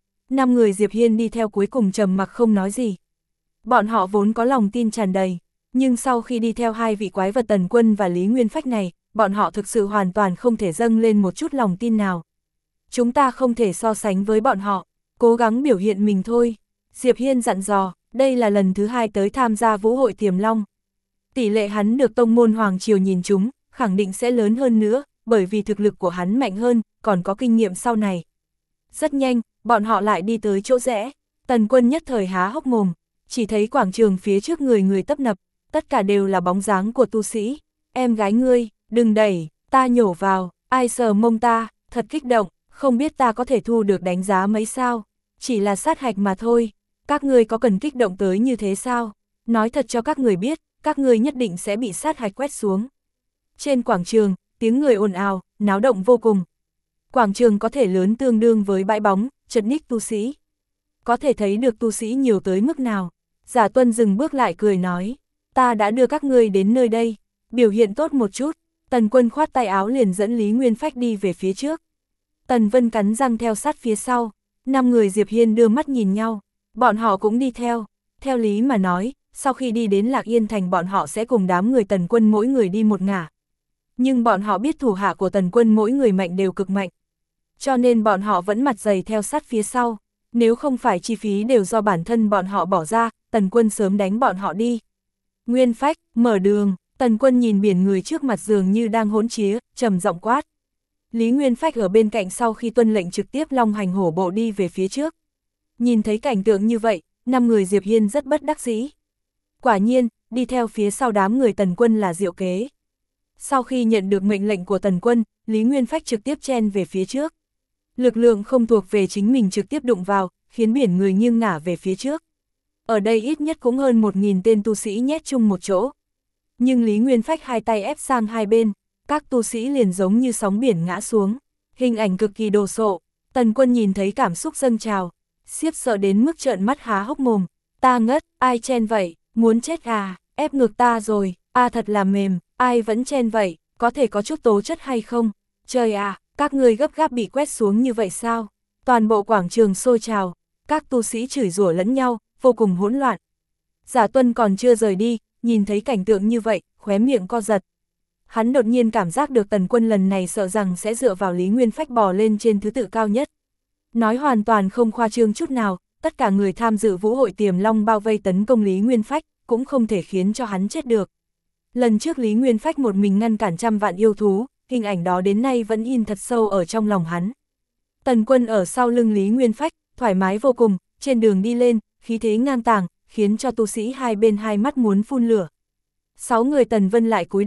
Speaker 1: 5 người Diệp Hiên đi theo cuối cùng trầm mặc không nói gì. Bọn họ vốn có lòng tin tràn đầy, nhưng sau khi đi theo hai vị quái vật Tần Quân và Lý Nguyên Phách này, bọn họ thực sự hoàn toàn không thể dâng lên một chút lòng tin nào. Chúng ta không thể so sánh với bọn họ, cố gắng biểu hiện mình thôi. Diệp Hiên dặn dò, đây là lần thứ 2 tới tham gia Vũ hội Tiềm Long. Tỷ lệ hắn được tông môn Hoàng Triều nhìn chúng, khẳng định sẽ lớn hơn nữa, bởi vì thực lực của hắn mạnh hơn, còn có kinh nghiệm sau này. Rất nhanh, bọn họ lại đi tới chỗ rẽ, Tần Quân nhất thời há hốc mồm, chỉ thấy quảng trường phía trước người người tấp nập, tất cả đều là bóng dáng của tu sĩ. Em gái ngươi, đừng đẩy, ta nhổ vào, ai sờ mông ta, thật kích động, không biết ta có thể thu được đánh giá mấy sao, chỉ là sát hạch mà thôi, các ngươi có cần kích động tới như thế sao? Nói thật cho các người biết, các ngươi nhất định sẽ bị sát hạch quét xuống. Trên quảng trường, tiếng người ồn ào, náo động vô cùng. Quảng trường có thể lớn tương đương với bãi bóng, chật ních tu sĩ. Có thể thấy được tu sĩ nhiều tới mức nào. Giả Tuân dừng bước lại cười nói, ta đã đưa các ngươi đến nơi đây, biểu hiện tốt một chút. Tần Quân khoát tay áo liền dẫn Lý Nguyên Phách đi về phía trước. Tần Vân cắn răng theo sát phía sau, 5 người Diệp Hiên đưa mắt nhìn nhau, bọn họ cũng đi theo. Theo lý mà nói, sau khi đi đến Lạc Yên Thành bọn họ sẽ cùng đám người Tần Quân mỗi người đi một ngả. Nhưng bọn họ biết thủ hạ của Tần Quân mỗi người mạnh đều cực mạnh. Cho nên bọn họ vẫn mặt dày theo sát phía sau, nếu không phải chi phí đều do bản thân bọn họ bỏ ra, Tần Quân sớm đánh bọn họ đi. Nguyên Phách, mở đường, Tần Quân nhìn biển người trước mặt dường như đang hỗn chiến, trầm giọng quát. Lý Nguyên Phách ở bên cạnh sau khi tuân lệnh trực tiếp long hành hổ bộ đi về phía trước. Nhìn thấy cảnh tượng như vậy, 5 người Diệp Hiên rất bất đắc dĩ. Quả nhiên, đi theo phía sau đám người Tần Quân là diệu kế. Sau khi nhận được mệnh lệnh của Tần Quân, Lý Nguyên Phách trực tiếp chen về phía trước. Lực lượng không thuộc về chính mình trực tiếp đụng vào, khiến biển người nghiêng ngả về phía trước. Ở đây ít nhất cũng hơn 1000 tên tu sĩ nhét chung một chỗ. Nhưng Lý Nguyên Phách hai tay ép sang hai bên, các tu sĩ liền giống như sóng biển ngã xuống. Hình ảnh cực kỳ đồ sộ, Tần Quân nhìn thấy cảm xúc dâng trào, khiếp sợ đến mức trợn mắt há hốc mồm. Ta ngất, ai chen vậy, muốn chết à, ép ngược ta rồi, thật là mềm, ai vẫn chen vậy, có thể có chút tố chất hay không? Trời à, các ngươi gấp gáp bị quét xuống như vậy sao? Toàn bộ quảng trường sôi trào, các tu sĩ chửi rủa lẫn nhau, vô cùng hỗn loạn. Giả Tuân còn chưa rời đi, nhìn thấy cảnh tượng như vậy, khóe miệng co giật. Hắn đột nhiên cảm giác được Tần Quân lần này sợ rằng sẽ dựa vào Lý Nguyên Phách bò lên trên thứ tự cao nhất. Nói hoàn toàn không khoa trương chút nào, tất cả người tham dự Vũ hội Tiềm Long bao vây tấn công Lý Nguyên Phách, cũng không thể khiến cho hắn chết được. Lần trước Lý Nguyên Phách một mình ngăn cản trăm vạn yêu thú, hình ảnh đó đến nay vẫn in thật sâu ở trong lòng hắn. Tần Quân ở sau lưng Lý Nguyên Phách, thoải mái vô cùng, trên đường đi lên, khí thế ngang tàng, khiến cho tu sĩ hai bên hai mắt muốn phun lửa. 6 người Tần Vân lại cúi đầu,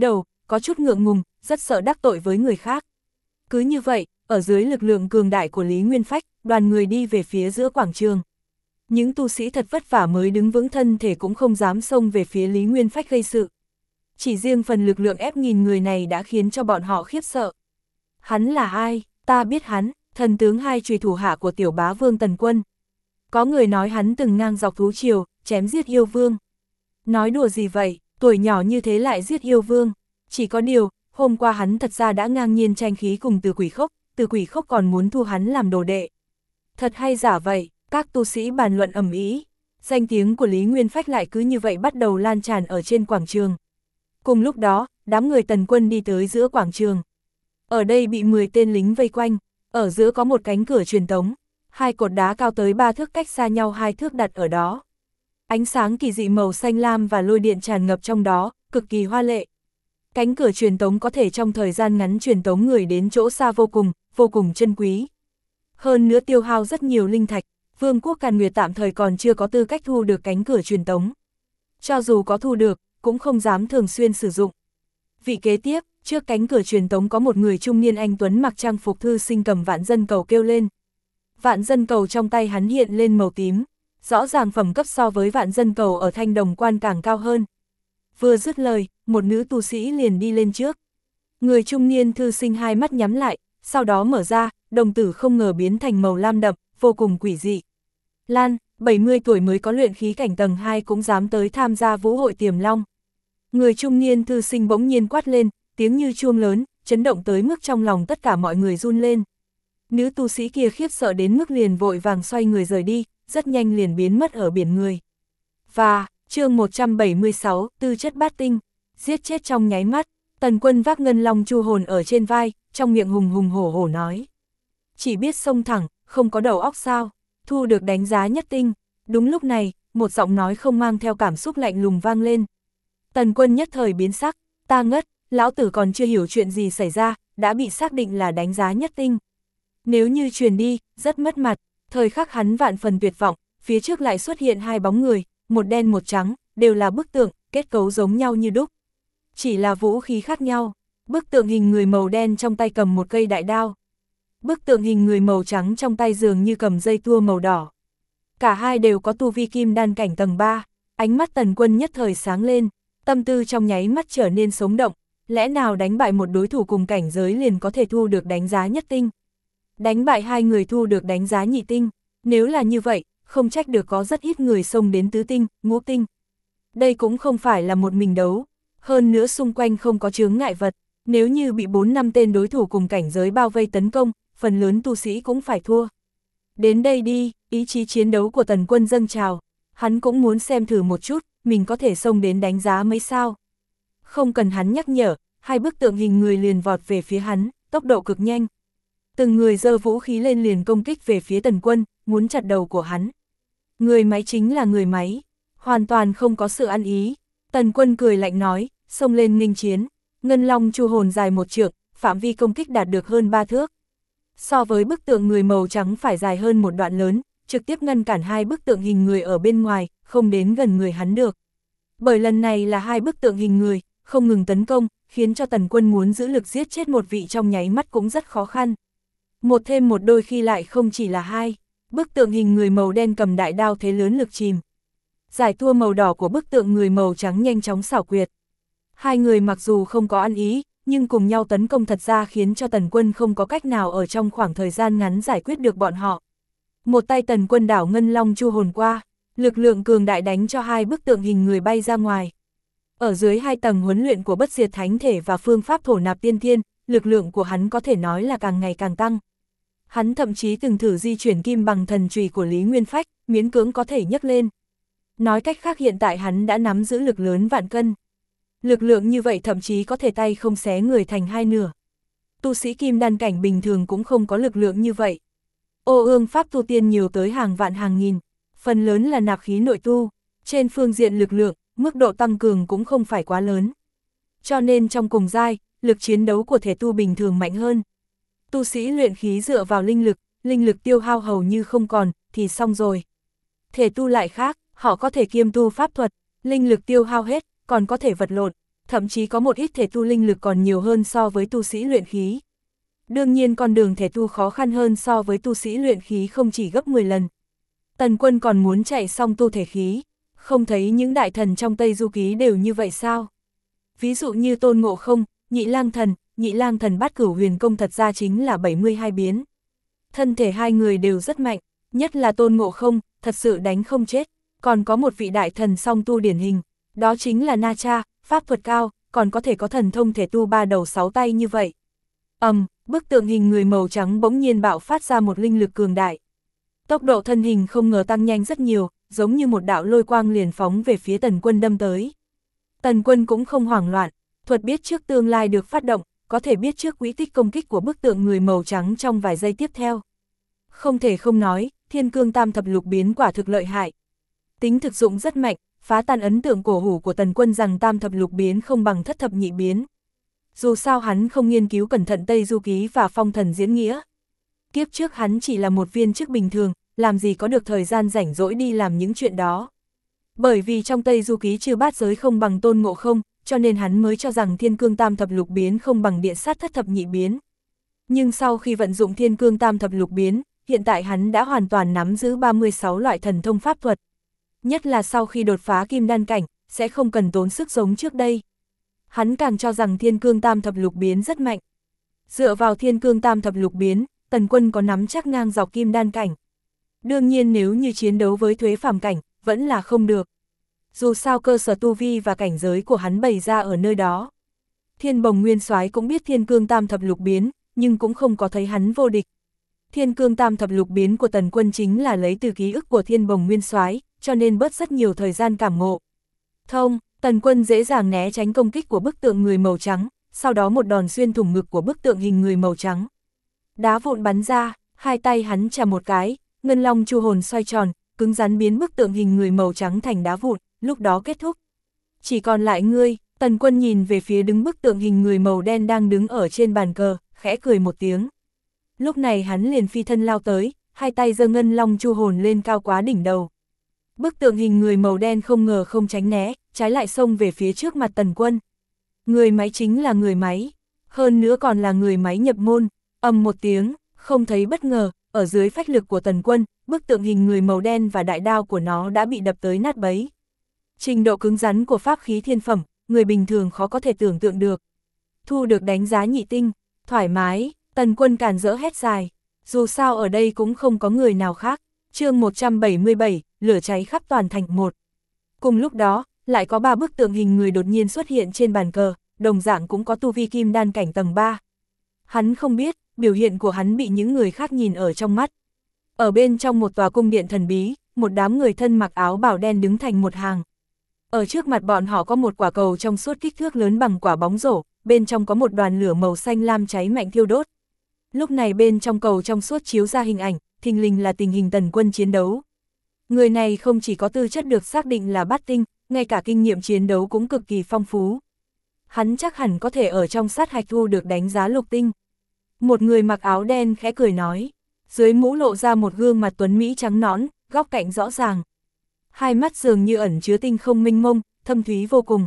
Speaker 1: có chút ngượng ngùng, rất sợ đắc tội với người khác. Cứ như vậy, ở dưới lực lượng cường đại của Lý Nguyên Phách, đoàn người đi về phía giữa quảng trường. Những tu sĩ thật vất vả mới đứng vững thân thể cũng không dám xông về phía Lý Nguyên Phách gây sự. Chỉ riêng phần lực lượng ép nghìn người này đã khiến cho bọn họ khiếp sợ. Hắn là ai? Ta biết hắn, thần tướng hai chùy thủ hạ của tiểu bá vương Tần Quân. Có người nói hắn từng ngang dọc thú triều, chém giết yêu vương. Nói đùa gì vậy, tuổi nhỏ như thế lại giết yêu vương. Chỉ có điều, hôm qua hắn thật ra đã ngang nhiên tranh khí cùng Từ Quỷ Khốc còn muốn thu hắn làm đồ đệ. Thật hay giả vậy, các tu sĩ bàn luận ầm ĩ. Danh tiếng của Lý Nguyên Phách lại cứ như vậy bắt đầu lan tràn ở trên quảng trường. Cùng lúc đó, đám người Tần Quân đi tới giữa quảng trường. Ở đây bị 10 tên lính vây quanh, ở giữa có một cánh cửa truyền tống, 2 cột đá cao tới 3 thước cách xa nhau 2 thước đặt ở đó. Ánh sáng kỳ dị màu xanh lam và lôi điện tràn ngập trong đó, cực kỳ hoa lệ. Cánh cửa truyền tống có thể trong thời gian ngắn truyền tống người đến chỗ xa vô cùng chân quý. Hơn nữa tiêu hao rất nhiều linh thạch, Vương quốc Càn Nguyệt tạm thời còn chưa có tư cách thu được cánh cửa truyền tống. Cho dù có thu được, cũng không dám thường xuyên sử dụng. Vị kế tiếp, trước cánh cửa truyền tống có một người trung niên anh tuấn mặc trang phục thư sinh cầm vạn dân cầu kêu lên. Vạn dân cầu trong tay hắn hiện lên màu tím, rõ ràng phẩm cấp so với vạn dân cầu ở Thanh Đồng Quan càng cao hơn. Vừa dứt lời, một nữ tu sĩ liền đi lên trước. Người trung niên thư sinh hai mắt nhắm lại, sau đó mở ra, đồng tử không ngờ biến thành màu lam đậm, vô cùng quỷ dị. Lan, 70 tuổi mới có luyện khí cảnh tầng 2 cũng dám tới tham gia vũ hội Tiềm Long. Người trung niên thư sinh bỗng nhiên quát lên, tiếng như chuông lớn, chấn động tới mức trong lòng tất cả mọi người run lên. Nữ tu sĩ kia khiếp sợ đến mức liền vội vàng xoay người rời đi, rất nhanh liền biến mất ở biển người. Và, chương 176, tư chất bát tinh, giết chết trong nháy mắt, Tần Quân vác ngân long chu hồn ở trên vai, trong miệng hùng hùng hổ hổ nói. Chỉ biết xông thẳng, không có đầu óc sao, thu được đánh giá nhất tinh. Đúng lúc này, một giọng nói không mang theo cảm xúc lạnh lùng vang lên. Tần Quân nhất thời biến sắc, ta ngất, lão tử còn chưa hiểu chuyện gì xảy ra, đã bị xác định là đánh giá nhất tinh. Nếu như truyền đi, rất mất mặt, thời khắc hắn vạn phần tuyệt vọng, phía trước lại xuất hiện 2 bóng người, một đen một trắng, đều là bức tượng, kết cấu giống nhau như đúc. Chỉ là vũ khí khác nhau, bức tượng hình người màu đen trong tay cầm một cây đại đao. Bức tượng hình người màu trắng trong tay dường như cầm dây tua màu đỏ. Cả hai đều có tu vi kim đan cảnh tầng 3, ánh mắt Tần Quân nhất thời sáng lên, tâm tư trong nháy mắt trở nên sống động, lẽ nào đánh bại một đối thủ cùng cảnh giới liền có thể thu được đánh giá nhất tinh. Đánh bại 2 người thu được đánh giá nhị tinh, nếu là như vậy, không trách được có rất ít người xông đến tứ tinh, ngũ tinh. Đây cũng không phải là một mình đấu, hơn nữa xung quanh không có chướng ngại vật, nếu như bị 4-5 tên đối thủ cùng cảnh giới bao vây tấn công, phần lớn tu sĩ cũng phải thua. Đến đây đi, ý chí chiến đấu của Tần Quân dâng trào, hắn cũng muốn xem thử một chút, mình có thể xông đến đánh giá mấy sao. Không cần hắn nhắc nhở, 2 bức tượng hình người liền vọt về phía hắn, tốc độ cực nhanh. Từng người giơ vũ khí lên liền công kích về phía Tần Quân, muốn chặt đầu của hắn. Người máy chính là người máy, hoàn toàn không có sự ăn ý. Tần Quân cười lạnh nói, xông lên nghênh chiến, ngân long chu hồn dài 1 trượng, phạm vi công kích đạt được hơn 3 thước. So với bức tượng người màu trắng phải dài hơn một đoạn lớn, trực tiếp ngăn cản 2 bức tượng hình người ở bên ngoài, không đến gần người hắn được. Bởi lần này là 2 bức tượng hình người, không ngừng tấn công, khiến cho Tần Quân muốn giữ lực giết chết một vị trong nháy mắt cũng rất khó khăn. Một thêm một đôi khi lại không chỉ là 2, bức tượng hình người màu đen cầm đại đao thế lớn lực chìm. Giải tua màu đỏ của bức tượng người màu trắng nhanh chóng xảo quyệt. 2 người mặc dù không có ăn ý, nhưng cùng nhau tấn công thật ra khiến cho Tần Quân không có cách nào ở trong khoảng thời gian ngắn giải quyết được bọn họ. Một tay Tần Quân đảo ngân long chu hồn qua, lực lượng cường đại đánh cho 2 bức tượng hình người bay ra ngoài. Ở dưới 2 tầng huấn luyện của bất diệt thánh thể và phương pháp thổ nạp tiên thiên, lực lượng của hắn có thể nói là càng ngày càng tăng. Hắn thậm chí từng thử di chuyển kim bằng thần chùy của Lý Nguyên Phách, miễn cưỡng có thể nhấc lên. Nói cách khác hiện tại hắn đã nắm giữ lực lớn vạn cân. Lực lượng như vậy thậm chí có thể tay không xé người thành 2 nửa. Tu sĩ kim đan cảnh bình thường cũng không có lực lượng như vậy. Ô ương pháp tu tiên nhiều tới hàng vạn hàng nghìn, phần lớn là nạp khí nội tu, trên phương diện lực lượng, mức độ tăng cường cũng không phải quá lớn. Cho nên trong cùng giai, lực chiến đấu của thể tu bình thường mạnh hơn. Tu sĩ luyện khí dựa vào linh lực tiêu hao hầu như không còn, thì xong rồi. Thể tu lại khác, họ có thể kiêm tu pháp thuật, linh lực tiêu hao hết, còn có thể vật lộn, thậm chí có một ít thể tu linh lực còn nhiều hơn so với tu sĩ luyện khí. Đương nhiên con đường thể tu khó khăn hơn so với tu sĩ luyện khí không chỉ gấp 10 lần. Tần Quân còn muốn chạy xong tu thể khí, không thấy những đại thần trong Tây Du Ký đều như vậy sao? Ví dụ như Tôn Ngộ Không, Nhị Lang Thần Bát Cửu Huyền Công thật ra chính là 72 biến. Thân thể hai người đều rất mạnh, nhất là Tôn Ngộ Không, thật sự đánh không chết. Còn có một vị đại thần song tu điển hình, đó chính là Na Cha, pháp thuật cao, còn có thể có thần thông thể tu 3 đầu 6 tay như vậy. Bức tượng hình người màu trắng bỗng nhiên bạo phát ra một linh lực cường đại. Tốc độ thân hình không ngờ tăng nhanh rất nhiều, giống như một đạo lôi quang liền phóng về phía Tần Quân đâm tới. Tần Quân cũng không hoảng loạn, thuật biết trước tương lai được phát động, có thể biết trước quỹ tích công kích của bức tượng người màu trắng trong vài giây tiếp theo. Không thể không nói, Thiên Cương Tam Thập Lục biến quả thực lợi hại. Tính thực dụng rất mạnh, phá tan ấn tượng cổ hủ của Tần Quân rằng Tam Thập Lục biến không bằng Thất Thập Nhị biến. Dù sao hắn không nghiên cứu cẩn thận Tây Du Ký và Phong Thần Diễn Nghĩa. Kiếp trước hắn chỉ là một viên chức bình thường, làm gì có được thời gian rảnh rỗi đi làm những chuyện đó. Bởi vì trong Tây Du Ký Chư Bát Giới không bằng Tôn Ngộ Không, cho nên hắn mới cho rằng Thiên Cương Tam Thập Lục biến không bằng Địa Sát Thất Thập Nhị biến. Nhưng sau khi vận dụng Thiên Cương Tam Thập Lục biến, hiện tại hắn đã hoàn toàn nắm giữ 36 loại thần thông pháp thuật. Nhất là sau khi đột phá Kim Đan cảnh, sẽ không cần tốn sức giống trước đây. Hắn càng cho rằng Thiên Cương Tam Thập Lục biến rất mạnh. Dựa vào Thiên Cương Tam Thập Lục biến, Tần Quân có nắm chắc ngang dọc Kim Đan cảnh. Đương nhiên nếu như chiến đấu với Thuế Phàm cảnh, vẫn là không được. Dù sao cơ sở tu vi và cảnh giới của hắn bày ra ở nơi đó. Thiên Bồng Nguyên Soái cũng biết Thiên Cương Tam Thập Lục biến, nhưng cũng không có thấy hắn vô địch. Thiên Cương Tam Thập Lục biến của Tần Quân chính là lấy từ ký ức của Thiên Bồng Nguyên Soái, cho nên bớt rất nhiều thời gian cảm ngộ. Tần Quân dễ dàng né tránh công kích của bức tượng người màu trắng, sau đó một đòn xuyên thủng ngực của bức tượng hình người màu trắng. Đá vụn bắn ra, hai tay hắn chà một cái, ngân long chu hồn xoay tròn, cứng rắn biến bức tượng hình người màu trắng thành đá vụn, lúc đó kết thúc. Chỉ còn lại ngươi. Tần Quân nhìn về phía đứng bức tượng hình người màu đen đang đứng ở trên bàn cờ, khẽ cười một tiếng. Lúc này hắn liền phi thân lao tới, hai tay giơ ngân long chu hồn lên cao quá đỉnh đầu. Bức tượng hình người màu đen không ngờ không tránh né, trái lại xông về phía trước mặt Tần Quân. Người máy chính là người máy, hơn nữa còn là người máy nhập môn. Một tiếng, không thấy bất ngờ, ở dưới phách lực của Tần Quân, bức tượng hình người màu đen và đại đao của nó đã bị đập tới nát bấy. Trình độ cứng rắn của pháp khí thiên phẩm, người bình thường khó có thể tưởng tượng được. Thu được đánh giá nhị tinh, thoải mái, Tần Quân càn rỡ hét dài. Dù sao ở đây cũng không có người nào khác. Chương 177, lửa cháy khắp toàn thành 1. Cùng lúc đó, lại có 3 bức tượng hình người đột nhiên xuất hiện trên bàn cờ, đồng dạng cũng có tu vi Kim Đan cảnh tầng 3. Hắn không biết, biểu hiện của hắn bị những người khác nhìn ở trong mắt. Ở bên trong một tòa cung điện thần bí, một đám người thân mặc áo bào đen đứng thành một hàng. Ở trước mặt bọn họ có một quả cầu trong suốt kích thước lớn bằng quả bóng rổ, bên trong có một đoàn lửa màu xanh lam cháy mạnh thiêu đốt. Lúc này bên trong cầu trong suốt chiếu ra hình ảnh, thình lình là tình hình Tần Quân chiến đấu. Người này không chỉ có tư chất được xác định là bát tinh, ngay cả kinh nghiệm chiến đấu cũng cực kỳ phong phú. Hắn chắc hẳn có thể ở trong sát hạch thu được đánh giá lục tinh. Một người mặc áo đen khẽ cười nói, dưới mũ lộ ra một gương mặt tuấn mỹ trắng nõn, góc cạnh rõ ràng. Hai mắt dường như ẩn chứa tinh không mênh mông, thâm thúy vô cùng.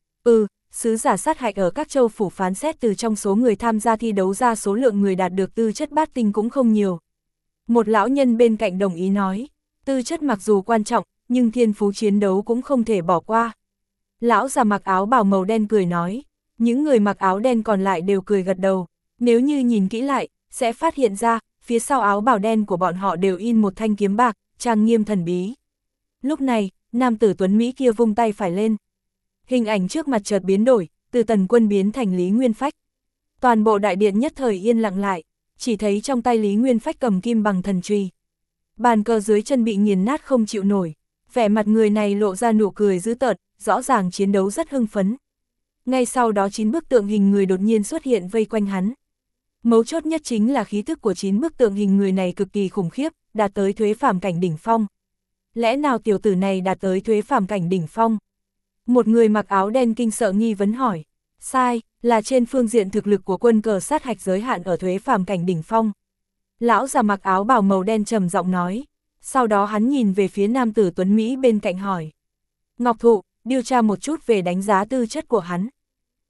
Speaker 1: Sứ giả sát hạch ở các châu phủ phán xét từ trong số người tham gia thi đấu ra số lượng người đạt được tư chất bát tinh cũng không nhiều. Một lão nhân bên cạnh đồng ý nói, tư chất mặc dù quan trọng, nhưng thiên phú chiến đấu cũng không thể bỏ qua. Lão già mặc áo bào màu đen cười nói, những người mặc áo đen còn lại đều cười gật đầu. Nếu như nhìn kỹ lại, sẽ phát hiện ra, phía sau áo bào đen của bọn họ đều in một thanh kiếm bạc, trang nghiêm thần bí. Lúc này, nam tử tuấn Mỹ kia vung tay phải lên. Hình ảnh trước mặt chợt biến đổi, từ Tần Quân biến thành Lý Nguyên Phách. Toàn bộ đại điện nhất thời yên lặng lại, chỉ thấy trong tay Lý Nguyên Phách cầm kim bằng thần chùy. Bàn cờ dưới chân bị nghiền nát không chịu nổi, vẻ mặt người này lộ ra nụ cười dữ tợn, rõ ràng chiến đấu rất hưng phấn. Ngay sau đó 9 bức tượng hình người đột nhiên xuất hiện vây quanh hắn. Mấu chốt nhất chính là khí thức của 9 bức tượng hình người này cực kỳ khủng khiếp, đạt tới Thuế Phàm cảnh đỉnh phong. Lẽ nào tiểu tử này đạt tới Thuế Phàm cảnh đỉnh phong? Một người mặc áo đen kinh sợ nghi vấn hỏi. Sai, là trên phương diện thực lực của quân cờ sát hạch giới hạn ở Thuế Phàm cảnh đỉnh phong. Lão già mặc áo bào màu đen trầm giọng nói. Sau đó hắn nhìn về phía nam tử tuấn Mỹ bên cạnh hỏi. Ngọc Thụ, điều tra một chút về đánh giá tư chất của hắn.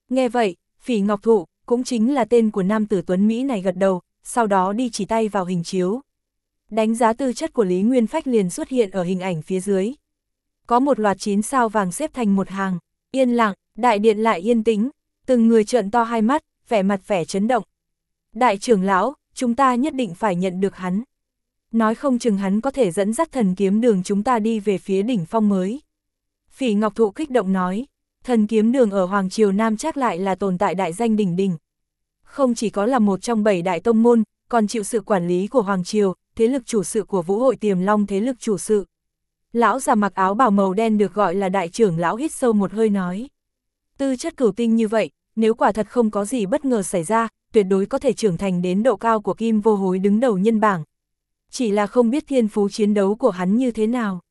Speaker 1: Nghe vậy, Phỉ Ngọc Thụ, cũng chính là tên của nam tử tuấn Mỹ này gật đầu, sau đó đi chỉ tay vào hình chiếu. Đánh giá tư chất của Lý Nguyên Phách liền xuất hiện ở hình ảnh phía dưới. Có một loạt 9 sao vàng xếp thành một hàng, yên lặng, đại điện lại yên tĩnh, từng người trợn to hai mắt, vẻ mặt vẻ chấn động. Đại trưởng lão, chúng ta nhất định phải nhận được hắn. Nói không chừng hắn có thể dẫn dắt thần kiếm đường chúng ta đi về phía đỉnh phong mới. Phỉ Ngọc Thụ kích động nói, thần kiếm đường ở Hoàng Triều Nam chắc lại là tồn tại đại danh đỉnh đỉnh. Không chỉ có là một trong 7 đại tông môn, còn chịu sự quản lý của Hoàng Triều, thế lực chủ sự của Vũ Hội Tiềm Long thế lực chủ sự. Lão già mặc áo bào màu đen được gọi là đại trưởng lão hít sâu một hơi nói. Tư chất cửu tinh như vậy, nếu quả thật không có gì bất ngờ xảy ra, tuyệt đối có thể trưởng thành đến độ cao của Kim Vô Hối đứng đầu nhân bảng. Chỉ là không biết thiên phú chiến đấu của hắn như thế nào.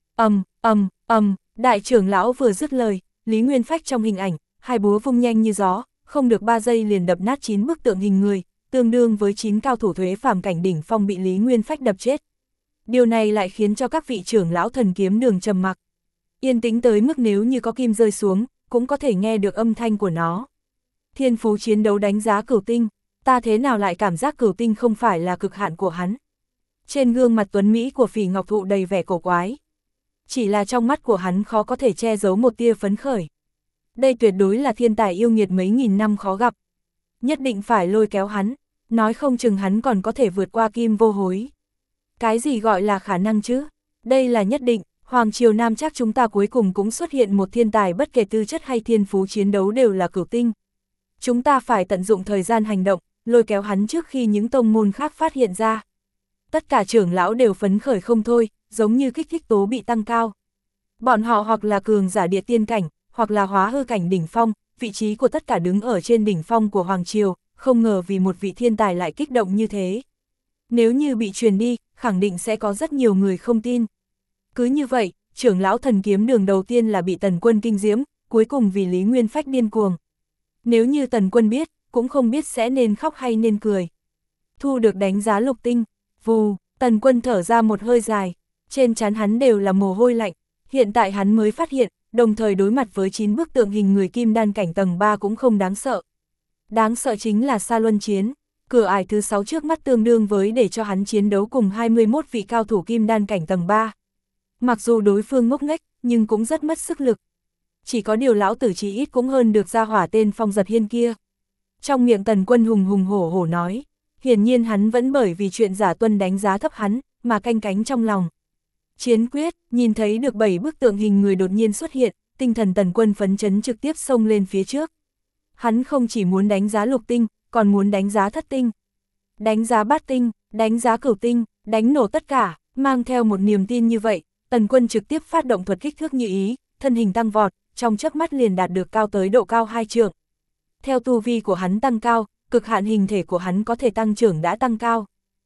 Speaker 1: Đại trưởng lão vừa dứt lời, Lý Nguyên Phách trong hình ảnh, hai búa vung nhanh như gió, không được 3 giây liền đập nát 9 bức tượng hình người, tương đương với 9 cao thủ thuế phàm cảnh đỉnh phong bị Lý Nguyên Phách đập chết. Điều này lại khiến cho các vị trưởng lão thần kiếm đường trầm mặc. Yên tĩnh tới mức nếu như có kim rơi xuống, cũng có thể nghe được âm thanh của nó. Thiên phú chiến đấu đánh giá cửu tinh, ta thế nào lại cảm giác cửu tinh không phải là cực hạn của hắn. Trên gương mặt tuấn Mỹ của Phỉ Ngọc Thụ đầy vẻ cổ quái. Chỉ là trong mắt của hắn khó có thể che giấu một tia phấn khởi. Đây tuyệt đối là thiên tài yêu nghiệt mấy nghìn năm khó gặp. Nhất định phải lôi kéo hắn, nói không chừng hắn còn có thể vượt qua Kim Vô Hối. Cái gì gọi là khả năng chứ? Đây là nhất định, Hoàng Triều Nam chắc chúng ta cuối cùng cũng xuất hiện một thiên tài bất kể tư chất hay thiên phú chiến đấu đều là cửu tinh. Chúng ta phải tận dụng thời gian hành động, lôi kéo hắn trước khi những tông môn khác phát hiện ra. Tất cả trưởng lão đều phấn khởi không thôi, giống như kích thích tố bị tăng cao. Bọn họ hoặc là cường giả địa tiên cảnh, hoặc là hóa hư cảnh đỉnh phong, vị trí của tất cả đứng ở trên đỉnh phong của Hoàng Triều, không ngờ vì một vị thiên tài lại kích động như thế. Nếu như bị truyền đi, khẳng định sẽ có rất nhiều người không tin. Cứ như vậy, trưởng lão thần kiếm đường đầu tiên là bị Tần Quân kinh diễm, cuối cùng vì Lý Nguyên Phách điên cuồng. Nếu như Tần Quân biết, cũng không biết sẽ nên khóc hay nên cười. Thu được đánh giá lục tinh, vù, Tần Quân thở ra một hơi dài, trên trán hắn đều là mồ hôi lạnh, hiện tại hắn mới phát hiện, đồng thời đối mặt với 9 bức tượng hình người kim đan cảnh tầng 3 cũng không đáng sợ. Đáng sợ chính là Sa Luân Chiến, cửa ải thứ 6 trước mắt tương đương với để cho hắn chiến đấu cùng 21 vị cao thủ kim đan cảnh tầng 3. Mặc dù đối phương ngốc nghếch, nhưng cũng rất mất sức lực. Chỉ có điều lão tử chí ít cũng hơn được ra hỏa tên Phong Giật Hiên kia. Trong miệng Tần Quân hùng hùng hổ hổ nói, hiển nhiên hắn vẫn bởi vì chuyện Giả Tuân đánh giá thấp hắn, mà canh cánh trong lòng. Chiến quyết, nhìn thấy được 7 bức tượng hình người đột nhiên xuất hiện, tinh thần Tần Quân phấn chấn trực tiếp xông lên phía trước. Hắn không chỉ muốn đánh giá lục tinh, còn muốn đánh giá thất tinh, đánh giá bát tinh, đánh giá cửu tinh, đánh nổ tất cả, mang theo một niềm tin như vậy, Tần Quân trực tiếp phát động thuật kích thước như ý, thân hình tăng vọt, trong chớp mắt liền đạt được cao tới độ cao 2 trượng. Theo tu vi của hắn tăng cao, cực hạn hình thể của hắn có thể tăng trưởng đã tăng cao.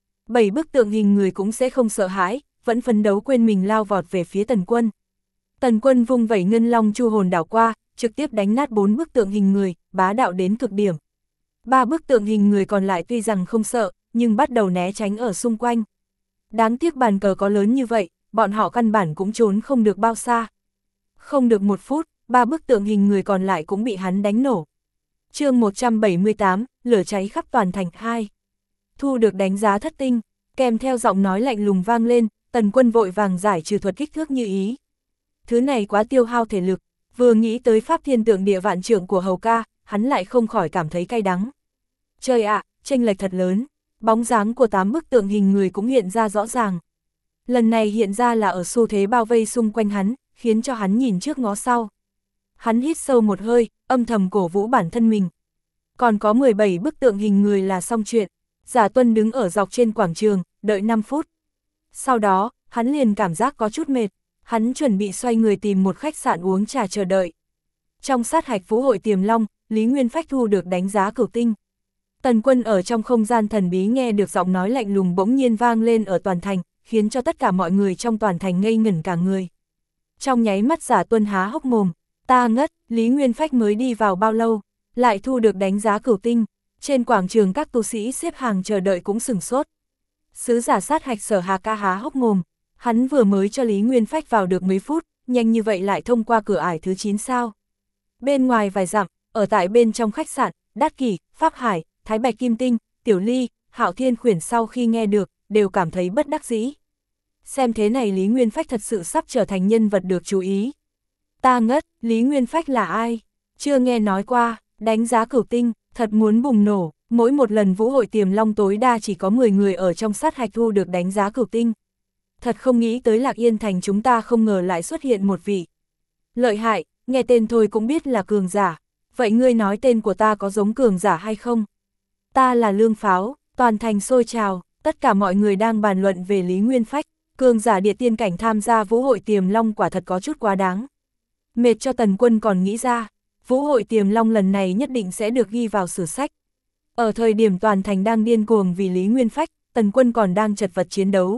Speaker 1: 7 bức tượng hình người cũng sẽ không sợ hãi, vẫn phấn đấu quên mình lao vọt về phía Tần Quân. Tần Quân vung vẩy ngân long chu hồn đảo qua, trực tiếp đánh nát 4 bức tượng hình người, bá đạo đến cực điểm. 3 bức tượng hình người còn lại tuy rằng không sợ, nhưng bắt đầu né tránh ở xung quanh. Đáng tiếc bàn cờ có lớn như vậy, bọn họ căn bản cũng trốn không được bao xa. Không được 1 phút, 3 bức tượng hình người còn lại cũng bị hắn đánh nổ. Chương 178, lửa cháy khắp toàn thành 2. Thu được đánh giá thất tinh, kèm theo giọng nói lạnh lùng vang lên, Tần Quân vội vàng giải trừ thuật kích thước như ý. Thứ này quá tiêu hao thể lực, vừa nghĩ tới pháp thiên tượng địa vạn trượng của Hầu ca, hắn lại không khỏi cảm thấy cay đắng. Trời ạ, chênh lệch thật lớn, bóng dáng của 8 bức tượng hình người cũng hiện ra rõ ràng. Lần này hiện ra là ở xu thế bao vây xung quanh hắn, khiến cho hắn nhìn trước ngó sau. Hắn hít sâu một hơi, âm thầm cổ vũ bản thân mình. Còn có 17 bức tượng hình người là xong chuyện. Giả Tuân đứng ở dọc trên quảng trường, đợi 5 phút. Sau đó, hắn liền cảm giác có chút mệt. Hắn chuẩn bị xoay người tìm một khách sạn uống trà chờ đợi. Trong sát hạch Vũ Hội Tiềm Long, Lý Nguyên Phách thu được đánh giá cửu tinh. Tần Quân ở trong không gian thần bí nghe được giọng nói lạnh lùng bỗng nhiên vang lên ở toàn thành, khiến cho tất cả mọi người trong toàn thành ngây ngẩn cả người. Trong nháy mắt Giả Tuân há hốc mồm, ta ngất, Lý Nguyên Phách mới đi vào bao lâu, lại thu được đánh giá cửu tinh. Trên quảng trường các tu sĩ xếp hàng chờ đợi cũng sửng sốt. Sứ giả sát hạch Sở Hà Ca há hốc mồm, hắn vừa mới cho Lý Nguyên Phách vào được mấy phút, nhanh như vậy lại thông qua cửa ải thứ 9 sao. Bên ngoài vài dặm, ở tại bên trong khách sạn, Đát Kỷ, Pháp Hải, Thái Bạch Kim Tinh, Tiểu Ly, Hạo Thiên Khuyển sau khi nghe được, đều cảm thấy bất đắc dĩ. Xem thế này Lý Nguyên Phách thật sự sắp trở thành nhân vật được chú ý. Ta ngất, Lý Nguyên Phách là ai? Chưa nghe nói qua, đánh giá cửu tinh, thật muốn bùng nổ, mỗi một lần vũ hội tiềm long tối đa chỉ có 10 người ở trong sát hạch thu được đánh giá cửu tinh. Thật không nghĩ tới Lạc Yên Thành chúng ta không ngờ lại xuất hiện một vị. Lợi hại, nghe tên thôi cũng biết là cường giả. Vậy ngươi nói tên của ta có giống cường giả hay không? Ta là Lương Pháo, toàn thành sôi trào, tất cả mọi người đang bàn luận về Lý Nguyên Phách. Cường giả địa tiên cảnh tham gia vũ hội tiềm long quả thật có chút quá đáng. Mệt cho Tần Quân còn nghĩ ra, vũ hội tiềm long lần này nhất định sẽ được ghi vào sử sách. Ở thời điểm toàn thành đang điên cuồng vì Lý Nguyên Phách, Tần Quân còn đang chật vật chiến đấu.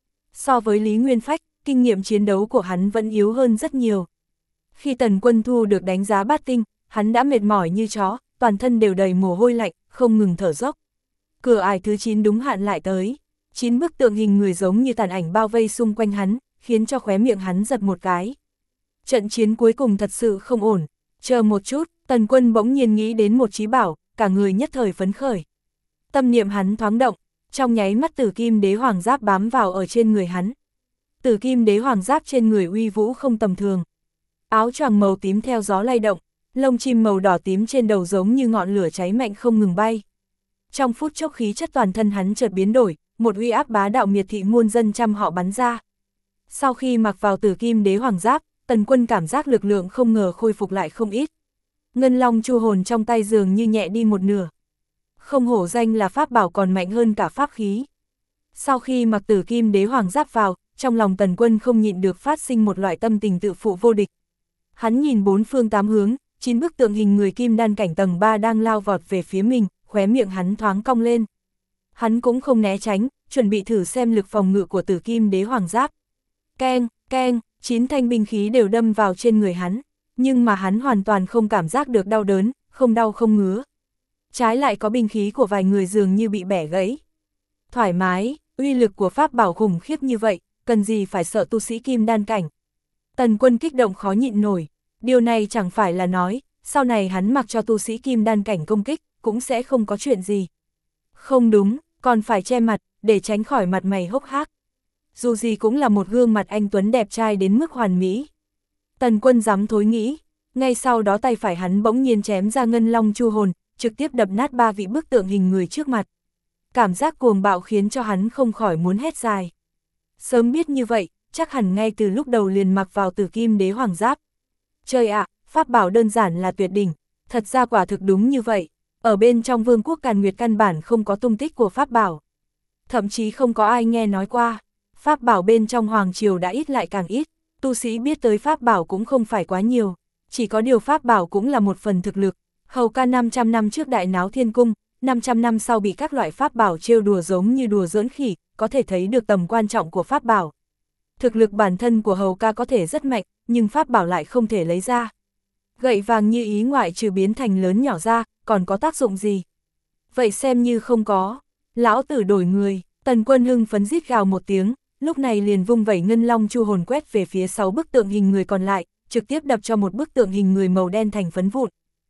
Speaker 1: So với Lý Nguyên Phách, kinh nghiệm chiến đấu của hắn vẫn yếu hơn rất nhiều. Khi Tần Quân thu được đánh giá bát tinh, hắn đã mệt mỏi như chó, toàn thân đều đầy mồ hôi lạnh, không ngừng thở dốc. Cửa ải thứ 9 đúng hạn lại tới. 9 bức tượng hình người giống như tàn ảnh bao vây xung quanh hắn, khiến cho khóe miệng hắn giật một cái. Trận chiến cuối cùng thật sự không ổn. Chờ một chút, Tần Quân bỗng nhiên nghĩ đến một chí bảo, cả người nhất thời phấn khởi. Tâm niệm hắn thoáng động, trong nháy mắt Tử Kim Đế Hoàng Giáp bám vào ở trên người hắn. Tử Kim Đế Hoàng Giáp trên người uy vũ không tầm thường. Áo choàng màu tím theo gió lay động, lông chim màu đỏ tím trên đầu giống như ngọn lửa cháy mạnh không ngừng bay. Trong phút chốc khí chất toàn thân hắn chợt biến đổi, một uy áp bá đạo miệt thị muôn dân trăm họ bắn ra. Sau khi mặc vào Tử Kim Đế Hoàng Giáp, Tần Quân cảm giác lực lượng không ngờ khôi phục lại không ít. Ngân Long Chu Hồn trong tay dường như nhẹ đi một nửa. Không hổ danh là pháp bảo còn mạnh hơn cả pháp khí. Sau khi mặc Tử Kim Đế Hoàng Giáp vào, trong lòng Tần Quân không nhịn được phát sinh một loại tâm tình tự phụ vô địch. Hắn nhìn bốn phương tám hướng, 9 bức tượng hình người kim đan cảnh tầng 3 đang lao vọt về phía mình, khóe miệng hắn thoáng cong lên. Hắn cũng không né tránh, chuẩn bị thử xem lực phòng ngự của Tử Kim Đế Hoàng Giáp. Keng, keng, 9 thanh binh khí đều đâm vào trên người hắn, nhưng mà hắn hoàn toàn không cảm giác được đau đớn, không đau không ngứa. Trái lại có binh khí của vài người dường như bị bẻ gãy. Thoải mái, uy lực của pháp bảo khủng khiếp như vậy, cần gì phải sợ tu sĩ kim đan cảnh. Tần Quân kích động khó nhịn nổi, điều này chẳng phải là nói, sau này hắn mặc cho tu sĩ kim đan cảnh công kích, cũng sẽ không có chuyện gì. Không đúng, còn phải che mặt, để tránh khỏi mặt mày hốc hác. Dù gì cũng là một gương mặt anh tuấn đẹp trai đến mức hoàn mỹ. Tần Quân dám thối nghĩ, ngay sau đó tay phải hắn bỗng nhiên chém ra Ngân Long Chu Hồn, trực tiếp đập nát 3 vị bức tượng hình người trước mặt. Cảm giác cuồng bạo khiến cho hắn không khỏi muốn hét dài. Sớm biết như vậy, chắc hẳn ngay từ lúc đầu liền mặc vào Tử Kim Đế Hoàng Giáp. Trời ạ, pháp bảo đơn giản là tuyệt đỉnh, thật ra quả thực đúng như vậy. Ở bên trong Vương quốc Càn Nguyệt căn bản không có tung tích của pháp bảo. Thậm chí không có ai nghe nói qua. Pháp bảo bên trong Hoàng Triều đã ít lại càng ít, tu sĩ biết tới pháp bảo cũng không phải quá nhiều. Chỉ có điều pháp bảo cũng là một phần thực lực. Hầu ca 500 năm trước đại náo thiên cung, 500 năm sau bị các loại pháp bảo trêu đùa giống như đùa giỡn khỉ, có thể thấy được tầm quan trọng của pháp bảo. Thực lực bản thân của Hầu ca có thể rất mạnh, nhưng pháp bảo lại không thể lấy ra. Gậy vàng như ý ngoại trừ biến thành lớn nhỏ ra, còn có tác dụng gì? Vậy xem như không có. Lão tử đổi người, Tần Quân hưng phấn rít gào một tiếng, lúc này liền vung vẩy Ngân Long Chu Hồn quét về phía 6 bức tượng hình người còn lại, trực tiếp đập cho một bức tượng hình người màu đen thành phấn vụn.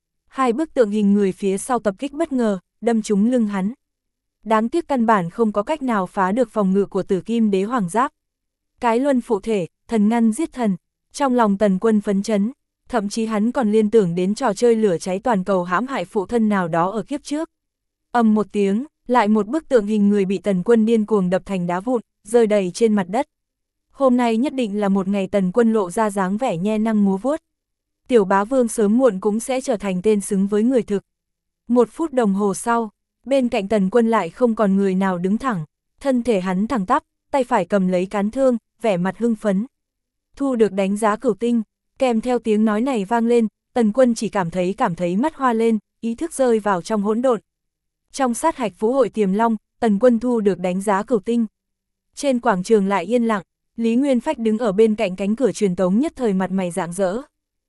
Speaker 1: 2 bức tượng hình người phía sau tập kích bất ngờ, đâm trúng lưng hắn. Đáng tiếc căn bản không có cách nào phá được phòng ngự của Tử Kim Đế Hoàng Giáp. Cái luân phụ thể, thần ngăn giết thần, trong lòng Tần Quân phấn chấn, thậm chí hắn còn liên tưởng đến trò chơi lửa cháy toàn cầu hãm hại phụ thân nào đó ở kiếp trước. Ầm một tiếng, lại một bức tượng hình người bị Tần Quân điên cuồng đập thành đá vụn, rơi đầy trên mặt đất. Hôm nay nhất định là một ngày Tần Quân lộ ra dáng vẻ nhe năng múa vuốt. Tiểu bá vương sớm muộn cũng sẽ trở thành tên xứng với người thực. 1 phút đồng hồ sau, bên cạnh Tần Quân lại không còn người nào đứng thẳng, thân thể hắn thẳng tắp, tay phải cầm lấy cán thương, vẻ mặt hưng phấn. Thu được đánh giá cửu tinh, kèm theo tiếng nói này vang lên, Tần Quân chỉ cảm thấy mắt hoa lên, ý thức rơi vào trong hỗn độn. Trong sát hạch vũ hội tiềm long, Tần Quân thu được đánh giá cửu tinh. Trên quảng trường lại yên lặng, Lý Nguyên Phách đứng ở bên cạnh cánh cửa truyền tống nhất thời mặt mày rạng rỡ.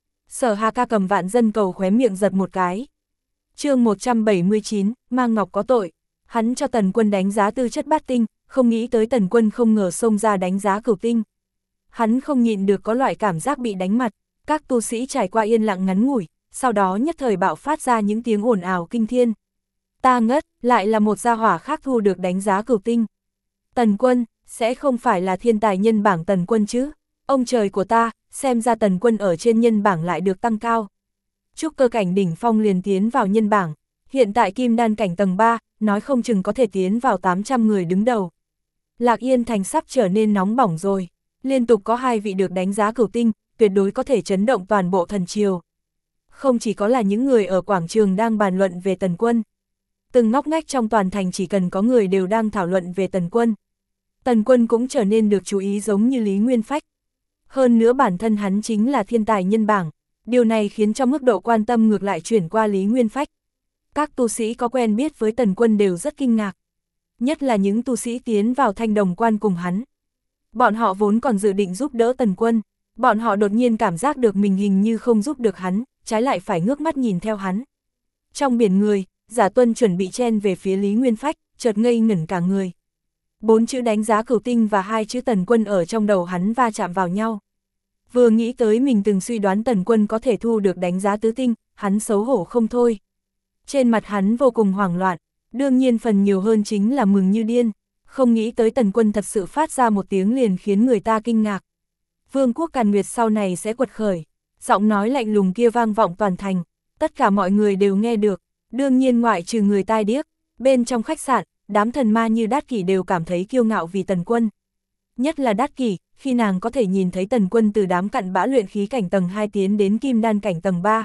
Speaker 1: Sở Hà Ca cầm Vạn Dân Cầu khóe miệng giật một cái. Chương 179, Mang Ngọc có tội. Hắn cho Tần Quân đánh giá tư chất bát tinh, không nghĩ tới Tần Quân không ngờ xông ra đánh giá cửu tinh. Hắn không nhịn được có loại cảm giác bị đánh mặt, các tu sĩ trải qua yên lặng ngắn ngủi, sau đó nhất thời bạo phát ra những tiếng ồn ào kinh thiên. Ta ngất, lại là một gia hỏa khác thu được đánh giá cửu tinh. Tần Quân, sẽ không phải là thiên tài nhân bảng Tần Quân chứ? Ông trời của ta, xem ra Tần Quân ở trên nhân bảng lại được tăng cao. Trúc cơ cảnh đỉnh phong liền tiến vào nhân bảng, hiện tại kim đan cảnh tầng 3, nói không chừng có thể tiến vào 800 người đứng đầu. Lạc Yên Thành sắp trở nên nóng bỏng rồi, liên tục có 2 vị được đánh giá cửu tinh, tuyệt đối có thể chấn động toàn bộ thần triều. Không chỉ có là những người ở quảng trường đang bàn luận về Tần Quân. Từng ngóc ngách trong toàn thành chỉ cần có người đều đang thảo luận về Tần Quân. Tần Quân cũng trở nên được chú ý giống như Lý Nguyên Phách. Hơn nữa bản thân hắn chính là thiên tài nhân bảng, điều này khiến cho mức độ quan tâm ngược lại chuyển qua Lý Nguyên Phách. Các tu sĩ có quen biết với Tần Quân đều rất kinh ngạc. Nhất là những tu sĩ tiến vào Thanh Đồng Quan cùng hắn. Bọn họ vốn còn dự định giúp đỡ Tần Quân, bọn họ đột nhiên cảm giác được mình hình như không giúp được hắn, trái lại phải ngước mắt nhìn theo hắn. Trong biển người, Giả Tuân chuẩn bị chen về phía Lý Nguyên Phách, chợt ngây ngẩn cả người. 4 chữ đánh giá cửu tinh và 2 chữ Tần Quân ở trong đầu hắn va chạm vào nhau. Vừa nghĩ tới mình từng suy đoán Tần Quân có thể thu được đánh giá tứ tinh, hắn xấu hổ không thôi. Trên mặt hắn vô cùng hoảng loạn, đương nhiên phần nhiều hơn chính là mừng như điên, không nghĩ tới Tần Quân thật sự phát ra một tiếng liền khiến người ta kinh ngạc. Vương quốc Càn Nguyệt sau này sẽ quật khởi, giọng nói lạnh lùng kia vang vọng toàn thành, tất cả mọi người đều nghe được, đương nhiên ngoại trừ người tai điếc, bên trong khách sạn, đám thần ma như Đát Kỷ đều cảm thấy kiêu ngạo vì Tần Quân. Nhất là Đát Kỷ, khi nàng có thể nhìn thấy Tần Quân từ đám cặn bã luyện khí cảnh tầng 2 tiến đến kim đan cảnh tầng 3.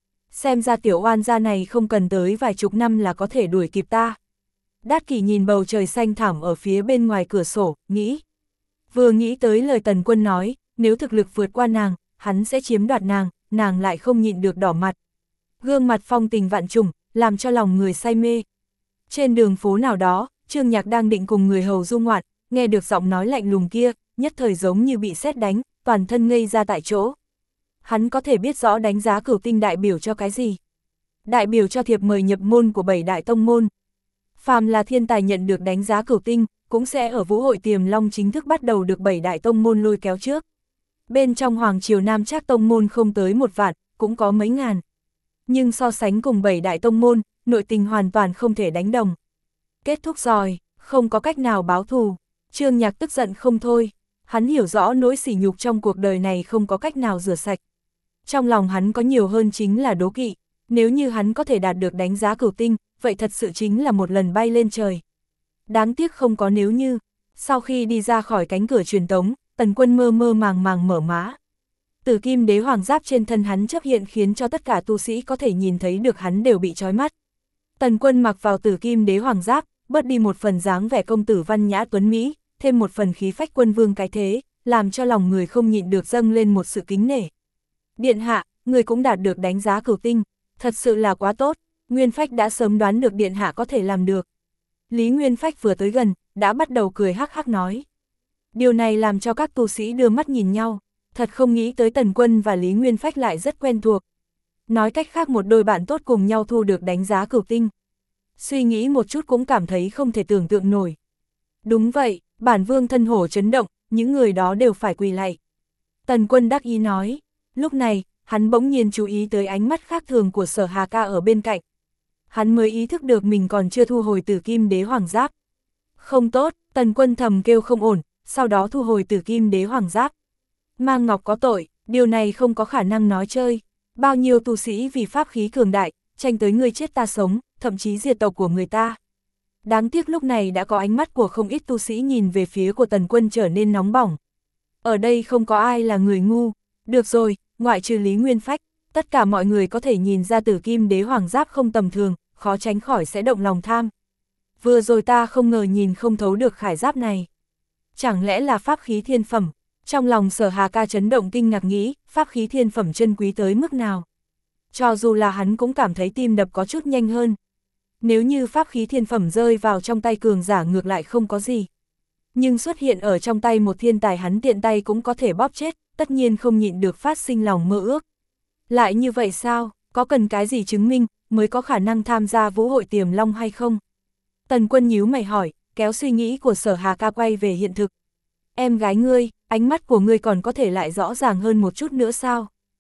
Speaker 1: Xem ra tiểu oan gia này không cần tới vài chục năm là có thể đuổi kịp ta. Đát Kỷ nhìn bầu trời xanh thẳm ở phía bên ngoài cửa sổ, nghĩ. Vừa nghĩ tới lời Tần Quân nói, nếu thực lực vượt qua nàng, hắn sẽ chiếm đoạt nàng lại không nhịn được đỏ mặt. Gương mặt phong tình vạn trùng, làm cho lòng người say mê. Trên đường phố nào đó, Trương Nhạc đang định cùng người hầu du ngoạn, nghe được giọng nói lạnh lùng kia, nhất thời giống như bị sét đánh, toàn thân ngây ra tại chỗ. Hắn có thể biết rõ đánh giá cửu tinh đại biểu cho cái gì. Đại biểu cho thiệp mời nhập môn của 7 đại tông môn. Phàm là thiên tài nhận được đánh giá cửu tinh, cũng sẽ ở Vũ hội Tiềm Long chính thức bắt đầu được 7 đại tông môn lôi kéo trước. Bên trong Hoàng Triều Nam Trác tông môn không tới 1 vạn, cũng có mấy ngàn. Nhưng so sánh cùng 7 đại tông môn, nội tình hoàn toàn không thể đánh đồng. Kết thúc rồi, không có cách nào báo thù. Trương Nhạc tức giận không thôi, hắn hiểu rõ nỗi sỉ nhục trong cuộc đời này không có cách nào rửa sạch. Trong lòng hắn có nhiều hơn chính là đố kỵ, nếu như hắn có thể đạt được đánh giá cửu tinh, vậy thật sự chính là một lần bay lên trời. Đáng tiếc không có nếu như, sau khi đi ra khỏi cánh cửa truyền tống, Tần Quân mơ mơ màng màng mở má. Tử kim đế hoàng giáp trên thân hắn chấp hiện khiến cho tất cả tu sĩ có thể nhìn thấy được hắn đều bị chói mắt. Tần Quân mặc vào tử kim đế hoàng giáp, bớt đi một phần dáng vẻ công tử văn nhã tuấn Mỹ, thêm một phần khí phách quân vương cái thế, làm cho lòng người không nhịn được dâng lên một sự kính nể. Điện hạ, người cũng đạt được đánh giá cửu tinh, thật sự là quá tốt, Nguyên Phách đã sớm đoán được điện hạ có thể làm được. Lý Nguyên Phách vừa tới gần, đã bắt đầu cười hắc hắc nói. Điều này làm cho các tu sĩ đưa mắt nhìn nhau, thật không nghĩ tới Tần Quân và Lý Nguyên Phách lại rất quen thuộc. Nói cách khác một đôi bạn tốt cùng nhau thu được đánh giá cửu tinh. Suy nghĩ một chút cũng cảm thấy không thể tưởng tượng nổi. Đúng vậy, bản vương thân hổ chấn động, những người đó đều phải quỳ lạy. Tần Quân đắc ý nói, lúc này, hắn bỗng nhiên chú ý tới ánh mắt khác thường của Sở Hà Ca ở bên cạnh. Hắn mới ý thức được mình còn chưa thu hồi tử kim đế hoàng giáp. Không tốt, Tần Quân thầm kêu không ổn, sau đó thu hồi tử kim đế hoàng giáp. Mang Ngọc có tội, điều này không có khả năng nói chơi. Bao nhiêu tu sĩ vì pháp khí cường đại, tranh tới người chết ta sống, thậm chí diệt tộc của người ta. Đáng tiếc lúc này đã có ánh mắt của không ít tu sĩ nhìn về phía của Tần Quân trở nên nóng bỏng. Ở đây không có ai là người ngu. Được rồi, ngoại trừ Lý Nguyên Phách, tất cả mọi người có thể nhìn ra tử kim đế hoàng giáp không tầm thường, khó tránh khỏi sẽ động lòng tham. Vừa rồi ta không ngờ nhìn không thấu được khải giáp này. Chẳng lẽ là pháp khí thiên phẩm? Trong lòng Sở Hà Ca chấn động kinh ngạc nghĩ, pháp khí thiên phẩm chân quý tới mức nào. Cho dù là hắn cũng cảm thấy tim đập có chút nhanh hơn. Nếu như pháp khí thiên phẩm rơi vào trong tay cường giả ngược lại không có gì. Nhưng xuất hiện ở trong tay một thiên tài hắn tiện tay cũng có thể bóp chết, tất nhiên không nhịn được phát sinh lòng mơ ước. Lại như vậy sao, có cần cái gì chứng minh, mới có khả năng tham gia Vũ hội Tiềm Long hay không? Tần Quân nhíu mày hỏi, kéo suy nghĩ của Sở Hà Ca quay về hiện thực. Em gái ngươi, ánh mắt của ngươi còn có thể lại rõ ràng hơn một chút nữa sao?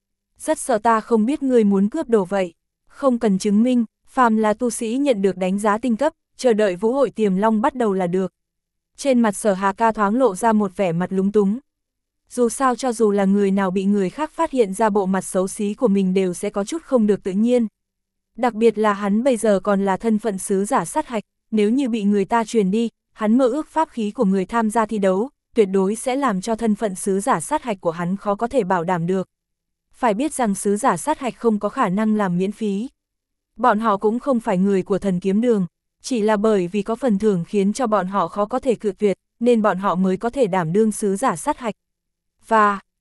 Speaker 1: rất sợ ta không biết ngươi muốn cướp đồ vậy. Không cần chứng minh, phàm là tu sĩ nhận được đánh giá tinh cấp, chờ đợi vũ hội Tiềm Long bắt đầu là được. Trên mặt Sở Hà Ca thoáng lộ ra một vẻ mặt lúng túng. Dù sao cho dù là người nào bị người khác phát hiện ra bộ mặt xấu xí của mình đều sẽ có chút không được tự nhiên. Đặc biệt là hắn bây giờ còn là thân phận sứ giả sát hạch, nếu như bị người ta truyền đi, hắn mơ ước pháp khí của người tham gia thi đấu, tuyệt đối sẽ làm cho thân phận sứ giả sát hạch của hắn khó có thể bảo đảm được. Phải biết rằng sứ giả sát hạch không có khả năng làm miễn phí. Bọn họ cũng không phải người của Thần Kiếm Đường, chỉ là bởi vì có phần thưởng khiến cho bọn họ khó có thể cự tuyệt, nên bọn họ mới có thể đảm đương sứ giả sát hạch. Và,